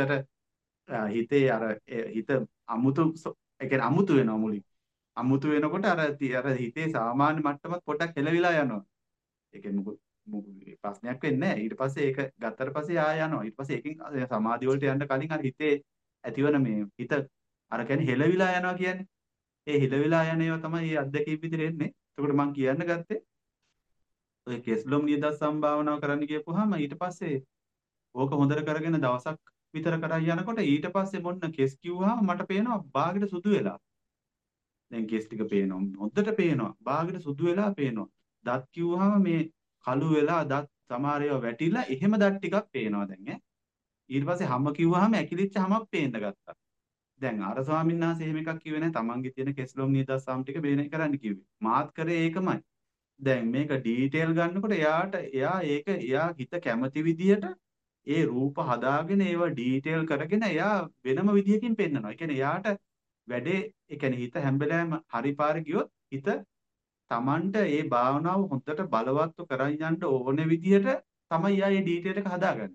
හිතේ අර හිත අමුතු ඒ කියන්නේ අමුතු වෙනවා මුලින්. අමුතු වෙනකොට අර අර හිතේ සාමාන්‍ය මට්ටමත් පොඩ්ඩක් හෙලවිලා යනවා. ඒ කියන්නේ මොකද ප්‍රශ්නයක් වෙන්නේ නැහැ. ඊට පස්සේ ඒක ගත්තට පස්සේ ආය යනවා. ඊට පස්සේ ඒකෙන් සමාධිය වලට යන්න කලින් අර හිතේ ඇතිවන මේ හිත අර කියන්නේ හෙලවිලා යනවා කියන්නේ. ඒ හෙලවිලා යන ඒවා තමයි මේ අත්දැකීම් විදිහට එන්නේ. එතකොට මම කියන්න ගත්තේ ඔය කෙස්ලොම් නියදත් සම්භාවනාව කරන්න ගියපුවාම ඊට පස්සේ ඕක හොඳට කරගෙන දවසක් විතර කරන් යනකොට ඊට පස්සේ මොන්න කෙස් කිව්වහම මට පේනවා බාගෙට සුදු වෙලා. දැන් කෙස් ටික පේනවා. හොඳට පේනවා. බාගෙට සුදු වෙලා පේනවා. දත් කිව්වහම මේ කළු වෙලා දත් සමහර ඒවා වැටිලා එහෙම දත් ටිකක් පේනවා දැන් ඈ. ඊට පස්සේ හැම කිව්වහම ඇකිලිච්ච හැමක් පේන්න ගත්තා. දැන් අර ස්වාමීන් වහන්සේ එහෙම එකක් කිව්වේ නැහැ. තමන්ගේ තියෙන කෙස්ලොම් නියදත් සම් ටික බේන කරන්න කිව්වේ. මාත් කරේ ඒකමයි. දැන් මේක ඩීටේල් ගන්නකොට එයාට එයා ඒක එයා හිත කැමති විදියට ඒ රූප හදාගෙන ඒවා ඩීටේල් කරගෙන එයා වෙනම විදියකින් පෙන්නනවා. ඒ කියන්නේ එයාට වැඩේ ඒ කියන්නේ හිත හැම වෙලාවෙම හරි පාරේ ගියොත් හිත Tamanට ඒ භාවනාව හොඳට බලවත්ව කරන් යන්න ඕනේ විදියට තමයි එයා මේ ඩීටේල් එක හදාගන්නේ.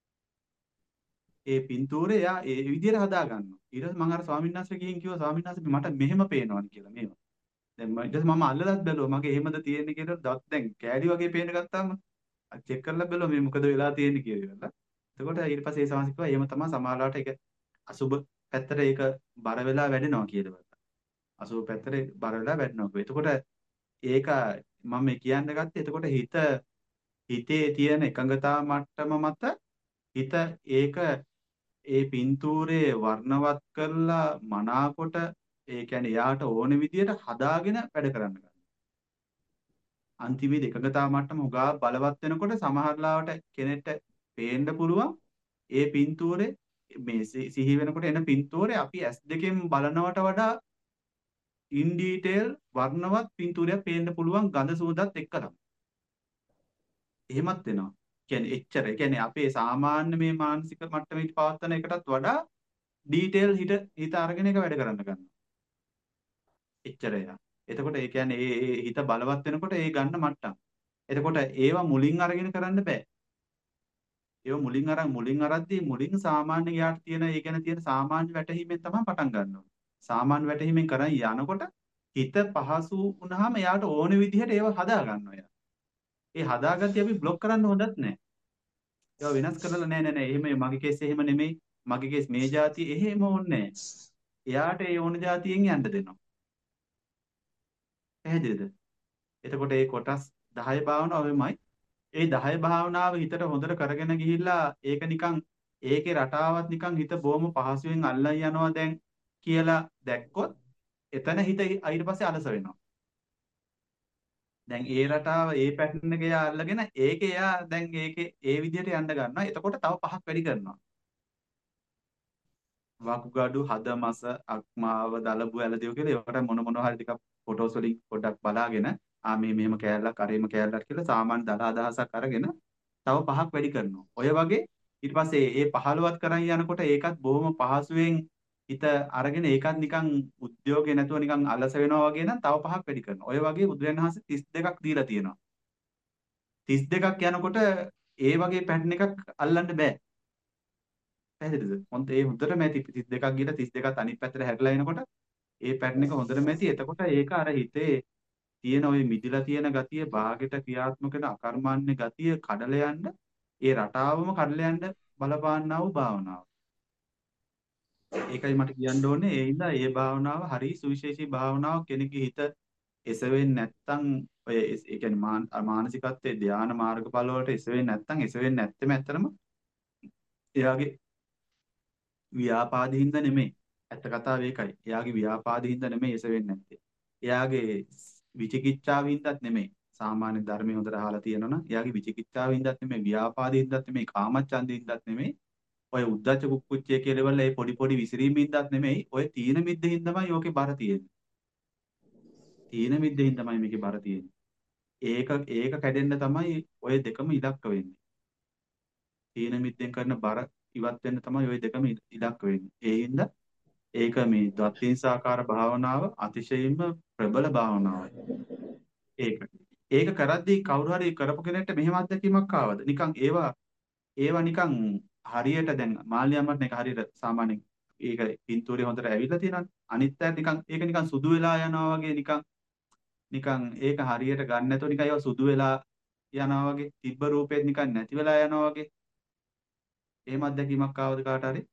ඒ පින්තූරේ එයා ඒ විදියට හදාගන්නවා. ඊට පස්සේ මම අර ස්වාමීන් වහන්සේ ගිහින් කිව්වා ස්වාමීන් වහන්සේ මට මෙහෙම පේනවානි කියලා මේවා. දැන් මම ඊට පස්සේ මම අල්ලලත් බැලුවා මගේ එහෙමද තියෙන්නේ කියලා. දත් දැන් කෑලි වගේ පේන්න ගත්තාම චෙක් කරලා බැලුවා මේ මොකද වෙලා තියෙන්නේ කියලා. එතකොට ඊට පස්සේ ඒ සමාසික කිව්වා එහෙම තමයි සමහරවට ඒක අසුබ පැත්තට ඒක බර වෙලා වැඩෙනවා කියලා. අසුබ පැත්තට බර වෙලා වැඩෙනවා කිව්වා. එතකොට ඒක මම මේ කියන්න ගත්තේ එතකොට හිත හිතේ තියෙන එකඟතා මට්ටම මත හිත ඒක ඒ පින්තූරේ වර්ණවත් කරලා මනාකොට ඒ කියන්නේ එයාට ඕන විදියට හදාගෙන වැඩ කරන්න ගන්නවා. අන්තිමේදී එකඟතා මට්ටම උගා බලවත් වෙනකොට සමහර ලාවට කෙනෙක්ට පේන්න පුළුවන් ඒ පින්තූරේ මේ සි- සිහි වෙනකොට එන පින්තූරේ අපි ඇස් දෙකෙන් බලනවට වඩා ඉන් ඩීටේල් වර්ණවත් පින්තූරයක් පේන්න පුළුවන් ගඳ සුවඳත් එක්ක තමයි. එහෙමත් වෙනවා. කියන්නේ එච්චර. ඒ කියන්නේ අපේ සාමාන්‍ය මේ මානසික මට්ටමේ පවත්වන එකටත් වඩා ඩීටේල් හිත හිත අරගෙන එක වැඩ කරන්න ගන්නවා. එච්චරයි. එතකොට ඒ කියන්නේ ඒ ඒ හිත බලවත් වෙනකොට ඒ ගන්න මට්ටම්. එතකොට ඒවා මුලින් අරගෙන කරන්න බෑ. ඒවා මුලින් අරන් මුලින් අරද්දී මුලින් සාමාන්‍ය යාට තියෙන ඒ ගැන තියෙන සාමාන්‍ය වැටහීමෙන් තමයි පටන් ගන්න ඕනේ. සාමාන්‍ය වැටහීමෙන් කරන් යනකොට හිත පහසු වුණාම එයාට ඕන විදිහට ඒවා හදා ගන්නවා එයා. ඒ හදාගත්තී අපි બ્લોක් කරන්න හොඳත් නැහැ. ඒවා වෙනස් කරලා නෑ නෑ නෑ එහෙම මගේ කේස් එහෙම නෙමෙයි. මගේ කේස් මේ જાතිය එහෙම ඕනේ නෑ. එයාට ඒ ඕන જાතියෙන් යන්න දෙනවා. පැහැදිලිද? එතකොට ඒ කොටස් දහය භාවනාව වෙමයි. ඒ දහය භාවනාව හිතට හොඳට කරගෙන ගිහිල්ලා ඒක නිකන් ඒකේ රටාවත් නිකන් හිත බොහොම පහසුවෙන් අල්ලන් යනවා දැන් කියලා දැක්කොත් එතන හිත ඊට පස්සේ අලස වෙනවා. දැන් ඒ රටාව ඒ පැටර්න් එක එයා අල්ලගෙන ඒකේ එයා දැන් ඒකේ ඒ විදිහට යන්න ගන්නවා. එතකොට තව පහක් වැඩි කරනවා. වකුගඩු හදමස අක්මාව දලබු ඇලදිව කියලා ඒවට මොන මොන හරි ටිකක් ෆොටෝස් වලින් පොඩ්ඩක් බලාගෙන ආ මේ මෙහෙම කෑල්ලක් අර එහෙම කෑල්ලක් කියලා සාමාන්‍ය දල අදහසක් අරගෙන තව පහක් වැඩි කරනවා. ඔය වගේ ඊට පස්සේ ඒ පහළවත් කරන් යනකොට ඒකත් බොහොම පහසුවෙන් හිත අරගෙන ඒකත් නිකන් උද්‍යෝගේ නැතුව නිකන් අලස වෙනවා වගේ නම් තව පහක් වැඩි කරනවා. ඔය වගේ බුදුරජාණන් වහන්සේ තිස් දෙකක් දීලා තියෙනවා. තිස් දෙකක් යනකොට ඒ වගේ පැටර්න් එකක් අල්ලන්න බෑ. පැහැදිලිද? හොඳ ඒ හොඳටම ඇති තිස් දෙකක් ගිහලා තිස් දෙකත් අනිත් පැත්තට හැරිලා එනකොට ඒ පැටර්න් එක හොඳටම ඇති. එතකොට ඒක අර හිතේ තියෙන ওই මිදිලා තියෙන ගතිය භාගෙට ක්‍රියාත්මක වෙන අකර්මණ්‍ය ගතිය කඩලා යන්න ඒ රටාවම කඩලා යන්න බලපාන්නා වූ භාවනාව. ඒකයි මට කියන්න ඕනේ ඒ ඉඳලා ඒ භාවනාව හරි සුවිශේෂී භාවනාවක් කෙනෙක්ගේ හිත එසවෙන්නේ නැත්තම් ඔය ඒ කියන්නේ මාන- මානසිකත්වයේ ධානා මාර්ගඵල වලට එසවෙන්නේ නැත්තම් එසවෙන්නේ නැත්තෙම ඇත්තටම එයාගේ ව්‍යාපාදින්ද නෙමෙයි. ඇත්ත කතාව ඒකයි. එයාගේ ව්‍යාපාදින්ද නෙමෙයි එසවෙන්නේ නැත්තේ. එයාගේ විචිකිච්ඡාවින්දත් නෙමෙයි. සාමාන්‍ය ධර්මයේ හොඳට අහලා තියෙනවනම් එයාගේ විචිකිච්ඡාවින්දත් නෙමෙයි, ව්‍යාපාදින්දත් නෙමෙයි, කාමච්ඡන්දින්දත් නෙමෙයි. ඔය උද්ධච්ච කුක්කුච්චය කියලා ඉවරලා ඒ පොඩි පොඩි විසිරීමින්දත් නෙමෙයි. ඔය තීන මිද්දෙන් තමයි ඕකේ බර තියෙන්නේ. තීන මිද්දෙන් තමයි මේකේ බර තියෙන්නේ. ඒක ඒක කැඩෙන්න තමයි ඔය දෙකම ඉලක්ක වෙන්නේ. තීන මිද්දෙන් කරන බර ඉවත් වෙන්න තමයි ওই දෙකම ඉ- ඉලක්ක වෙන්නේ. ඒ හින්දා ඒක මේ ද්වත්තිංසාකාර භාවනාව අතිශයින්ම ප්‍රබල භාවනාවක්. ඒක. ඒක කරද්දී කවුරු හරි කරපු කෙනෙක්ට මෙහෙම අත්දැකීමක් ආවද? නිකන් ඒවා ඒවා නිකන් හරියට දැන් මාල්ලියම්මත් එක හරියට සාමාන්‍යයෙන් ඒක පින්තූරේ හොඳට ඇවිල්ලා තියෙනවා. අනිත් පැත්ත නිකන් ඒක නිකන් සුදු වෙලා යනවා වගේ නිකන් නිකන් ඒක හරියට ගන්න නැතුව නිකන් ඒවා සුදු වෙලා යනවා වගේ තිබ්බ රූපෙත් නිකන් නැති වෙලා යනවා වගේ එහෙම අත්දැකීමක් ආවද කාට හරි?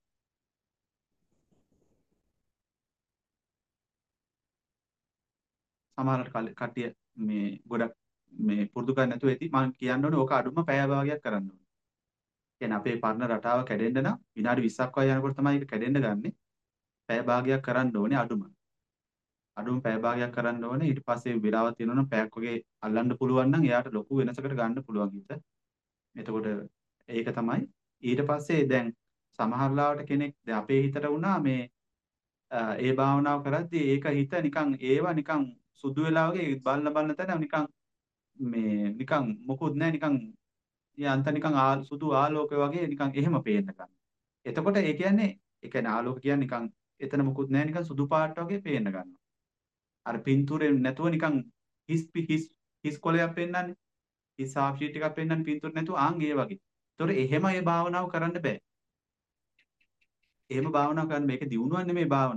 සමහරවිට කල්- කට්ටිය මේ ගොඩක් මේ පුරුදු කරන්නේ නැතුව ඇති. මම කියන්න ඕනේ ඕක අඩුම පැය භාගයක් කරන්න ඕනේ. කියන්නේ අපේ පරණ රටාව කැඩෙන්න නම් විනාඩි විස්සක් වගේ යනකොට තමයි ඒක කැඩෙන්න ගන්නෙ. පැය භාගයක් කරන්න ඕනේ අඩුම. අඩුම පැය භාගයක් කරන්න ඕනේ. ඊට පස්සේ වෙලාවක් තියෙනවා නම් පැයක් වගේ අල්ලන්න පුළුවන් නම් එයාට ලොකු වෙනසකට ගන්න පුළුවන් හිත. එතකොට ඒක තමයි. ඊට පස්සේ දැන් සමහර ලාවට කෙනෙක් දැන් අපේ හිතට වුණා මේ අ, ඒ භාවනාව කරද්දී ඒක හිත නිකන් ඒවා නිකන් සුදු වෙලා වගේ බලන බලන තැන නිකන් මේ නිකන් මොකුත් නැහැ නිකන් යන්ත නිකන් ආ- සුදු ආලෝකය වගේ නිකන් එහෙම පේන්න ගන්න. එතකොට ඒ කියන්නේ ඒ කියන්නේ ආලෝක කියන්නේ නිකන් එතන මොකුත් නැහැ නිකන් සුදු පාට වගේ පේන්න ගන්නවා. අර පින්තූරෙන් නැතුව නිකන් හිස් පි- හිස් හිස් කොලයක් පෙන්නන්නේ. හිස් හාෆ් ෂීට් එකක් පෙන්නන්නේ පින්තූර නැතුව ආන් ඒ වගේ. ඒතකොට එහෙම ඒ භාවනාව කරන්න බෑ. එහෙම භාවනා කරන්න මේක දියුණුවක් නෙමෙයි භාවනාව.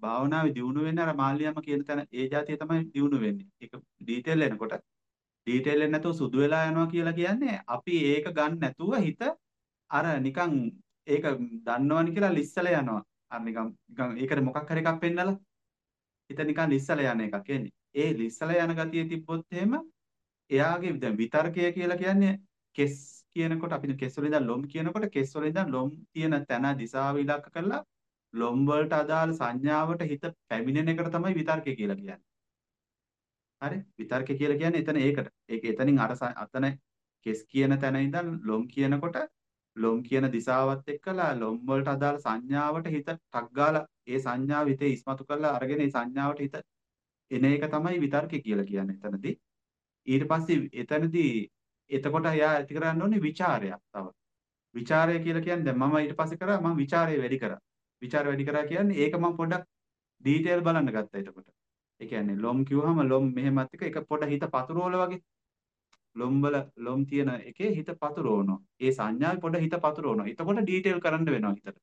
භාවනාවේ දියුණු වෙන්නේ අර මාල්ලියම්ම කියන තැන ඒ જાතිය තමයි දියුණු වෙන්නේ. ඒක ඩීටේල් එනකොට ඩීටේල් එක නැතුව සුදු වෙලා යනවා කියලා කියන්නේ අපි ඒක ගන්න නැතුව හිත අර නිකන් ඒක දන්නවනි කියලා ලිස්සල යනවා. අර නිකන් නිකන් ඒකට මොකක් හරි එකක් පෙන්නලා හිත නිකන් ලිස්සල යන එකක් එන්නේ. ඒ ලිස්සල යන ගතිය තිබ්බොත් එහෙම එයාගේ දැන් විතර්කය කියලා කියන්නේ කෙස් කියනකොට අපි කෙස් වලින් ඉඳන් ලොම් කියනකොට කෙස් වලින් ඉඳන් ලොම් තියෙන තැන දිශාව ඉලක්ක කරලා ලොම් වලට අදාළ සංඥාවට හිත පැමිණෙන එකට තමයි විතර්කය කියලා කියන්නේ. හරි? විතර්කය කියලා කියන්නේ එතන ඒකට. ඒක එතනින් අර ස- අතන කෙස් කියන තැන ඉඳන් ලොම් කියනකොට ලොම් කියන දිශාවත් එක්කලා ලොම් වලට අදාළ සංඥාවට හිත ටක් ගාලා ඒ සංඥාව හිතේ ඉස්මතු කරලා අරගෙන ඒ සංඥාවට හිත එන එක තමයි විතර්කය කියලා කියන්නේ එතනදී. ඊට පස්සේ එතනදී එතකොට එයා ඇති කරන්න ඕනේ ਵਿਚාරයක් තව. ਵਿਚාරය කියලා කියන්නේ දැන් මම ඊට පස්සේ කරා මම ਵਿਚාරය වැඩි කරා. ਵਿਚාර වැඩි කරා කියන්නේ ඒක මම පොඩ්ඩක් ඩීටේල් බලන්න ගත්තා එතකොට. ඒ කියන්නේ ලොම් කිව්වහම ලොම් මෙහෙමත් එක එක පොඩ හිත පතුරවල වගේ. ලොම් වල ලොම් තියෙන එකේ හිත පතුරවනවා. ඒ සංඥාවේ පොඩ හිත පතුරවනවා. එතකොට ඩීටේල් කරන්න වෙනවා හිතට.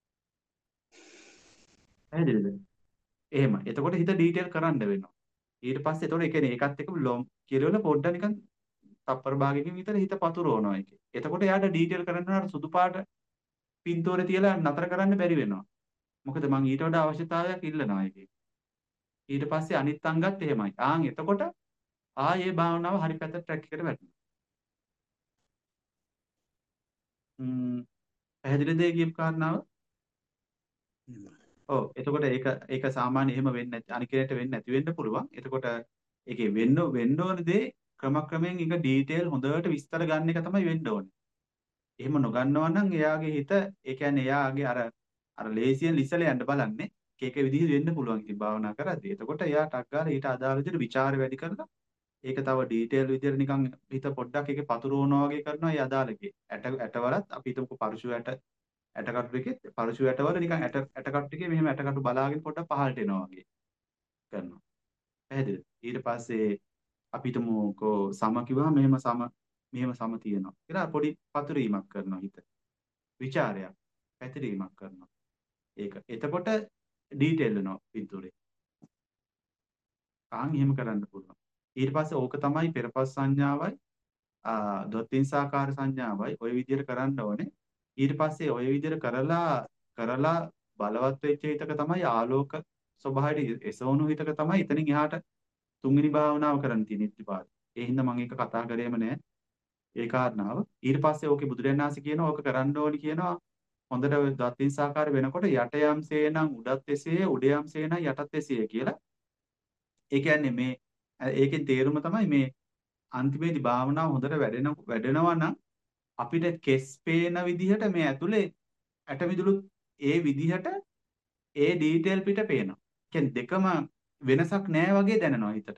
පැහැදිලිද? එහෙම. එතකොට හිත ඩීටේල් කරන්න වෙනවා. ඊට පස්සේ එතකොට ඒ කියන්නේ ඒකත් එක්ක ලොම් කියලා පොඩ්ඩ නිකන් තප්පර භාගයකින් විතර හිත පතුරවනවා ඒකේ. එතකොට එයාට ඩීටේල් කරන්න අර සුදු පාට පින්තූරේ තියලා නතර කරන්න බැරි වෙනවා. මොකද මං ඊට වඩා අවශ්‍යතාවයක් ඉල්ලනවා ඒකේ. ඊට පස්සේ අනිත් අංගත් එහෙමයි. ආන් එතකොට ආයේ භාවනාව හරි පැත්තට ට්‍රැක් එකට වැටෙනවා. ම්ම් පැහැදිලිද ඒ කියපු කාරණාව? ඔව්. එතකොට ඒක ඒක සාමාන්‍ය එහෙම වෙන්නේ නැති අනික කෙනෙක්ට වෙන්නේ නැති වෙන්න පුළුවන්. එතකොට ඒකේ වෙන්න වෙන්න ඕන දේ ක්‍රමක්‍රමයෙන් ඒක ඩීටේල් හොඳට විස්තර ගන්න එක තමයි වෙන්න ඕනේ. එහෙම නොගන්නවා නම් එයාගේ හිත ඒ කියන්නේ එයාගේ අර අර ලේසියෙන් ලිසල යන්න බලන්නේ ඒක විදිහට වෙන්න පුළුවන් ඉතින් භාවනා කරද්දී. එතකොට එයා ටක් ගාලා ඊට අදාළ විදිහට ਵਿਚාර වැඩි කරලා ඒක තව ඩීටේල් විදිහට නිකන් හිත පොඩ්ඩක් ඒකේ පතුරවනවා වගේ කරනවා ඒ අදාළකේ. ඇට ඇටවලත් අපි හිතමුකෝ පරිසු ඇට ඇටකටු එකේ පරිසු ඇටවල නිකන් ඇට ඇටකටු එකේ මෙහෙම ඇටකටු බලාගෙන පොඩ්ඩක් පහළට එනවා වගේ කරනවා. පැහැදිලිද? ඊට පස්සේ අපි හිතමුකෝ සම කිව්වම මෙහෙම සම මෙහෙම සම තියෙනවා කියලා පොඩි පතුරීමක් කරනවා හිත. ਵਿਚාරයක් පැතිරීමක් කරනවා. ඒක. එතකොට ඩීටේල් වෙනවා පින්තූරේ. ආන් එහෙම කරන්න පුළුවන්. ඊට පස්සේ ඕක තමයි පෙරපස් සංඥාවයි ආ දොත්තිංසාකාර සංඥාවයි ওই විදිහට කරන්න ඕනේ. ඊට පස්සේ ওই විදිහට කරලා කරලා බලවත් වෙච්ච හිතක තමයි ආලෝක ස්වභාවයට එසවුණු හිතක තමයි එතනින් එහාට තුන්වෙනි භාවනාව කරන්න තියෙන ඉතිපාද. ඒ හින්දා මම ඒක කතා කරේම නෑ. ඒ කාරණාව. ඊට පස්සේ ඕකේ බුදුරජාණන් වහන්සේ කියනවා ඕක කරන්න ඕනි කියනවා. හොඳට දත්තිංසාකාර වෙනකොට යට යම්සේ නම් උඩත් එසේ උඩ යම්සේ නම් යටත් එසේ කියලා. ඒ කියන්නේ මේ ඒකෙන් තේරුම තමයි මේ අන්තිමේදී භාවනාව හොඳට වැඩෙන වැඩෙනවා නම් අපිට කෙස් පේන විදිහට මේ ඇතුලේ ඇටමිදුළු ඒ විදිහට ඒ ඩීටේල් පිට පේනවා. කියන්නේ දෙකම වෙනසක් නැහැ වගේ දැනෙනවා හිතට.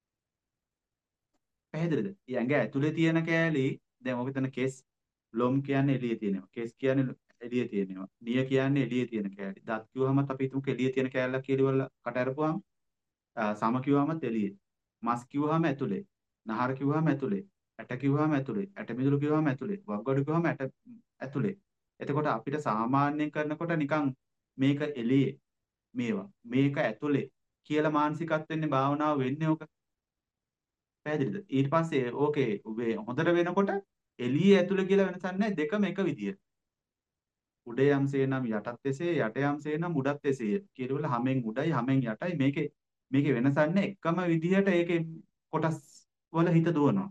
පැහැදිලිද? ඒ ඇඟ ඇතුලේ තියෙන කෑලි දැන් ඔක තන කෙස් ලොම් කියන්නේ එළියේ තියෙනවා. කෙස් කියන්නේ එළියේ තියෙනවා. නිය කියන්නේ එළියේ තියෙන කෑලි. දත් කිව්වමත් අපි හිතමු එළියේ තියෙන කෑල්ලක් කියලා වල කට අරපුවාම සම කිව්වමත් එළියේ. මස් කිව්වම ඇතුලේ. නහර කිව්වම ඇතුලේ. ඇට කිව්වම ඇතුලේ. ඇට මිදුළු කිව්වම ඇතුලේ. වග්ගඩු කිව්වම ඇට ඇතුලේ. එතකොට අපිට සාමාන්‍යයෙන් කරනකොට නිකන් මේක එළියේ මේවා මේක ඇතුලේ කියලා මානසිකත් වෙන්නේ භාවනාව වෙන්නේ ඕක. පැහැදිලිද? ඊට පස්සේ ඕකේ හොඳට වෙනකොට එළියේ ඇතුලේ කියලා වෙනසක් නැහැ දෙකම එක විදියට. උඩ යම්සේ නම් යටත් එසේ යට යම්සේ නම් උඩත් එසේ කියනවල හැමෙන් උඩයි හැමෙන් යටයි මේකේ මේකේ වෙනසක් නැහැ එකම විදියට ඒකේ කොටස් වල හිත දුවනවා.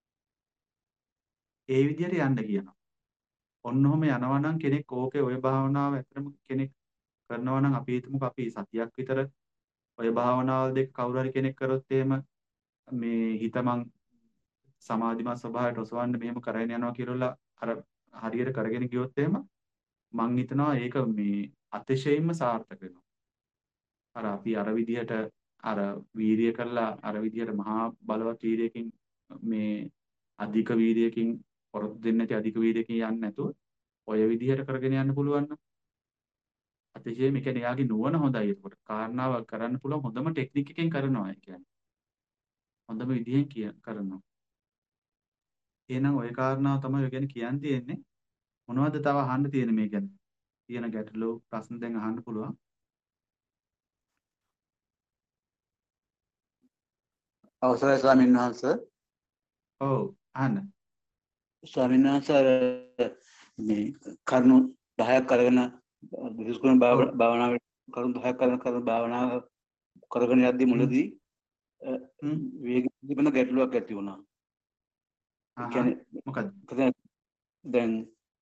ඒ විදියට යන්න කියනවා. ඔන්නෝම යනවා නම් කෙනෙක් ඕකේ ওই භාවනාව ඇත්තටම කෙනෙක් කරනවා නම් අපි හිතමුකෝ අපි සතියක් විතර ඔය භාවනාවල් දෙක කවුරු හරි කෙනෙක් කරොත් එහෙම මේ හිතමන් සමාධිමත් ස්වභාවයට ඔසවන්න මෙහෙම කරගෙන යනවා කියලා අර හරියට කරගෙන ගියොත් එහෙම මං හිතනවා ඒක මේ අතිශයින්ම සාර්ථක වෙනවා. අර අපි අර විදිහට අර වීරිය කරලා අර විදිහට මහා බලවත් වීරියකින් මේ අධික වීරියකින් පොරොත්තු දෙන්නේ නැති අධික වීරියකින් යන්නේ නැතුව ඔය විදිහට කරගෙන යන්න පුළුවන් නම් අතිශය මේ කියන්නේ යාගේ නුවණ හොඳයි. ඒකට කාරණාව කරන්න පුළුවන් හොඳම ටෙක්නික් එකෙන් කරනවා. ඒ කියන්නේ හොඳම විදිහෙන් කිය කරනවා. එහෙනම් ওই කාරණාව තමයි ඔය කියන්නේ කියන්න තියෙන්නේ. මොනවද තව අහන්න තියෙන්නේ මේ ගැන? තියෙන ගැටලු ප්‍රශ්න දැන් අහන්න පුළුවන්. අවසරයි ස්වාමීන් වහන්සේ. ඔව් අහන්න. ස්වාමීන් වහන්සේ මේ කරුණු දහයක් අරගෙන විස්කුණ ඔව් භාවනාව කරුණු දහයක් අරගෙන කරන භාවනාව කරගෙන යද්දී හ්ම් මුලදී හ්ම් වේග තිබෙන ගැටලුවක් ඇති වුණා. ඒ ආහා කියන්නේ මොකද්ද? දැන්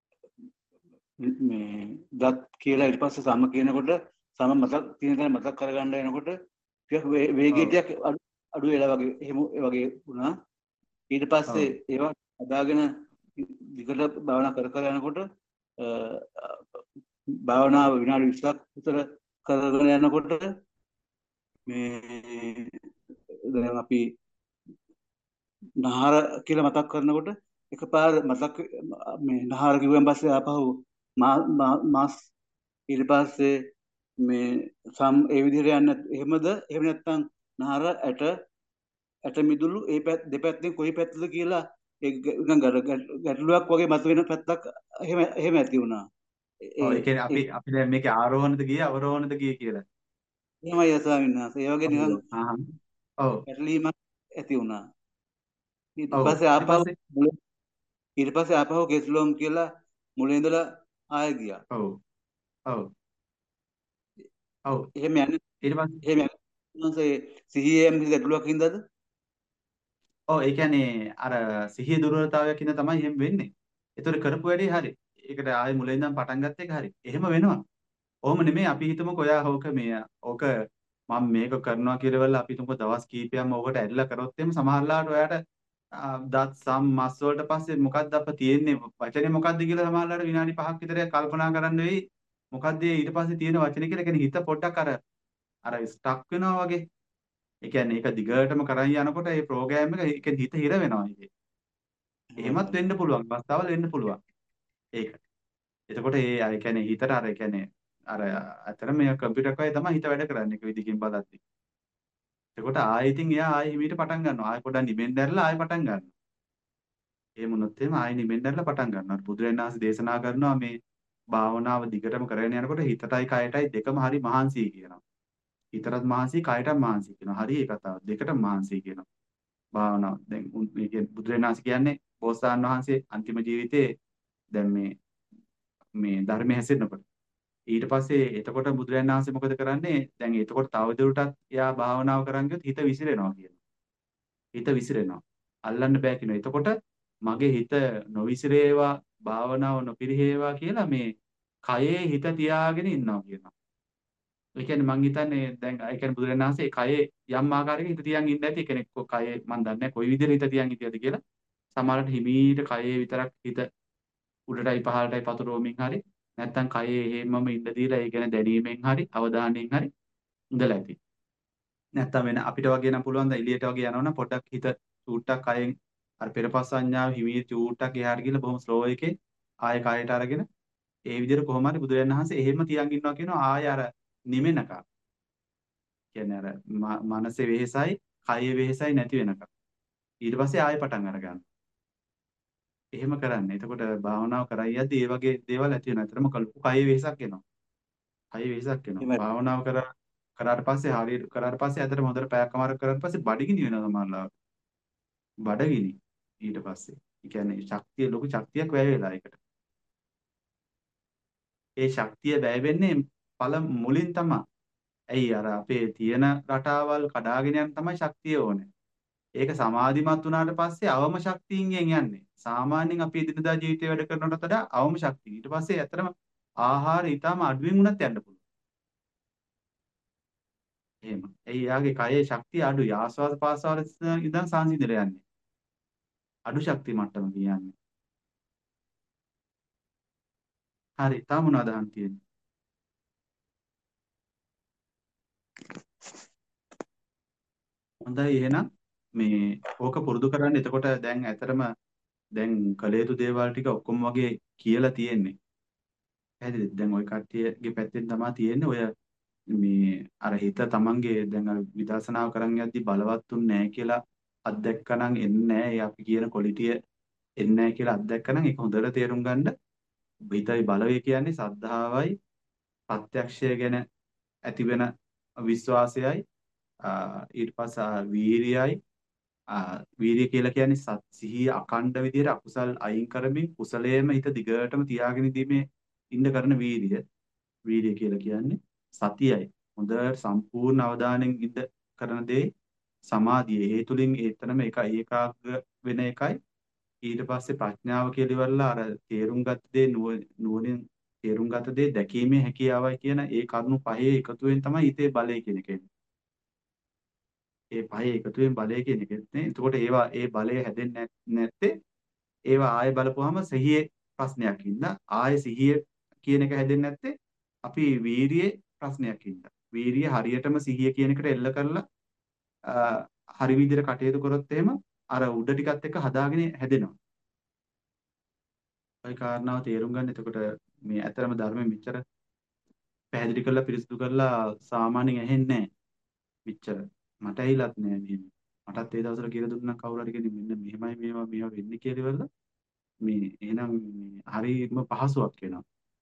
මේ දත් කියලා ඊට පස්සේ සම කියනකොට සම මතක් තියෙන තැන මතක් කරගන්න එනකොට ටිකක් වේගය ඔව් ටිකක් අඩු අඩු වෙලා වගේ එහෙම ඒ වගේ වුණා. ඊට ඔව් පස්සේ ඒවා හදාගෙන විකට භාවනා කර කර යනකොට භාවනාව විනාඩි විස්සක් විතර කරගෙන යනකොට මේ දැන් අපි නහර කියලා මතක් කරනකොට එකපාර මතක් මේ නහර කිව්වන් පස්සේ ආපහු මාස් ඊට පස්සේ මේ සම් ඒ විදිහට යන්න එහෙමද එහෙම නැත්නම් නහර ඇට ඇට මිදුළු ඒ පැත්ත දෙපැත්තෙන් කොයි පැත්තද කියලා ඒ නිකන් ගැටලුවක් වගේ මතුවෙන පැත්තක් එහෙම එහෙම ඇති වුණා. ඔව් ඒ ඒ කියන්නේ අපි අපි දැන් මේකේ ආරෝහණද ගියේ අවරෝහණද ගියේ කියලා. එහෙමයි ස්වාමීන් වහන්සේ. ඒ වගේ නිකන් ඔව් ආහා ඔව් පැටලීමක් ඇති වුණා. ඊට ඔව් පස්සේ ඊට ආපහු පස්සේ ඊට පස්සේ ආපහු කෙස්ලොම් කියලා මුලින් ඉඳලා ආයෙ ගියා. ඔව් ඔව් ඔව් එහෙම යන්නේ ඊට පස්සේ එහෙම යන්නේ සිහියේ යම් කිසි ගැටලුවක් හින්දාද? ඔව් ඒ කියන්නේ අර සිහිය දුර්වලතාවයක් ඉඳන් තමයි එහෙම වෙන්නේ. ඒතකොට කරපු වැඩේ හරි. ඒකට ආයෙ මුලින් ඉඳන් පටන් ගත්ත එක හරි. එහෙම වෙනවා. ඔහොම නෙමෙයි අපි හිතමුකෝ ඔයා ඕක මේ ඕක මම මේක කරනවා කියලා වෙලා අපි හිතමුකෝ දවස් කීපයක්ම ඕකට ඇරිලා කරොත් එහෙම සමහරලාට ඔයාට දත් සම් මස් වලට පස්සේ මොකද්ද අප තියෙන්නේ වචනේ මොකද්ද කියලා සමහරලාට විනාඩි පහක් විතර කල්පනා කරන්න වෙයි. මොකද්ද ඊට පස්සේ තියෙන වචනේ කියලා. කියන්නේ හිත පොඩ්ඩක් අර අර ස්ටක් වෙනවා වගේ. ඒ කියන්නේ ඒක දිගටම කරන් යනකොට ඒ ප්‍රෝග්‍රෑම් එක ඒ කියන්නේ හිත හිර වෙනවා ඉතින්. එහෙමත් වෙන්න පුළුවන්. අවස්ථාවල් වෙන්න පුළුවන්. ඒක. එතකොට ඒ ඒ කියන්නේ හිතට අර ඒ කියන්නේ අර අතර මේ කම්පියුටර් එකේ තමයි හිත වැඩ කරන්නේ එක විදිහකින් බලද්දි. එතකොට ආයෙ ඉතින් එයා ආයෙ හිමීට පටන් ගන්නවා. ආයෙ පොඩ්ඩක් නිවෙන්න ඇරලා ආයෙ පටන් ගන්නවා. එහෙම වුණොත් එහෙම ආයෙ නිවෙන්න ඇරලා පටන් ගන්නවා. බුදුරජාණන් වහන්සේ දේශනා කරනවා මේ භාවනාව දිගටම කරගෙන යනකොට හිතටයි කයටයි දෙකම හරි මහන්සියි කියනවා. හිතටත් මහන්සියි කයටත් මහන්සියි කියනවා. හරි ඒ කතාව. දෙකටම මහන්සියි කියනවා. භාවනාව. දැන් මේ කියන්නේ බුදුරජාණන් වහන්සේ කියන්නේ බෝසතාණන් වහන්සේ අන්තිම ජීවිතේ දැන් මේ මේ ධර්මයේ හැසිරෙනකොට ඊට පස්සේ එතකොට බුදුරජාණන් වහන්සේ මොකද කරන්නේ? දැන් එතකොට තවදුරටත් එයා භාවනාව කරන් ගියොත් හිත විසිරෙනවා කියනවා. හිත විසිරෙනවා. අල්ලන්න බෑ කියනවා. එතකොට මගේ හිත නොවිසිරේවා භාවනාව නොපිරිහේවා කියලා මේ කයේ හිත තියාගෙන ඉන්නවා කියනවා. ඒ කියන්නේ මං හිතන්නේ දැන් ඒ කියන්නේ බුදුරජාණන් වහන්සේ කයේ යම් ආකාරයක හිත තියන් ඉන්න ඇති කෙනෙක් කයේ මං දන්නේ නැහැ කොයි විදිහට හිත තියන් හිටියද කියලා. සමහරවිට හිමීට කයේ විතරක් හිත උඩටයි පහළටයි පතුරවමින් හරි නැත්නම් කයේ එහෙමම ඉඳ දීලා ඒ ගැන දැනීමෙන් හරි අවධානයෙන් හරි ඉඳලා ඇති. නැත්නම් වෙන අපිට වගේ නම් පුළුවන් ද එළියට වගේ යනවනම් පොඩ්ඩක් හිත චූට්ටක් කයෙන් අර පෙරපස් සංඥාව හිමී චූට්ටක් එහාට ගිහලා බොහොම ස්ලෝ එකේ ආයෙ කයට අරගෙන ඒ විදිහට කොහොම හරි බුදුරජාණන් වහන්සේ එහෙම තියන් ඉන්නවා කියනවා ආයෙ අර නිමෙනකම්. කියන්නේ අර මනසේ වෙහෙසයි කයේ වෙහෙසයි නැති වෙනකම්. ඊට පස්සේ ආයෙ පටන් අර ගන්නවා. එහෙම කරන්නේ. එතකොට භාවනාව කරයි යද්දී මේ වගේ දේවල් ඇති වෙනවා. ඇත්තටම කයේ වෙහසක් එනවා. කයේ වෙහසක් එනවා. භාවනාව කර කරාට පස්සේ හරියට කරාට පස්සේ ඇත්තටම හොඳට පැයකමාරක් කරාට පස්සේ බඩගිනි වෙනවා සමහරවිට. බඩගිනි ඊට පස්සේ. ඒ කියන්නේ ශක්තිය ලොකු ශක්තියක් වැය වෙලා ඒකට. ඒ ශක්තිය වැය වෙන්නේ පළ මුලින් තමයි. ඇයි අර අපේ තියෙන රටාවල් කඩාගෙන යන තමයි ශක්තිය ඕනේ. ඒක සමාධිමත් වුණාට පස්සේ අවම ශක්තියින් යන්නේ. සාමාන්‍යයෙන් අපි එදිනදා ජීවිතේ වැඩ කරනකට වඩා අවම ශක්තිය. ඊට පස්සේ ඇත්තටම ආහාර ඊටම අඩුවෙන් උනත් යන්න පුළුවන්. එහෙම. එයි යාගේ කයේ ශක්තිය අඩුයි. ආස්වාද පාස්වාද ඉඳන් සංසිඳලා යන්නේ. අඩු ශක්තිය මට්ටම කියන්නේ. හරි. තාම මොනවද අහන්න තියෙන්නේ? හොඳයි එහෙනම් මේ ඕක පුරුදු කරන්න. එතකොට දැන් ඇත්තටම දැන් කළ යුතු දේවල් ටික ඔක්කොම වගේ කියලා තියෙන්නේ. පැහැදිලිද? දැන් ওই කට්ටියගේ පැත්තෙන් තමයි තියෙන්නේ ඔය මේ අර හිත තමන්ගේ දැන් අර විදර්ශනාව කරන් යද්දි බලවත්ුන් නැහැ කියලා අත්දැක්කනම් එන්නේ නැහැ. අපි කියන ක්වොලිටිය එන්නේ නැහැ කියලා අත්දැක්කනම් ඒක හොඳට තේරුම් ගන්න. හිතයි බලවේගය කියන්නේ සද්ධාවයි ප්‍රත්‍යක්ෂය ගැන ඇතිවෙන විශ්වාසයයි ඊට පස්සේ වීරියයි වීරිය කියලා කියන්නේ සත් සිහිය අකණ්ඩ විදියට අකුසල් අයින් කරමින් කුසලයේම හිත දිගටම තියාගෙන ඉඳීමේ ඉන්න කරන වීරිය. වීරිය කියලා කියන්නේ සතියයි. හොඳට සම්පූර්ණ අවධානයෙන් ඉඳ කරන දේ සමාධිය. ඒ තුලින් ඒතනම එක ඒකාග්‍ර වෙන එකයි. ඊට පස්සේ ප්‍රඥාව කියලා ඉවරලා අර තේරුම් ගත්ත දේ නුවණින් තේරුම් ගත්ත දේ දැකීමේ හැකියාවයි කියන ඒ කරුණු පහේ එකතුවෙන් තමයි හිතේ බලය කියන එක එන්නේ. ඒ පහේ එකතුවෙන් බලය කියන එක එන්නේ. එතකොට ඒවා ඒ බලය හැදෙන්නේ නැත්තේ ඒවා ආයෙ බලපුවාම සිහියේ ප්‍රශ්නයක් ඉඳලා ආයෙ සිහිය කියන එක හැදෙන්නේ නැත්තේ අපි වීරියේ ප්‍රශ්නයක් ඉඳලා. වීරිය හරියටම සිහිය කියන එකට එල්ල කරලා හරි විදිහට කටයුතු කරොත් එහෙම අර උඩ ටිකත් එක්ක හදාගෙන හැදෙනවා. ඒ කාරණාව තේරුම් ගන්න. එතකොට මේ ඇතරම ධර්මෙ මෙච්චර පැහැදිලි කරලා පිරිසිදු කරලා සාමාන්‍යයෙන් ඇහෙන්නේ නැහැ. මෙච්චර මට ඇහිලත් නැහැ මෙහෙම. මටත් ඒ දවස්වල කියලා දුන්නා කවුරු හරි කෙනෙක් මෙන්න මෙහෙමයි මේවා මේවා වෙන්නේ කියලා ඉවරලා මේ එහෙනම් හරිම පහසුවක් වෙනවා.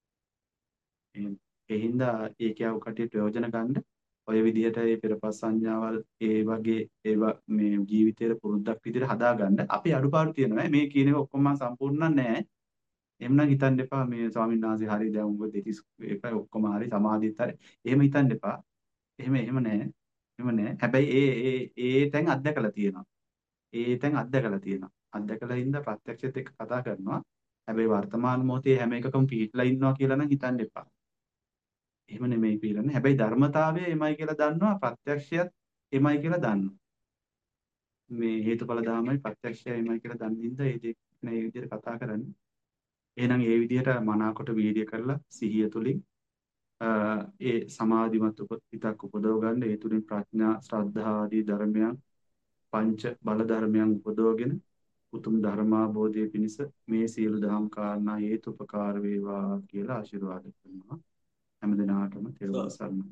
ඒ හින්දා ඒකේ ආව කටිය ප්‍රයෝජන ගන්න ඔය විදිහට ඒ පෙරපස් සංඥාවල් ඒ වගේ ඒවා මේ ජීවිතේට පුරුද්දක් විදිහට හදාගන්න අපි අඩුපාඩු තියෙනවා මේ කියන එක ඔක්කොම සම්පූර්ණ නැහැ. එහෙමනම් හිතන්න එපා මේ ස්වාමීන් වහන්සේ හරි දැන් උඹ දෙතිස් එකයි ඔක්කොම හරි සමාධියත් හරි. එහෙම හිතන්න එපා. එහෙම එහෙම නැහැ. එහෙම නැහැ. හැබැයි ඒ ඒ ඒ තැන් අත්දකලා තියෙනවා. ඒ තැන් අත්දකලා තියෙනවා. අත්දකලා ඉඳලා ප්‍රත්‍යක්ෂයත් එක්ක කතා කරනවා. හැබැයි වර්තමාන මොහොතේ හැම එකකම පිහිටලා ඉන්නවා කියලා නම් හිතන්න එපා. එහෙම නෙමෙයි පිළිගන්නේ. හැබැයි ධර්මතාවය එමයි කියලා දන්නවා ප්‍රත්‍යක්ෂයත් එමයි කියලා දන්නවා. මේ හේතුඵල ධර්මයි ප්‍රත්‍යක්ෂය එමයි කියලා දන්න හින්දා ඒ දේ මේ විදිහට කතා කරන්නේ. එහෙනම් ඒ විදිහට මනාකොට වීර්ය කරලා සිහිය තුලින් ඒ සමාධිමත් හිතක් උපදව ගන්න ඒ තුලින් ප්‍රඥා ශ්‍රද්ධා ආදී ධර්මයන් පංච බල ධර්මයන් උපදවගෙන උතුම් ධර්මාභෝධය පිණිස මේ සියලු දහම් කාරණා හේතුපකාර වේවා කියලා ආශිර්වාද කරනවා. හැම දිනාටම තෙරුවන් සරණයි.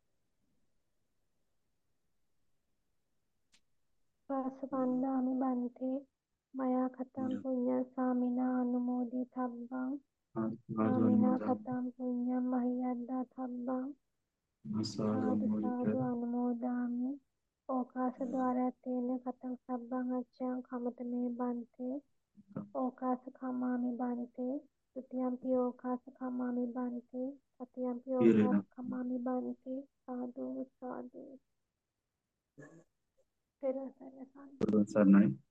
වාසවන්දාමි බන්තේ මයා කතං පුඤ්ඤ සාමිනා අනුමෝදි තබ්බං සාමිනා කතං පුඤ්ඤං මහියද්දා තබ්බං සාදු සාදු අනුමෝදාමි ඕකාස ద్వාරයතේන කතං සබ්බං අච්ඡං කමතමේ බන්තේ ඕකාස කමාමි බන්තේ තුතියම්පි ඕකාස කමාමි බන්තේ තතියම්පි ඕකාස කමාමි බන්තේ සාදු සාදු. සරණයි.